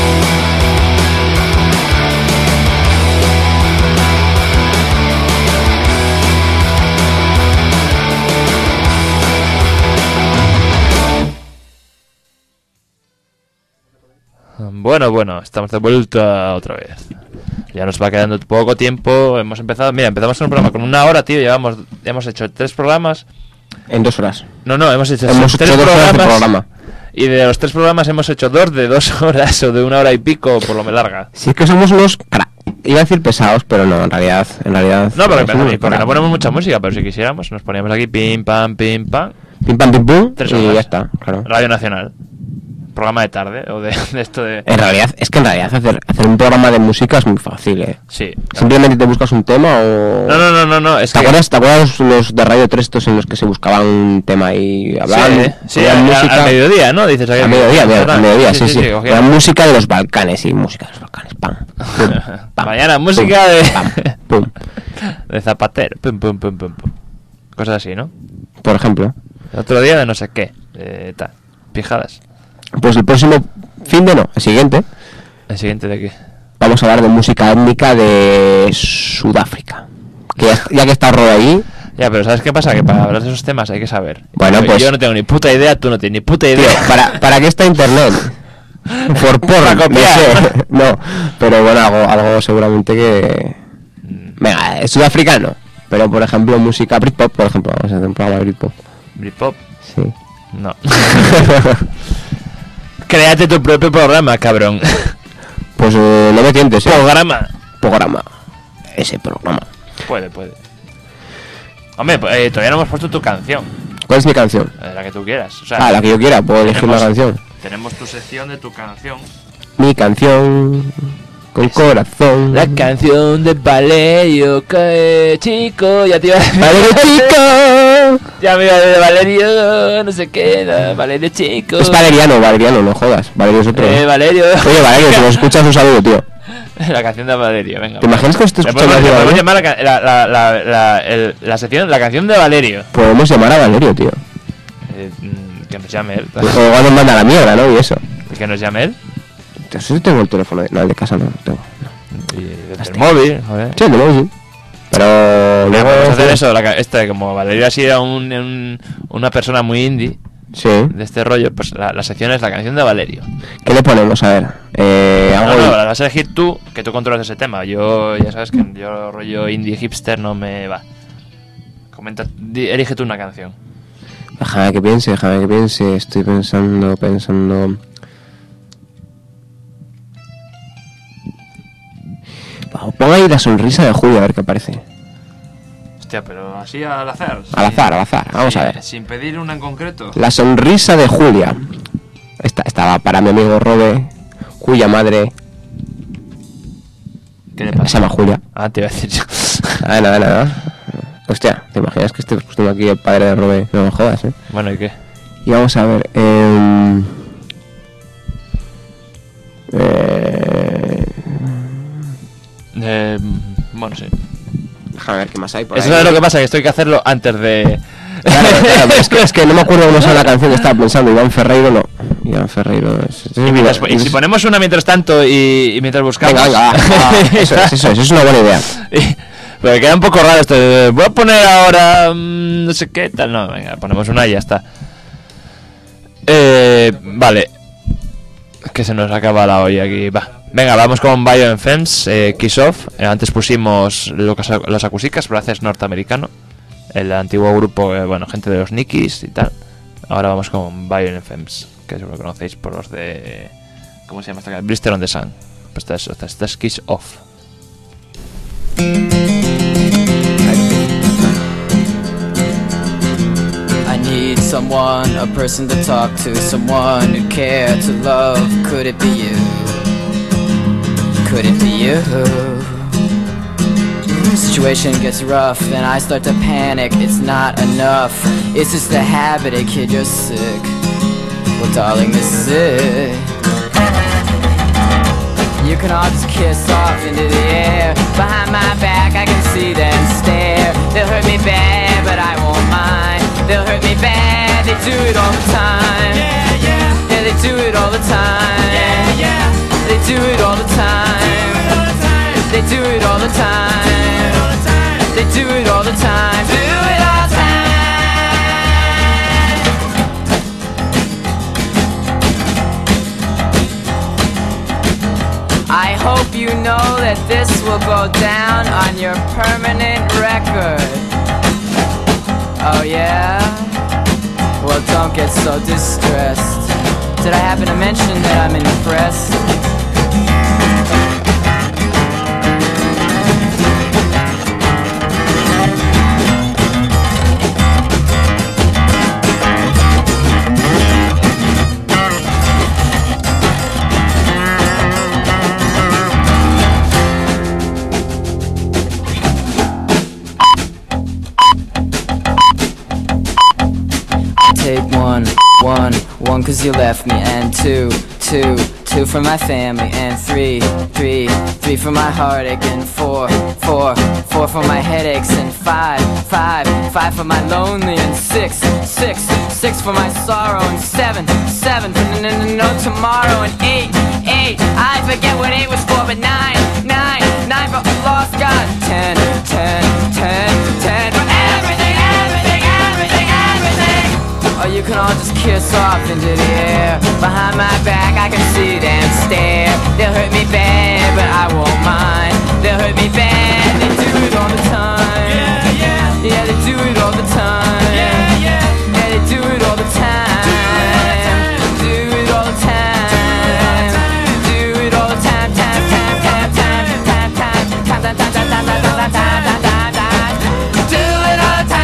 Bueno, bueno, estamos de vuelta otra vez. Ya nos va quedando poco tiempo. Hemos empezado, mira, empezamos con un programa con una hora, tío. Llevamos, hemos hecho tres programas. En dos horas. No, no, hemos hecho, hemos tres hecho dos programas. horas de programa. Y de los tres programas hemos hecho dos de dos horas o de una hora y pico, por lo me larga. Si es que somos unos cra... Iba a decir pesados, pero no, en realidad, en realidad. No, porque, somos porque cra- no ponemos mucha música, pero si quisiéramos, nos poníamos aquí pim pam, pim pam. Pim pam pim pum. Tres Y horas. ya está, claro. Radio Nacional. Programa de tarde, o de, de esto de. En realidad, es que en realidad hacer, hacer un programa de música es muy fácil, eh. Sí. Simplemente te buscas un tema o. No, no, no, no, no. Es ¿Te que... acuerdas, ¿Te acuerdas los de Radio tres estos en los que se buscaban un tema y hablaban? Sí, sí, ponían al, música? al mediodía, ¿no? Dices aquí. Al mediodía, mira, al mediodía, sí, sí. cogía- Era música de los Balcanes, sí, música de los Balcanes. Pam, pum, pam, Mañana, música pum, de. pam, pum. de Zapatero. Pum, pum, pum, pum, pum. Cosas así, ¿no? Por ejemplo. El otro día de no sé qué. De tal. Pijadas. Pues el próximo fin de no, el siguiente, ¿El siguiente de qué? vamos a hablar de música étnica de Sudáfrica. Que ya, ya que está Rob ahí, Ya, pero ¿sabes qué pasa? Que para hablar de esos temas hay que saber. Bueno, Yo- pues- Yo no tengo ni puta idea, tú no tienes ni puta tío, idea. ¿para, ¿para qué está internet? Por porra, Para no copiar. sé. No, pero bueno, algo, algo seguramente que... Venga, es sudafricano. Pero por ejemplo, música Britpop, por ejemplo, vamos a hacer un programa de Britpop. Britpop. Sí. No. Créate tu propio programa, cabrón. Pues eh, no me tientes, eh. Programa. Programa. Ese programa. Puede, puede. Hombre, pues, eh, todavía no hemos puesto tu canción. ¿Cuál es mi canción? eh, La que tú quieras. O sea, Ah, la que yo quiera, puedo elegir tenemos- una canción. Tenemos tu sección de tu canción. Mi canción con corazón. La canción de Valerio, que chico, ya te iba a decir. ¡Valerio chico! Ya me iba a decir Valerio, no sé qué, no, Valerio chico. Es Valeriano, Valeriano, no jodas. Valerio es otro. Eh, Valerio. Oye, Valerio, si nos escuchas, un saludo, tío. La canción de Valerio, venga. ¿Te imaginas que esto Le escuchando podemos, a le podemos Valerio? llamar la, ca- la, la, la, la, el- la sección, la canción de Valerio. Podemos llamar a Valerio, tío. Eh, mm, que nos llame él. O igual nos manda a la mierda, ¿no? Y eso. Que nos llame él. No sé si tengo el teléfono. De... No, el de casa no lo tengo. Y desde el móvil, joder. Sí, el de móvil, sí. Pero Mira, luego... podemos hacer eso, la, ca- esta, como Valerio así era un, un- una persona muy indie Sí. de este rollo, pues la, la sección es la canción de Valerio. ¿Qué le ponemos? A ver. Eh, No, algo... no, la vas a elegir tú, que tú controlas ese tema. Yo, ya sabes que yo rollo indie hipster no me va. Comenta, di- elige tú una canción. Déjame que piense, déjame que piense. Estoy pensando, pensando... Va, Pon ahí la sonrisa de Julio, a ver qué aparece. Hostia, pero así al azar. Al azar, al azar. Vamos a ver. Sin pedir una en concreto. La sonrisa de Julia. Esta, esta va para mi amigo Robe, cuya madre ¿Qué le se pasa? llama Julia. Ah, te iba a decir yo. Nada, nada, nada. Hostia, ¿te imaginas que esté puesto aquí el padre de Robe? No me jodas, eh. Bueno, ¿y qué? Y vamos a ver. Eh, eh, Eh, bueno, sí. déjame ver qué más hay por Eso ahí. es lo que pasa, que esto hay que hacerlo antes de... Claro, claro, pero es, que, es que no me acuerdo cómo se la canción que estaba pensando. Iván Ferreiro no. Iván Ferreiro es. es- Y, mientras- es- y si ponemos una mientras tanto y, y mientras buscamos... Venga, venga, va, va, eso es, eso es, eso es una buena idea. Y Porque queda un poco raro esto. de, Voy a poner ahora. mmm, no sé qué tal. No, venga, ponemos una y ya está. Eh, vale. Que se nos acaba la olla aquí. Va. Venga, vamos con Violent Femmes, eh, Kiss Off. Eh, antes pusimos lo que, los Acúsicas, Braces norteamericano. El antiguo grupo, eh, bueno, gente de los Nikis y tal. Ahora vamos con Violent Femmes, que seguro que conocéis por los de. ¿Cómo se llama esta canción? Blister on the Sun. Pues esta es, esta, esta es Kiss Off. I need someone, a person to talk to, someone who care to love. Could it be you? Could it be you? Situation gets rough and I start to panic. It's not enough. It's just a habit, a kid, you're sick. Well, darling, this is it. You can all just kiss off into the air. Behind my back I can see them stare. They'll hurt me bad, but I won't mind. They'll hurt me bad, they do it all the time. Yeah, yeah. Yeah, they do it all the time. Yeah, yeah. They do it all the time. They do it all the time. They do it all the time. Do it all the time. I hope you know that this will go down on your permanent record. Oh yeah? Well, don't get so distressed. Did I happen to mention that I'm impressed? Take one, one, one cause you left me. And two, two, two for my family. And three, three, three for my heartache. And four, four, four for my headaches. And five, five, five for my lonely. And six, six, six for my sorrow. And seven, seven for no, no, no tomorrow. And eight, eight, I forget what eight was for. But nine, nine, nine for lost God. Ten, ten, ten, ten for everything, everything, everything, everything. Or you can all just kiss off into the air. Behind my back I can see them stare. They'll hurt me bad, but I won't mind. They'll hurt me bad, they do it all the time. Yeah, yeah. Yeah, they do it all the time. Yeah, yeah. Yeah, they do it all the time. Do it all the time. Do it all the time. Time, time, time, time, time, time, time, time, time, time, time, time, time, time, time, time. Do it all the time.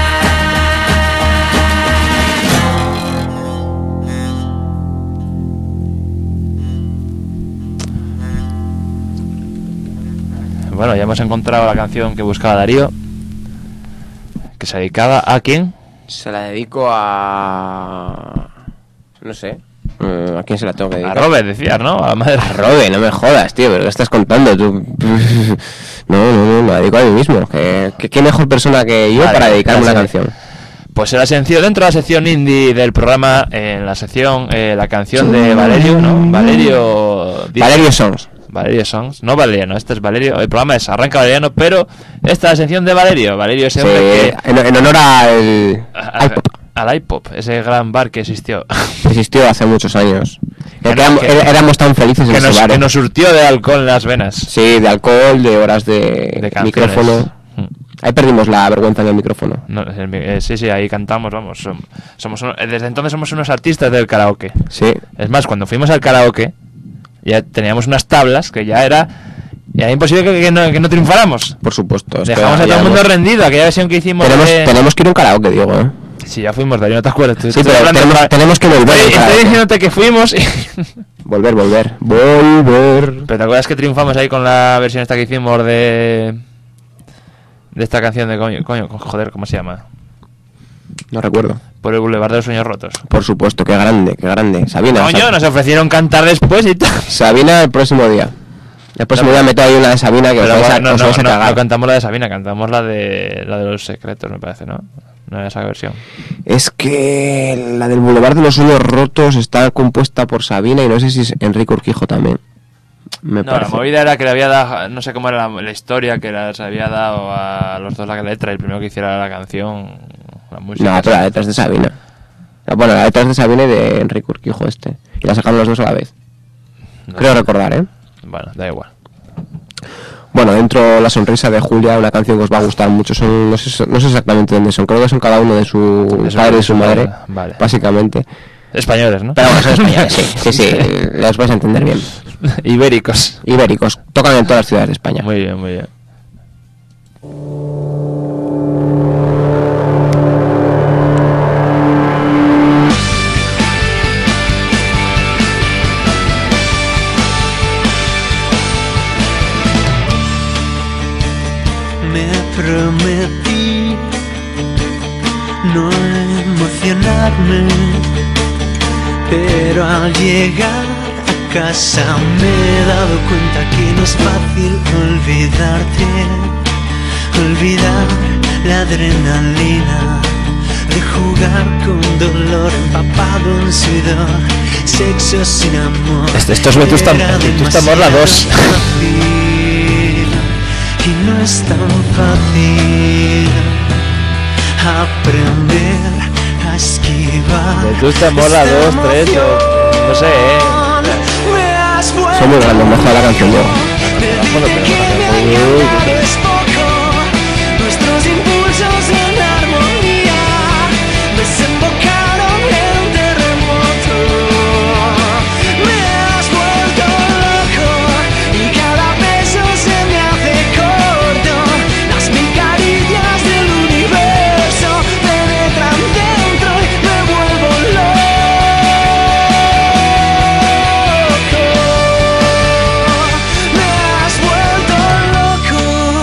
Bueno, ya hemos encontrado la canción que buscaba Darío, que se dedicaba a ¿quién? Se la dedico a... no sé. ¿A quién se la tengo que dedicar? A Robert, decías, ¿no? A la madre. A Robert, no me jodas, tío, pero ¿qué estás contando tú? No, no, no, me la dedico a mí mismo. ¿Qué, qué, qué mejor persona que yo vale, para dedicarme una canción? Pues en la sección, dentro de la sección indie del programa, en la sección, eh, la canción de Valerio, ¿no? Valerio... Valerio Songs. Valerio Songs, no Valeriano, este es Valerio, el programa es Arranca Valeriano, pero esta es la sección de Valerio, Valerio ese hombre sí, que... En, en honor al... al iPop. Al iPop, ese gran bar que existió. Existió hace muchos años. Que éramos, que, éramos tan felices que en nos, ese bar. Que nos surtió de alcohol en las venas. Sí, de alcohol, de horas de, de micrófono. Ahí perdimos la vergüenza en el micrófono. No, eh, sí, sí, ahí cantamos, vamos. Somos, somos uno, desde entonces somos unos artistas del karaoke. Sí. Es más, cuando fuimos al karaoke... ya teníamos unas tablas que ya era ya era imposible que, que, no, que no triunfáramos. Por supuesto. Dejamos a todo el mundo rendido. Aquella versión que hicimos tenemos, de... tenemos que ir a un karaoke, Diego, ¿eh? Sí, ya fuimos, Darío, no te acuerdas. Sí, pero tenemos, para... tenemos que volver. Estoy, estoy diciéndote que fuimos y... volver, volver, volver. Pero te acuerdas que triunfamos ahí con la versión esta que hicimos de de esta canción de coño, coño, joder, ¿cómo se llama? No recuerdo. Por el Boulevard de los Sueños Rotos. Por supuesto, qué grande, qué grande. Sabina. Coño, Sab... nos ofrecieron cantar después y tal. Sabina el próximo día. El próximo no, día meto ahí una de Sabina que os vais a, no, os no, vais a no, cagar. No cantamos la de Sabina, cantamos la de la de los secretos, me parece, ¿no? No era esa versión. Es que la del Boulevard de los Sueños Rotos está compuesta por Sabina y no sé si es Enrique Urquijo también. me no, parece. la movida era que le había dado, no sé cómo era la, la historia que les había dado a los dos la letra, el primero que hiciera la canción, la música. No, pero la letra es de Sabina. Bueno, la letra es de Sabina y de Enrique Urquijo este. Y la sacaron los dos a la vez. No Creo sé. recordar, ¿eh? Bueno, da igual. Bueno, dentro La sonrisa de Julia, una canción que os va a gustar mucho. Son, no sé, no sé exactamente dónde son. Creo que son cada uno de su De su- padre y de su su madre, madre, vale. básicamente. Españoles, ¿no? Pero bueno, son españoles, sí, sí, sí, los vais a entender bien. Ibéricos. Ibéricos, tocan en todas las ciudades de España. Muy bien, muy bien. Me prometí no emocionarme, pero al llegar a casa me he dado cuenta que no es fácil olvidarte, olvidar la adrenalina de jugar con dolor empapado en sudor, sexo sin amor. Esto, esto es Vetusta, Era Vetusta Morla dos. demasiado fácil, y no es tan fácil aprender a esquivar. Vetusta Morla dos, tres, o no sé, eh. Son muy grandes, mejor la canción yo. Nuestros impulsos en armonía desembocaron en un terremoto. Me has vuelto loco y cada beso se me hace corto. Las mil caricias del universo penetran dentro y me vuelvo loco. Me has vuelto loco.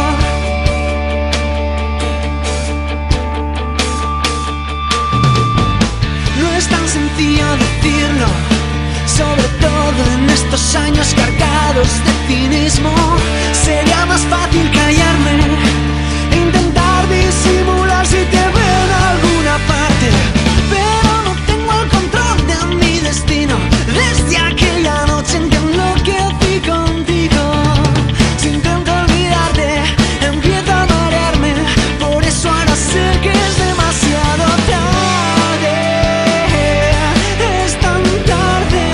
No es tan sencillo decirlo, sobre todo en estos años cargados de cinismo. Sería más fácil callarme e intentar disimular si te veo en alguna parte, pero no tengo el control de mi destino. Desde aquella noche en que enloquecí contigo, si intento olvidarte empiezo a marearme. Por eso ahora sé que es demasiado tarde. Es tan tarde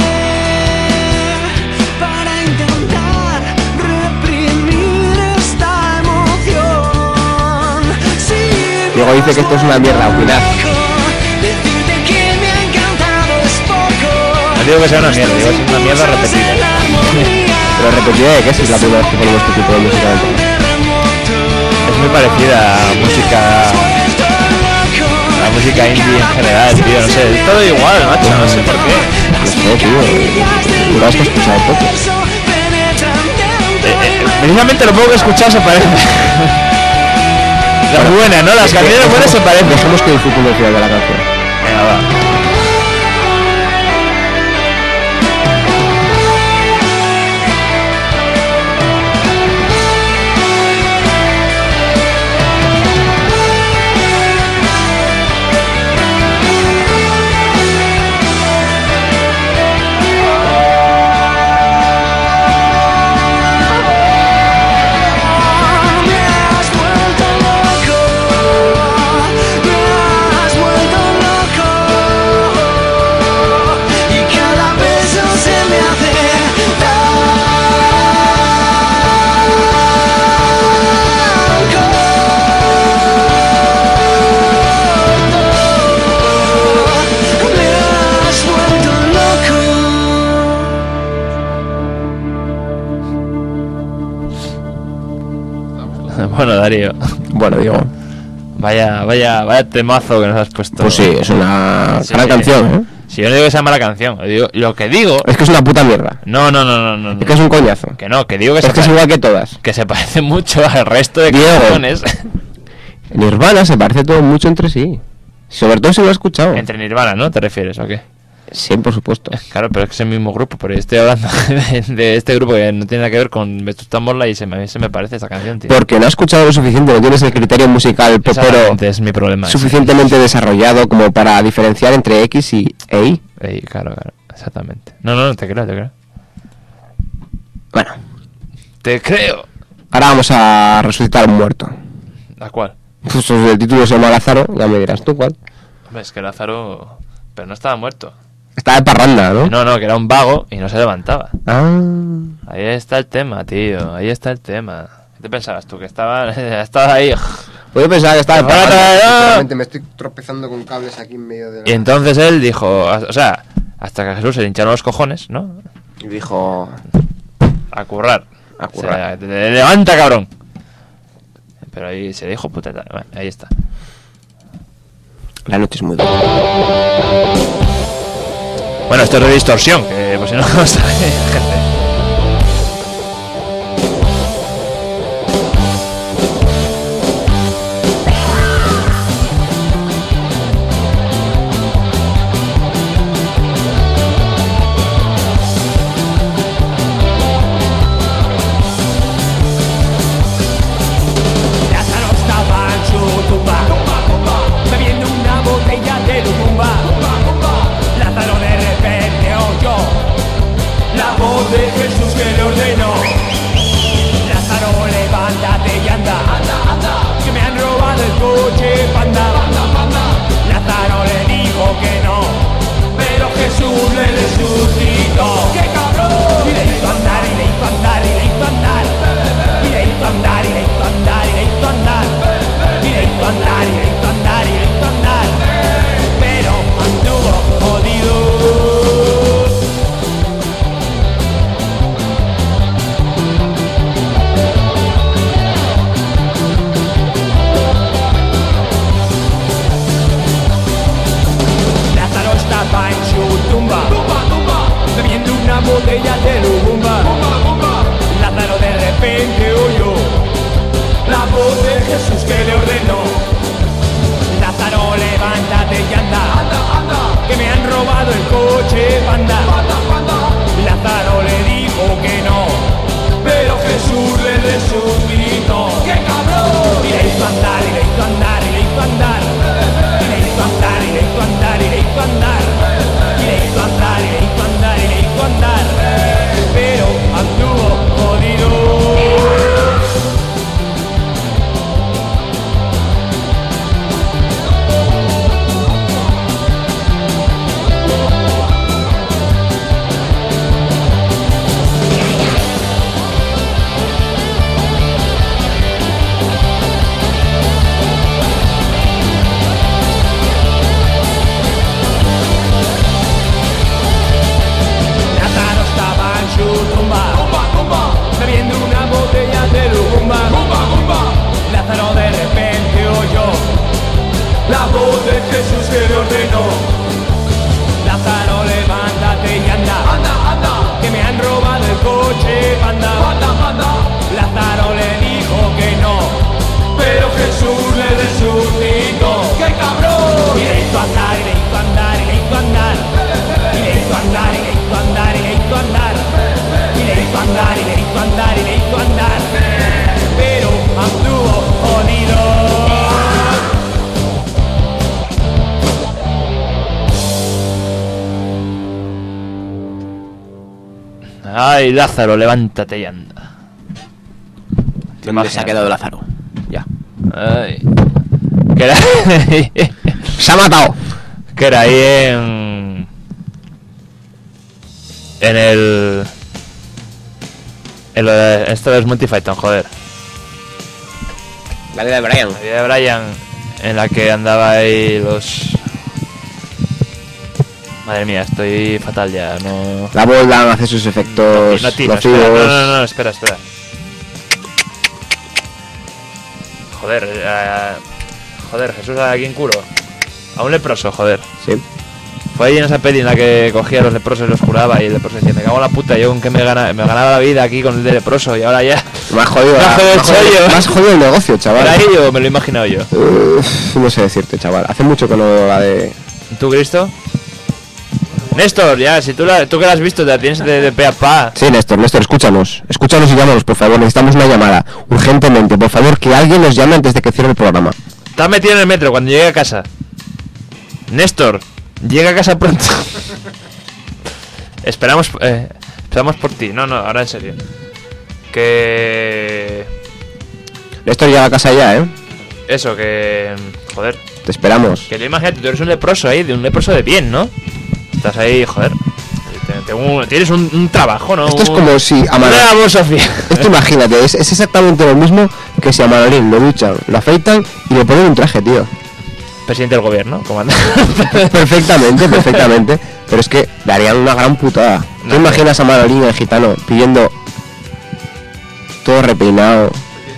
para intentar reprimir esta emoción. Sí, Diego dice que esto es una mierda, opinad. decirte que me ha encantado es poco. No digo que sea una mierda, digo que es una mierda repetida. Pero repetida de que si es la primera vez que ponemos este tipo de música dentro. Es muy parecida a música, a la música indie en general, tío, no sé, es todo igual, macho, no sé por qué. No sé, tío. Tú lo has escuchado poco. Eh, eh, precisamente lo poco que he escuchado se parece. Las buenas, ¿no? Las canciones buenas se parecen. Dejemos que disfruten el final de la canción. Venga, va. Me has vuelto loco, me has vuelto loco, y cada beso se me hace tan me has vuelto loco. Bueno, Darío. Bueno, Diego. Vaya, vaya, vaya temazo que nos has puesto. Pues sí, es una Sí, gran sí. canción, ¿eh? Si yo no digo que sea mala canción, digo, lo que digo. Es que es una puta mierda. No, no, no, no, no. no. Es que es un coñazo. Que no, que digo que Es se que es pare- igual que todas. que se parece mucho al resto de Diego. canciones. Nirvana se parece todo mucho entre sí. Sobre todo si lo he escuchado. Entre Nirvana, ¿no? ¿Te refieres o qué? Sí, por supuesto. Claro, pero es que es el mismo grupo, pero yo estoy hablando de, de este grupo que no tiene nada que ver con Vetusta Morla y se me, se me parece esa canción, tío. Porque no has escuchado lo suficiente, no tienes el criterio musical popero Exactamente, es mi problema. suficientemente desarrollado como para diferenciar entre X y E Y. Ey, claro, claro, exactamente. No, no, no, te creo, te creo. Bueno. Te creo. Ahora vamos a resucitar a un muerto. ¿A cuál? Pues el título se llama Lázaro, ya me dirás tú cuál. Hombre, es que Lázaro... Pero no estaba muerto. Estaba de parranda, ¿no? No, no, que era un vago y no se levantaba. Ah. Ahí está el tema, tío. Ahí está el tema. ¿Qué te pensabas tú? Que estaba... estaba ahí... Pues yo pensaba que estaba de parranda. ¡Ah! Sinceramente, me estoy tropezando con cables aquí en medio de la... Y entonces él dijo... O sea, hasta que a Jesús se le hincharon los cojones, ¿no? Y dijo... A currar. A currar. O sea, te- te- levanta, cabrón. Pero ahí se dijo puta. Bueno, ahí está. La noche es muy dura. Bueno, esto es de distorsión, que pues si no, no sabe gente. Lázaro estaba en su tumba, bebiendo una botella de lumumba. Lázaro de repente oyó la voz de Jesús que le ordenó: Lázaro, levántate y anda, que me han robado el coche, panda. Lázaro le dijo que no, pero Jesús le resucitó. ¡Qué cabrón! Y le hizo andar, y le hizo andar, y le hizo andar. Y le hizo andar, y le hizo andar, y le hizo andar. Y le hizo andar, y le hizo andar, y le hizo andar. Pero anduvo jodido. Lázaro estaba en su tumba, bebiendo una botella de lumumba. Lázaro de repente oyó la voz de Jesús que le ordenó: Lázaro, levántate y anda, que me han robado el coche, panda. Lázaro le dijo que no, pero Jesús le resucitó. ¡Qué cabrón! Y le hizo andar, y le hizo andar, y le hizo andar. Y le hizo andar, y le hizo andar, y le hizo andar. Y le hizo andar, y le hizo andar, y le hizo andar. Pero anduvo jodido. Lázaro estaba en su tumba, bebiendo una botella de lumumba. Lázaro de repente oyó la voz de Jesús que le ordenó: Lázaro, levántate y anda, que me han robado el coche, panda. Lázaro le dijo que no, pero Jesús le resucitó. ¡Qué cabrón! Y le hizo andar, y le hizo andar, y le hizo andar. Y le hizo andar, y le hizo andar, y le hizo andar. Y le hizo andar, y le hizo andar, y le hizo andar. Pero anduvo jodido. Ay, Lázaro, levántate y anda. ¿Dónde se ha quedado Lázaro? Ya. Ay. Que era... ¡Se ha matado! Que era ahí en... En el... En lo de... Esto es Monty Python, joder. La vida de Brian. La vida de Brian, en la que andaba ahí los... Madre mía, estoy fatal ya, no... La bola hace sus efectos No, tío, nocivos. espera, no, no, no, espera, espera. Joder, eh, joder, Jesús, ¿a quién curo? A un leproso, joder. Sí. Fue ahí en esa peli en la que cogía a los leprosos y los curaba, y el leproso decía: me cago en la puta, yo con que me, gana, me ganaba la vida aquí con el de leproso, y ahora ya... Me has jodido, me has jodido el chollo. me has jodido el negocio, chaval. ¿Era ello o me lo he imaginado yo? Uf, no sé decirte, chaval. Hace mucho que no va de... ¿Tú, Cristo? Néstor, ya, si tú, la, tú que la has visto, te la tienes de, de pe a pa. Sí, Néstor, Néstor, escúchanos. Escúchanos y llámanos, por favor. Necesitamos una llamada. Urgentemente, por favor, que alguien nos llame antes de que cierre el programa. Estás metido en el metro cuando llegue a casa. Néstor, llega a casa pronto. Esperamos, eh, esperamos por ti. No, no, ahora en serio. Que... Néstor llega a casa ya, ¿eh? Eso, que... Joder. Te esperamos. Que yo imagínate, tú eres un leproso ahí, de un leproso de bien, ¿no? Estás ahí, joder. Te- te- Tienes un, un trabajo, ¿no? Esto es Un- como si a Manolín... Una labor social. Esto imagínate, es, es exactamente lo mismo que si a Manolín lo duchan, lo afeitan y le ponen un traje, tío. Presidente del gobierno, comandante. Perfectamente, perfectamente. Pero es que le harían una gran putada. ¿Tú No, imaginas a Manolín, el gitano, pidiendo todo repeinado?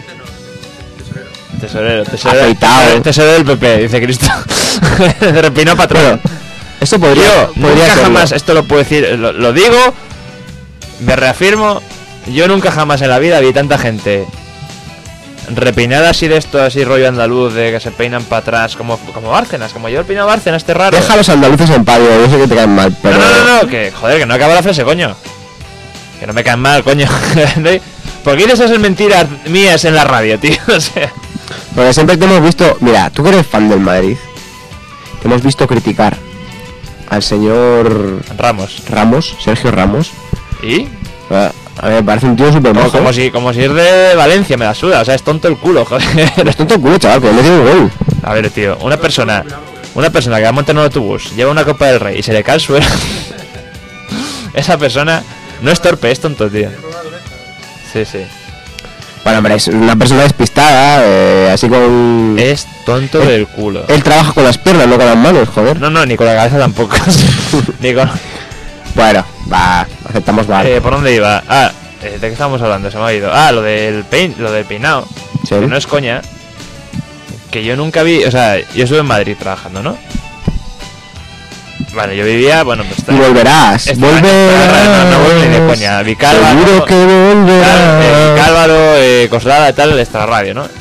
Tesorero, tesorero, Afeitado. tesorero, tesorero del P P, dice Cristo. De repino patrón. Bueno, eso podría, Yo, podría nunca serlo. jamás, esto lo puedo decir, lo, lo digo, me reafirmo, yo nunca jamás en la vida vi tanta gente repeinada así de esto, así rollo andaluz, de que se peinan para atrás, como, como Bárcenas, como yo el peinado Bárcenas, este raro. Deja a los andaluces en paz, yo sé que te caen mal, pero... No, no, no, no, que joder, que no acaba la frase, coño. Que no me caen mal, coño. ¿Por qué dices esas mentiras mías en la radio, tío? O sea... Porque siempre te hemos visto... Mira, tú que eres fan del Madrid, te hemos visto criticar al señor... Ramos. Ramos, Sergio Ramos. ¿Y? A a ver, me parece un tío súper Como, mojo. como si, como si es de Valencia, me la suda, o sea, es tonto el culo, joder. Es tonto el culo, chaval, que no tiene un gol. A ver, tío, una persona, una persona que va a montar un autobús, lleva una copa del rey y se le cae al suelo. Esa persona no es torpe, es tonto, tío. Sí, sí. Bueno, hombre, es una persona despistada, eh, así con... Es tonto Él- del culo. Él trabaja con las piernas, no con las manos, joder. No, no, ni con la cabeza tampoco. Ni con... Bueno, va, aceptamos va. Eh, ¿Por dónde iba? Ah, eh, ¿de qué estábamos hablando? Se me ha ido. Ah, lo del pein, lo del peinado. Sí. Que no es coña. Que yo nunca vi, o sea, yo estuve en Madrid trabajando, ¿no? Vale, yo vivía, bueno, pues... Y volverás, Esta- volverás. No, no vuelvo ni de coña. Vicálvaro, Seguro que volverás. eh, Vicálvaro, eh, Coslada, tal, de esta radio, ¿no?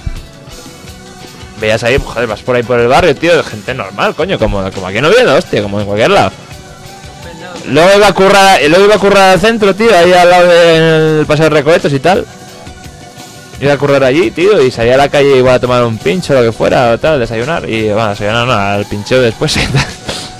Veías ahí, joder, vas por ahí por el barrio, tío, de gente normal, coño, como, como aquí en Oviedo, hostia, como en cualquier lado. Luego iba a currar, luego iba a currar al centro, tío, ahí al lado del paseo de Recoletos y tal. Iba a currar allí, tío, y salía a la calle igual a tomar un pincho, lo que fuera, o tal, desayunar. Y bueno, desayunar no, al pincheo después y tal.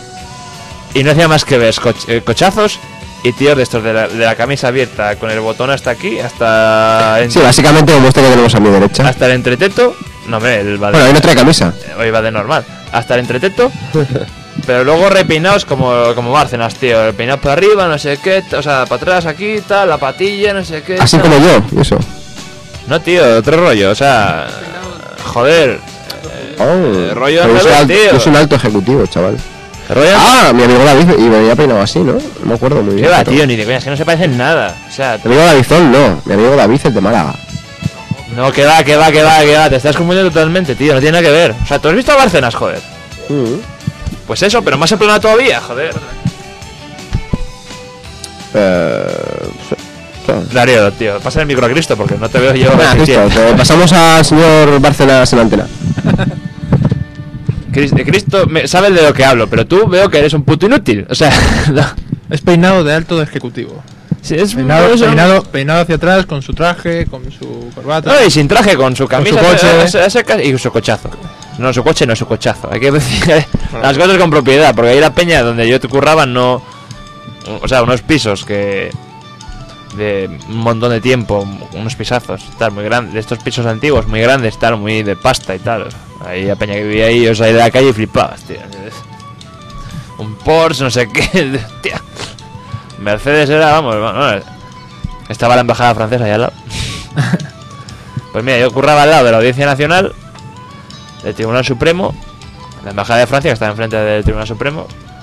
Y no hacía más que ver coch- eh, cochazos y tíos de estos de la, de la camisa abierta con el botón hasta aquí, hasta... Sí, básicamente demuestra que tenemos a mi derecha. Hasta el entreteto. No, hombre, el va de, Bueno, hoy no trae camisa. hoy va de normal. Hasta el entreteto. Pero luego repeinados como, como Bárcenas, tío. Repeinados para arriba, no sé qué. O sea, para atrás aquí, tal, la patilla, no sé qué. Así tal. como yo, y eso. No, tío, otro rollo, o sea... Joder. Oh, rollo pero al es, un revés, alto, tío. es un alto ejecutivo, chaval. Rollo... Ah, mi amigo David, y venía peinado así, ¿no? No me acuerdo muy bien. ¿Qué va, pero- tío? Ni de coña, es que no se parecen nada. O sea, Mi amigo Davizón, no. Mi amigo David, el de Málaga. no, que va, que va, que va, que va. Te estás confundiendo totalmente, tío. No tiene nada que ver. O sea, ¿tú has visto a Bárcenas, joder? Mm. Pues eso, pero más emplanado todavía, joder. Eh... Darío, tío, pasa el micro a Cristo porque no te veo yo. Venga, Cristo, eficiente. te pasamos al señor Bárcenas en la antena. Cris- Cristo me, sabes de lo que hablo, pero tú veo que eres un puto inútil. O sea, no. Es peinado de alto de ejecutivo. Sí, es Peinado, eso. peinado, peinado hacia atrás con su traje, con su corbata. No, y sin traje, con su camisa su coche. ese- ese- ese- y su cochazo. No, su coche no, su cochazo. Hay que decir las cosas con propiedad, porque ahí la peña donde yo te curraba no... O sea, unos pisos que... De un montón de tiempo, unos pisazos, tal, muy grandes. De estos pisos antiguos, muy grandes, tal, muy de pasta y tal. Ahí la peña que vivía ahí, o sea, de la calle y flipabas, tío. Un Porsche, no sé qué, tía. Mercedes era, vamos, bueno, estaba la embajada francesa ahí al lado. Pues mira, yo curraba al lado de la Audiencia Nacional, del Tribunal Supremo, la embajada de Francia que está enfrente del Tribunal Supremo.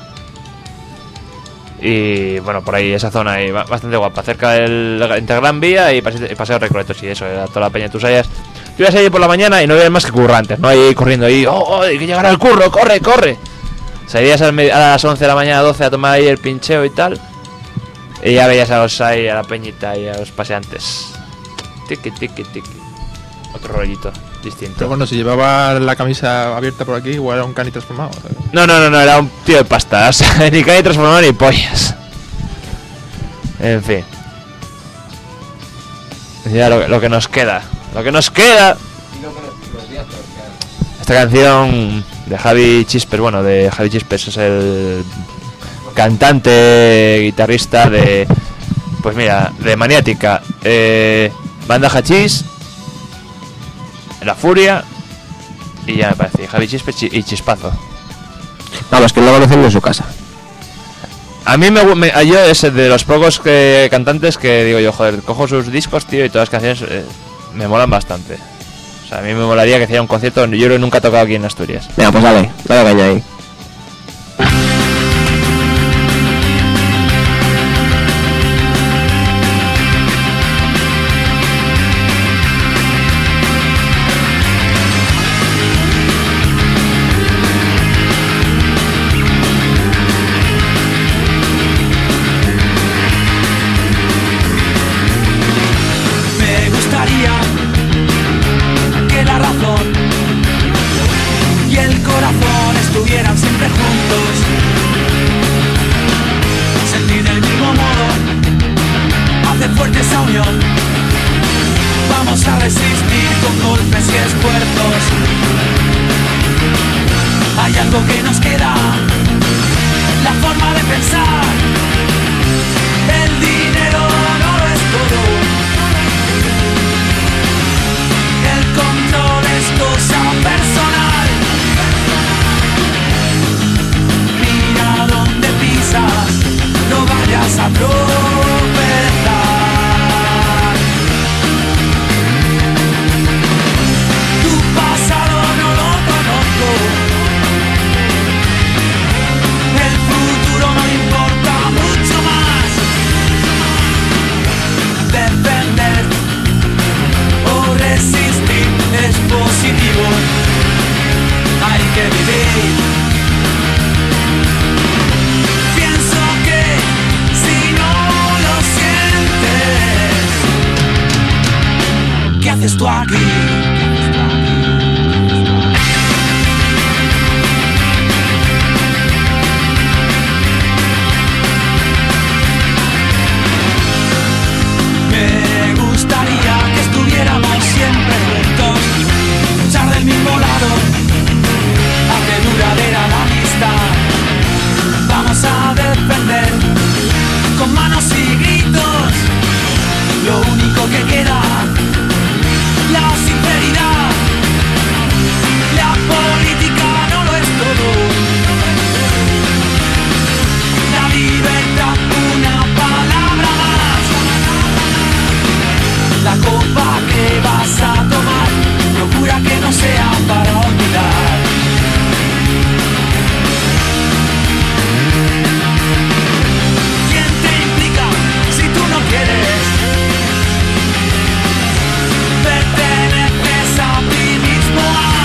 Y bueno, por ahí esa zona ahí ba- bastante guapa, cerca del entre Gran Vía y Paseo, y Paseo Recoletos y eso, era toda la peña. Tú sabías, tú ibas ahí por la mañana y no había más que currantes, no ahí corriendo ahí, oh, oh, hay que llegar al curro, corre, corre. Salías al me- a las once de la mañana, doce a tomar ahí el pincheo y tal. Y ya veías a los ahí, a la peñita y a los paseantes. Tiki, tiki, tiki. Otro rollito distinto. Pero bueno, si llevaba la camisa abierta por aquí, igual era un cani transformado. ¿sabes? No, no, no, no, era un tío de pasta. O sea, ni calle transformado ni pollas. En fin. Ya lo, lo que nos queda. Lo que nos queda. Esta canción de Javi Chispers, bueno, de Javi Chispers es el cantante, guitarrista de... Pues mira, de Maniática. Eh, Banda Hachís, La Furia y ya me parece, y Javi Chispe chi- y Chispazo. Vamos, que no lo conocen en su casa. A mí me, gu- me yo es de los pocos que, cantantes que digo yo, joder, cojo sus discos, tío, y todas las canciones eh, me molan bastante. O sea, a mí me molaría que hiciera un concierto, yo creo que nunca he tocado aquí en Asturias. Venga, pues dale, dale caña ahí. Me gustaría que la razón y el corazón estuvieran siempre juntos. Sentir del mismo modo hace fuerte esa unión. Vamos a resistir con golpes y esfuerzos. Hay algo que nos queda, la forma de pensar. El dinero no lo es todo. El control es cosa personal. Mira dónde pisas, no vayas a tropezar. Tu pasado no lo conozco. El futuro no importa mucho más. Defender o resistir es positivo. Hay que vivir. Pienso que si no lo sientes, ¿qué haces tú aquí? Me gustaría que estuviéramos siempre juntos, luchar del mismo lado, aunque duradera la amistad. Vamos a defender con manos y gritos lo único que queda, la sinceridad. La política no lo es todo. La libertad, una palabra más. La copa que vas a tomar, procura que no sea para olvidar. ¿Quién te implica si tú no quieres? Perteneces a ti mismo.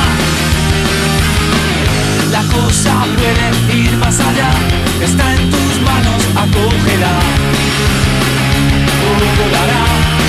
La cosa puede ir más allá, está en tus manos, acógela. O volará.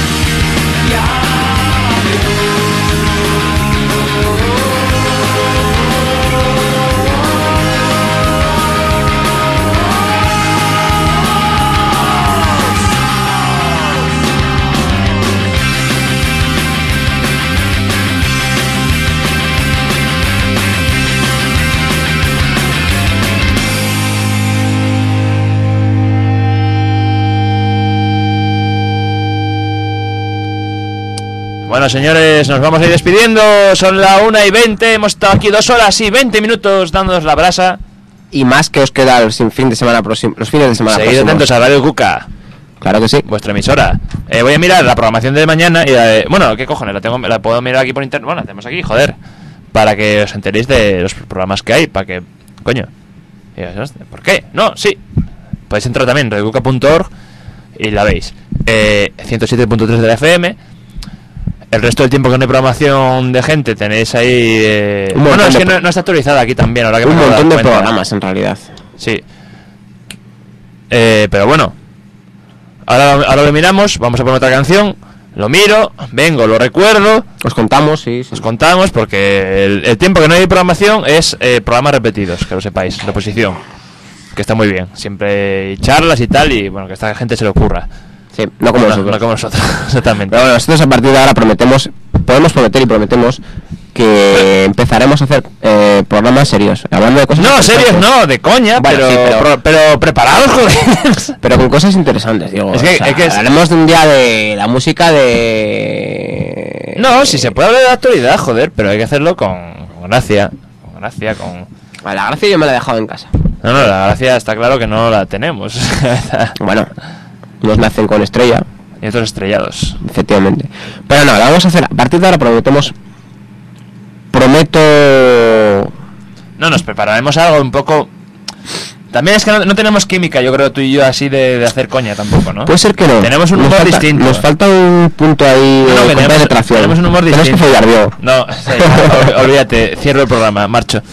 Bueno, señores, nos vamos a ir despidiendo. Son la una y veinte. Hemos estado aquí dos horas y veinte minutos dándonos la brasa. Y más que os queda el sin fin de semana próximo, los fines de semana Seguid próximos. atentos a Radio Cuca. Claro que sí. Vuestra emisora. Eh, voy a mirar la programación de mañana y eh, bueno, ¿qué cojones? La tengo, la puedo mirar aquí por internet. Bueno, la tenemos aquí, joder. Para que os enteréis de los programas que hay. Para que, coño. ¿Por qué? No, sí. Podéis entrar también en radiocuca punto org y la veis. Eh, ciento siete punto tres de la F M. El resto del tiempo que no hay programación de gente tenéis ahí... Eh... Un Bueno, montón es de que no, no está actualizada aquí también, ahora que Un me acabo montón dar de cuenta. programas en realidad. Sí. Eh, pero bueno. Ahora, ahora lo miramos, vamos a poner otra canción. Lo miro, vengo, lo recuerdo. Os contamos, sí, sí. Os contamos porque el, el tiempo que no hay programación es eh, programas repetidos, que lo sepáis, reposición. Que está muy bien. Siempre hay charlas y tal y bueno, que a esta gente se le ocurra. Sí, no como no, nosotros. No como nosotros, exactamente. Pero bueno, nosotros a partir de ahora prometemos, podemos prometer y prometemos que empezaremos a hacer eh, programas serios, hablando de cosas No, serios interesantes. no, de coña, Bueno, pero, sí, pero- pero, pero preparados, joder. Pero con cosas interesantes, digo. Es que- o sea, es que es- hablaremos de un día de la música de... No, si se puede hablar de la actualidad, joder, pero hay que hacerlo con, con gracia, con gracia, con... A la gracia yo me la he dejado en casa. No, no, la gracia está claro que no la tenemos. Bueno, unos nacen con estrella. Y otros estrellados. Efectivamente. Pero no, la vamos a hacer. A partir de ahora prometemos... Prometo... No, nos prepararemos algo un poco... También es que no, no tenemos química, yo creo, tú y yo, así de, de hacer coña tampoco, ¿no? Puede ser que no. Tenemos un Nos humor falta- distinto. Nos falta un punto ahí No, no, de que tenemos, penetración. tenemos un humor Tenemos distinto. que follar, Diego. No, sí, ol- olvídate, cierro el programa, marcho.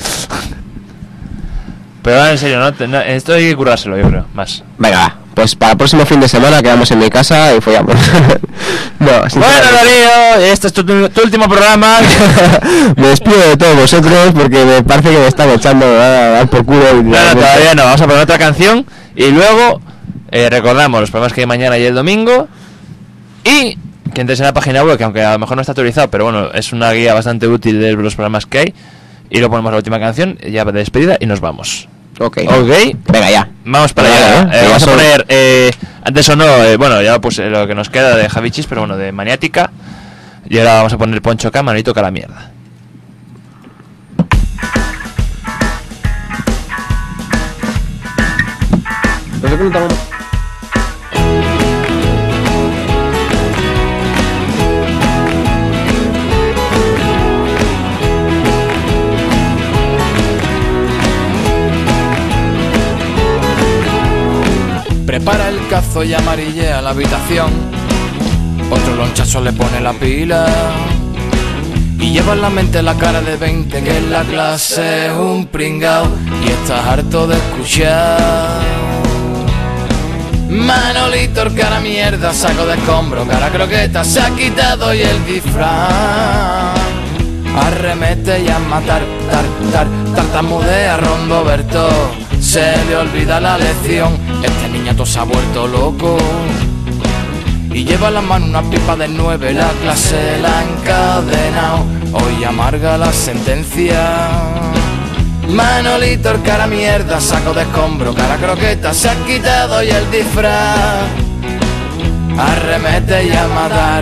Pero ahora, en serio, ¿no? Te- no, esto hay que curárselo, yo creo, más. Venga, va. Pues para el próximo fin de semana quedamos en mi casa y follamos. No, Bueno, sinceramente. Darío, este es tu, tu último programa. Me despido de todos vosotros porque me parece que me están echando a dar por culo. No, no, todavía no, vamos a poner otra canción. Y luego eh, recordamos los programas que hay mañana y el domingo. Y que entres en la página web, que aunque a lo mejor no está actualizado, pero bueno, es una guía bastante útil de los programas que hay. Y lo ponemos la última canción, ya de despedida, y nos vamos. Ok. Ok. Venga, ya. Vamos para Venga, allá. ¿eh? Eh, Que vamos ya a son- poner, eh, antes o no, eh, bueno, ya puse lo que nos queda de Javichis, pero bueno, de Maniática. Y ahora vamos a poner Poncho K, Manolito K, la mierda. No sé qué no tengo- Prepara el cazo y amarillea la habitación. Otro lonchazo le pone la pila. Y lleva en la mente la cara de veinte que en la clase es un pringao. Y estás harto de escuchar. Manolito, el cara mierda, saco de escombro, cara croqueta, se ha quitado y el disfraz. Arremete y a matar, tar, tar, tartamudea Rondo Berto. Se le olvida la lección, este niñato se ha vuelto loco. Y lleva en la mano una pipa de nueve, la clase la ha encadenado. Hoy amarga la sentencia. Manolito, el cara mierda, saco de escombro, cara croqueta, se ha quitado y el disfraz. Arremete y a matar.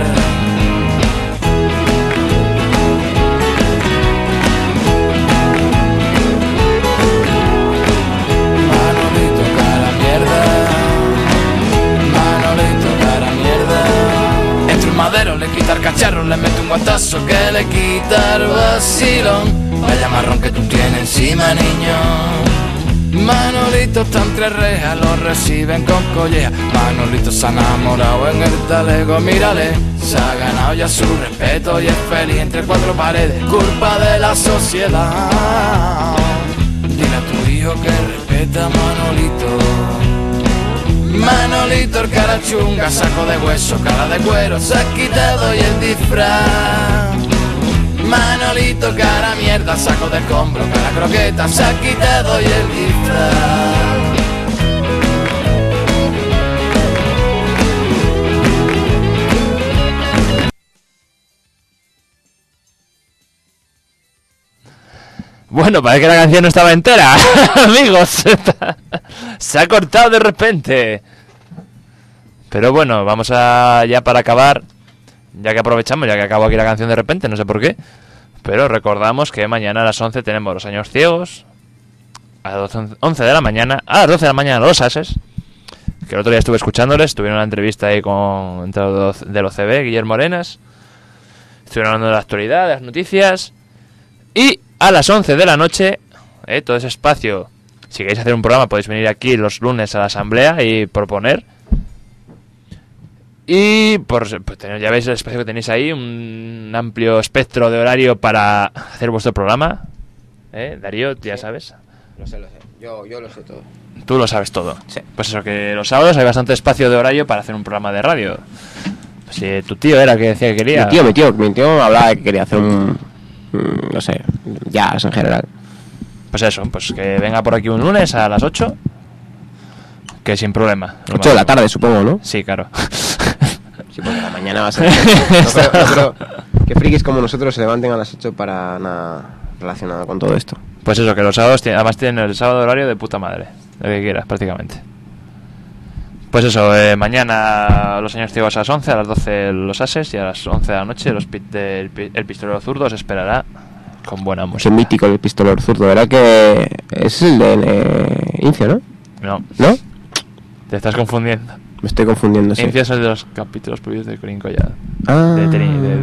Manolito, cara mierda. Manolito, cara mierda. Entre un madero le quita el cacharro, le mete un guantazo que le quita el vacilón. Vaya marrón que tú tienes encima, niño. Manolito está entre rejas, lo reciben con colleja. Manolito se ha enamorado en el talego, mírale. Se ha ganado ya su respeto y es feliz entre cuatro paredes. Culpa de la sociedad. Dile a tu hijo que respeta a Manolito. Manolito, el cara chunga, saco de hueso, cara de cuero, se ha quitado y el disfraz. Manolito, cara mierda, saco de escombro, cara croqueta, se ha quitado y el disfraz. Bueno, parece que la canción no estaba entera, amigos. Se ha cortado de repente. Pero bueno, vamos a ya para acabar, ya que aprovechamos, ya que acabó aquí la canción de repente, no sé por qué. Pero recordamos que mañana a las once tenemos Los Años Ciegos. A las once de la mañana, a las doce de la mañana Los Ases. Que el otro día estuve escuchándoles, tuvieron una entrevista ahí con entre los del O C B, Guillermo Arenas. Estuvieron hablando de la actualidad, de las noticias. Y a las once de la noche, eh, todo ese espacio, si queréis hacer un programa podéis venir aquí los lunes a la asamblea y proponer. Y por, pues, ya veis el espacio que tenéis ahí, un amplio espectro de horario para hacer vuestro programa. ¿Eh? Darío, ya sabes. Lo sé, lo sé. Yo, yo lo sé todo. Tú lo sabes todo. Sí. Pues eso, que los sábados hay bastante espacio de horario para hacer un programa de radio. Pues si tu tío era el que decía que quería. Mi tío, mi tío, mi tío hablaba de que quería hacer un... un, no sé, jazz en general. Pues eso, pues que venga por aquí un lunes a las ocho. Que sin problema. ocho de la tarde, supongo, ¿no? Sí, claro. Sí, porque la mañana va a ser... No creo, no creo, que frikis como nosotros se levanten a las ocho para nada relacionado con todo esto. Pues eso, que los sábados tienen, además tienen el sábado horario de puta madre, lo que quieras prácticamente. Pues eso, eh, mañana los señores ciegos a las once, a las doce los ases y a las once de la noche los pi- del, el pistolero zurdo os esperará con buena música. Qué mítico el pistolero zurdo, ¿verdad? Que es el de eh, Incio, ¿no? No. ¿No? Te estás confundiendo. Me estoy confundiendo, sí. Incio es el de los capítulos prohibidos de Corín Collado. Ah. De Teni, de...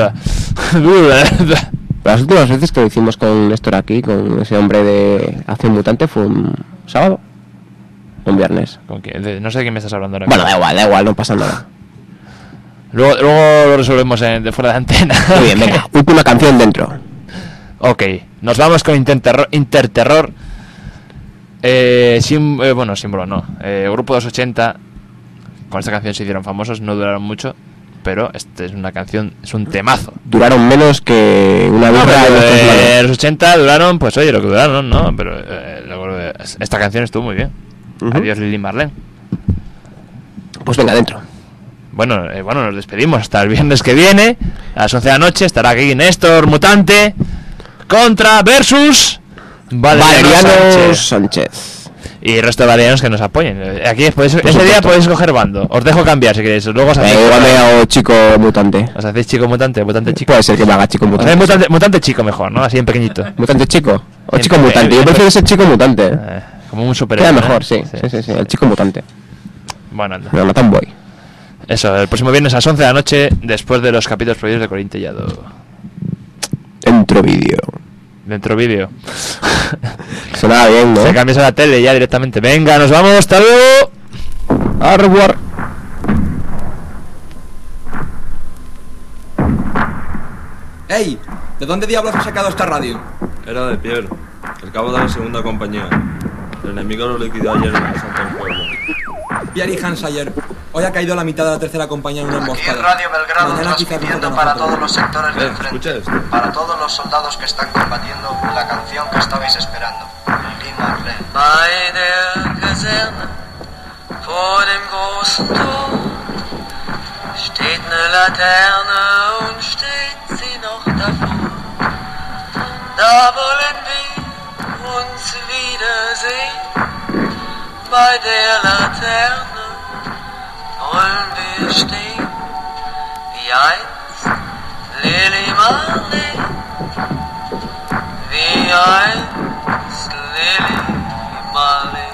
Las últimas veces que lo hicimos con Néstor aquí, con ese hombre de Acción Mutante, fue un sábado. Un viernes. ¿Con quién? De- no sé de quién me estás hablando ahora. Bueno, da igual, da igual, no pasa nada. Luego, luego lo resolvemos en, de fuera de antena. Muy bien, venga. Última canción dentro. Ok, nos vamos con Interterror. Interterror. Eh, sim- eh, bueno, símbolo no. Eh, grupo de los ochenta. Con esta canción se hicieron famosos, no duraron mucho. Pero este es una canción, es un temazo. Duraron menos que una No, birra. pero, en nuestras eh, manos. los ochenta duraron, pues oye, lo que duraron, ¿no? Pero eh, luego, eh, esta canción estuvo muy bien. Ujú. Adiós, Lili Marlene. Pues venga, dentro. Bueno, eh, bueno, nos despedimos hasta el viernes que viene. A las once de la noche estará aquí Néstor Mutante contra versus Valeriano, Valeriano Sánchez. Sánchez. Y el resto de valerianos que nos apoyen. Eh, Aquí podéis, ese supuesto. día podéis coger bando. Os dejo cambiar si queréis. Luego os hacéis, Eh, igual me hago chico mutante. os hacéis chico mutante, mutante chico. Puede ser que me haga chico Os mutante. hacéis mutante, mutante chico mejor, ¿no? Así en pequeñito. ¿Mutante chico? O En chico pe- mutante. Yo en- prefiero ser chico mutante. eh. Eh, como un superhéroe. Queda ¿no? mejor, sí. Sí, sí, sí. El chico mutante. Bueno, anda. No, no tan boy. Eso, el próximo viernes a las once de la noche, después de los capítulos prohibidos de Corintellado. Dentro vídeo. Dentro vídeo. Sonaba bien, ¿no? Se cambias a la tele ya directamente. Venga, nos vamos, hasta luego. Au revoir. ¡Ey! ¿De dónde diablos has sacado esta radio? Era de Pierre, el cabo de la segunda compañía. El enemigo lo liquidó ayer en el asalto al pueblo. Pierre y Hansayer. Hoy ha caído la mitad de la tercera compañía en una emboscada. Radio Belgrado Mañana quizás transmitiendo nos para toque todos los sectores Eh, del escucha frente, esto. para todos los soldados que están combatiendo la canción que estabais esperando. Lili Marlene. Bei der Kaserne vor dem großen Tor steht eine Laterne und steht sie noch davor. Da wollen wir uns wiedersehen. Bei der Laterne wollen wir stehen wie einst Lili Marlene, wie einst Lili Marlene.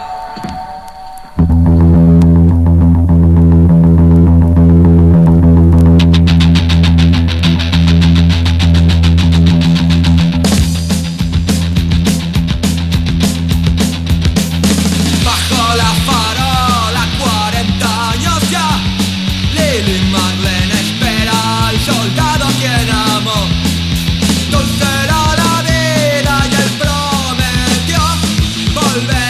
Bajo la farola, cuarenta años ya, Lili Marlene espera al soldado a quien amó. Dulce era la vida y él prometió volver.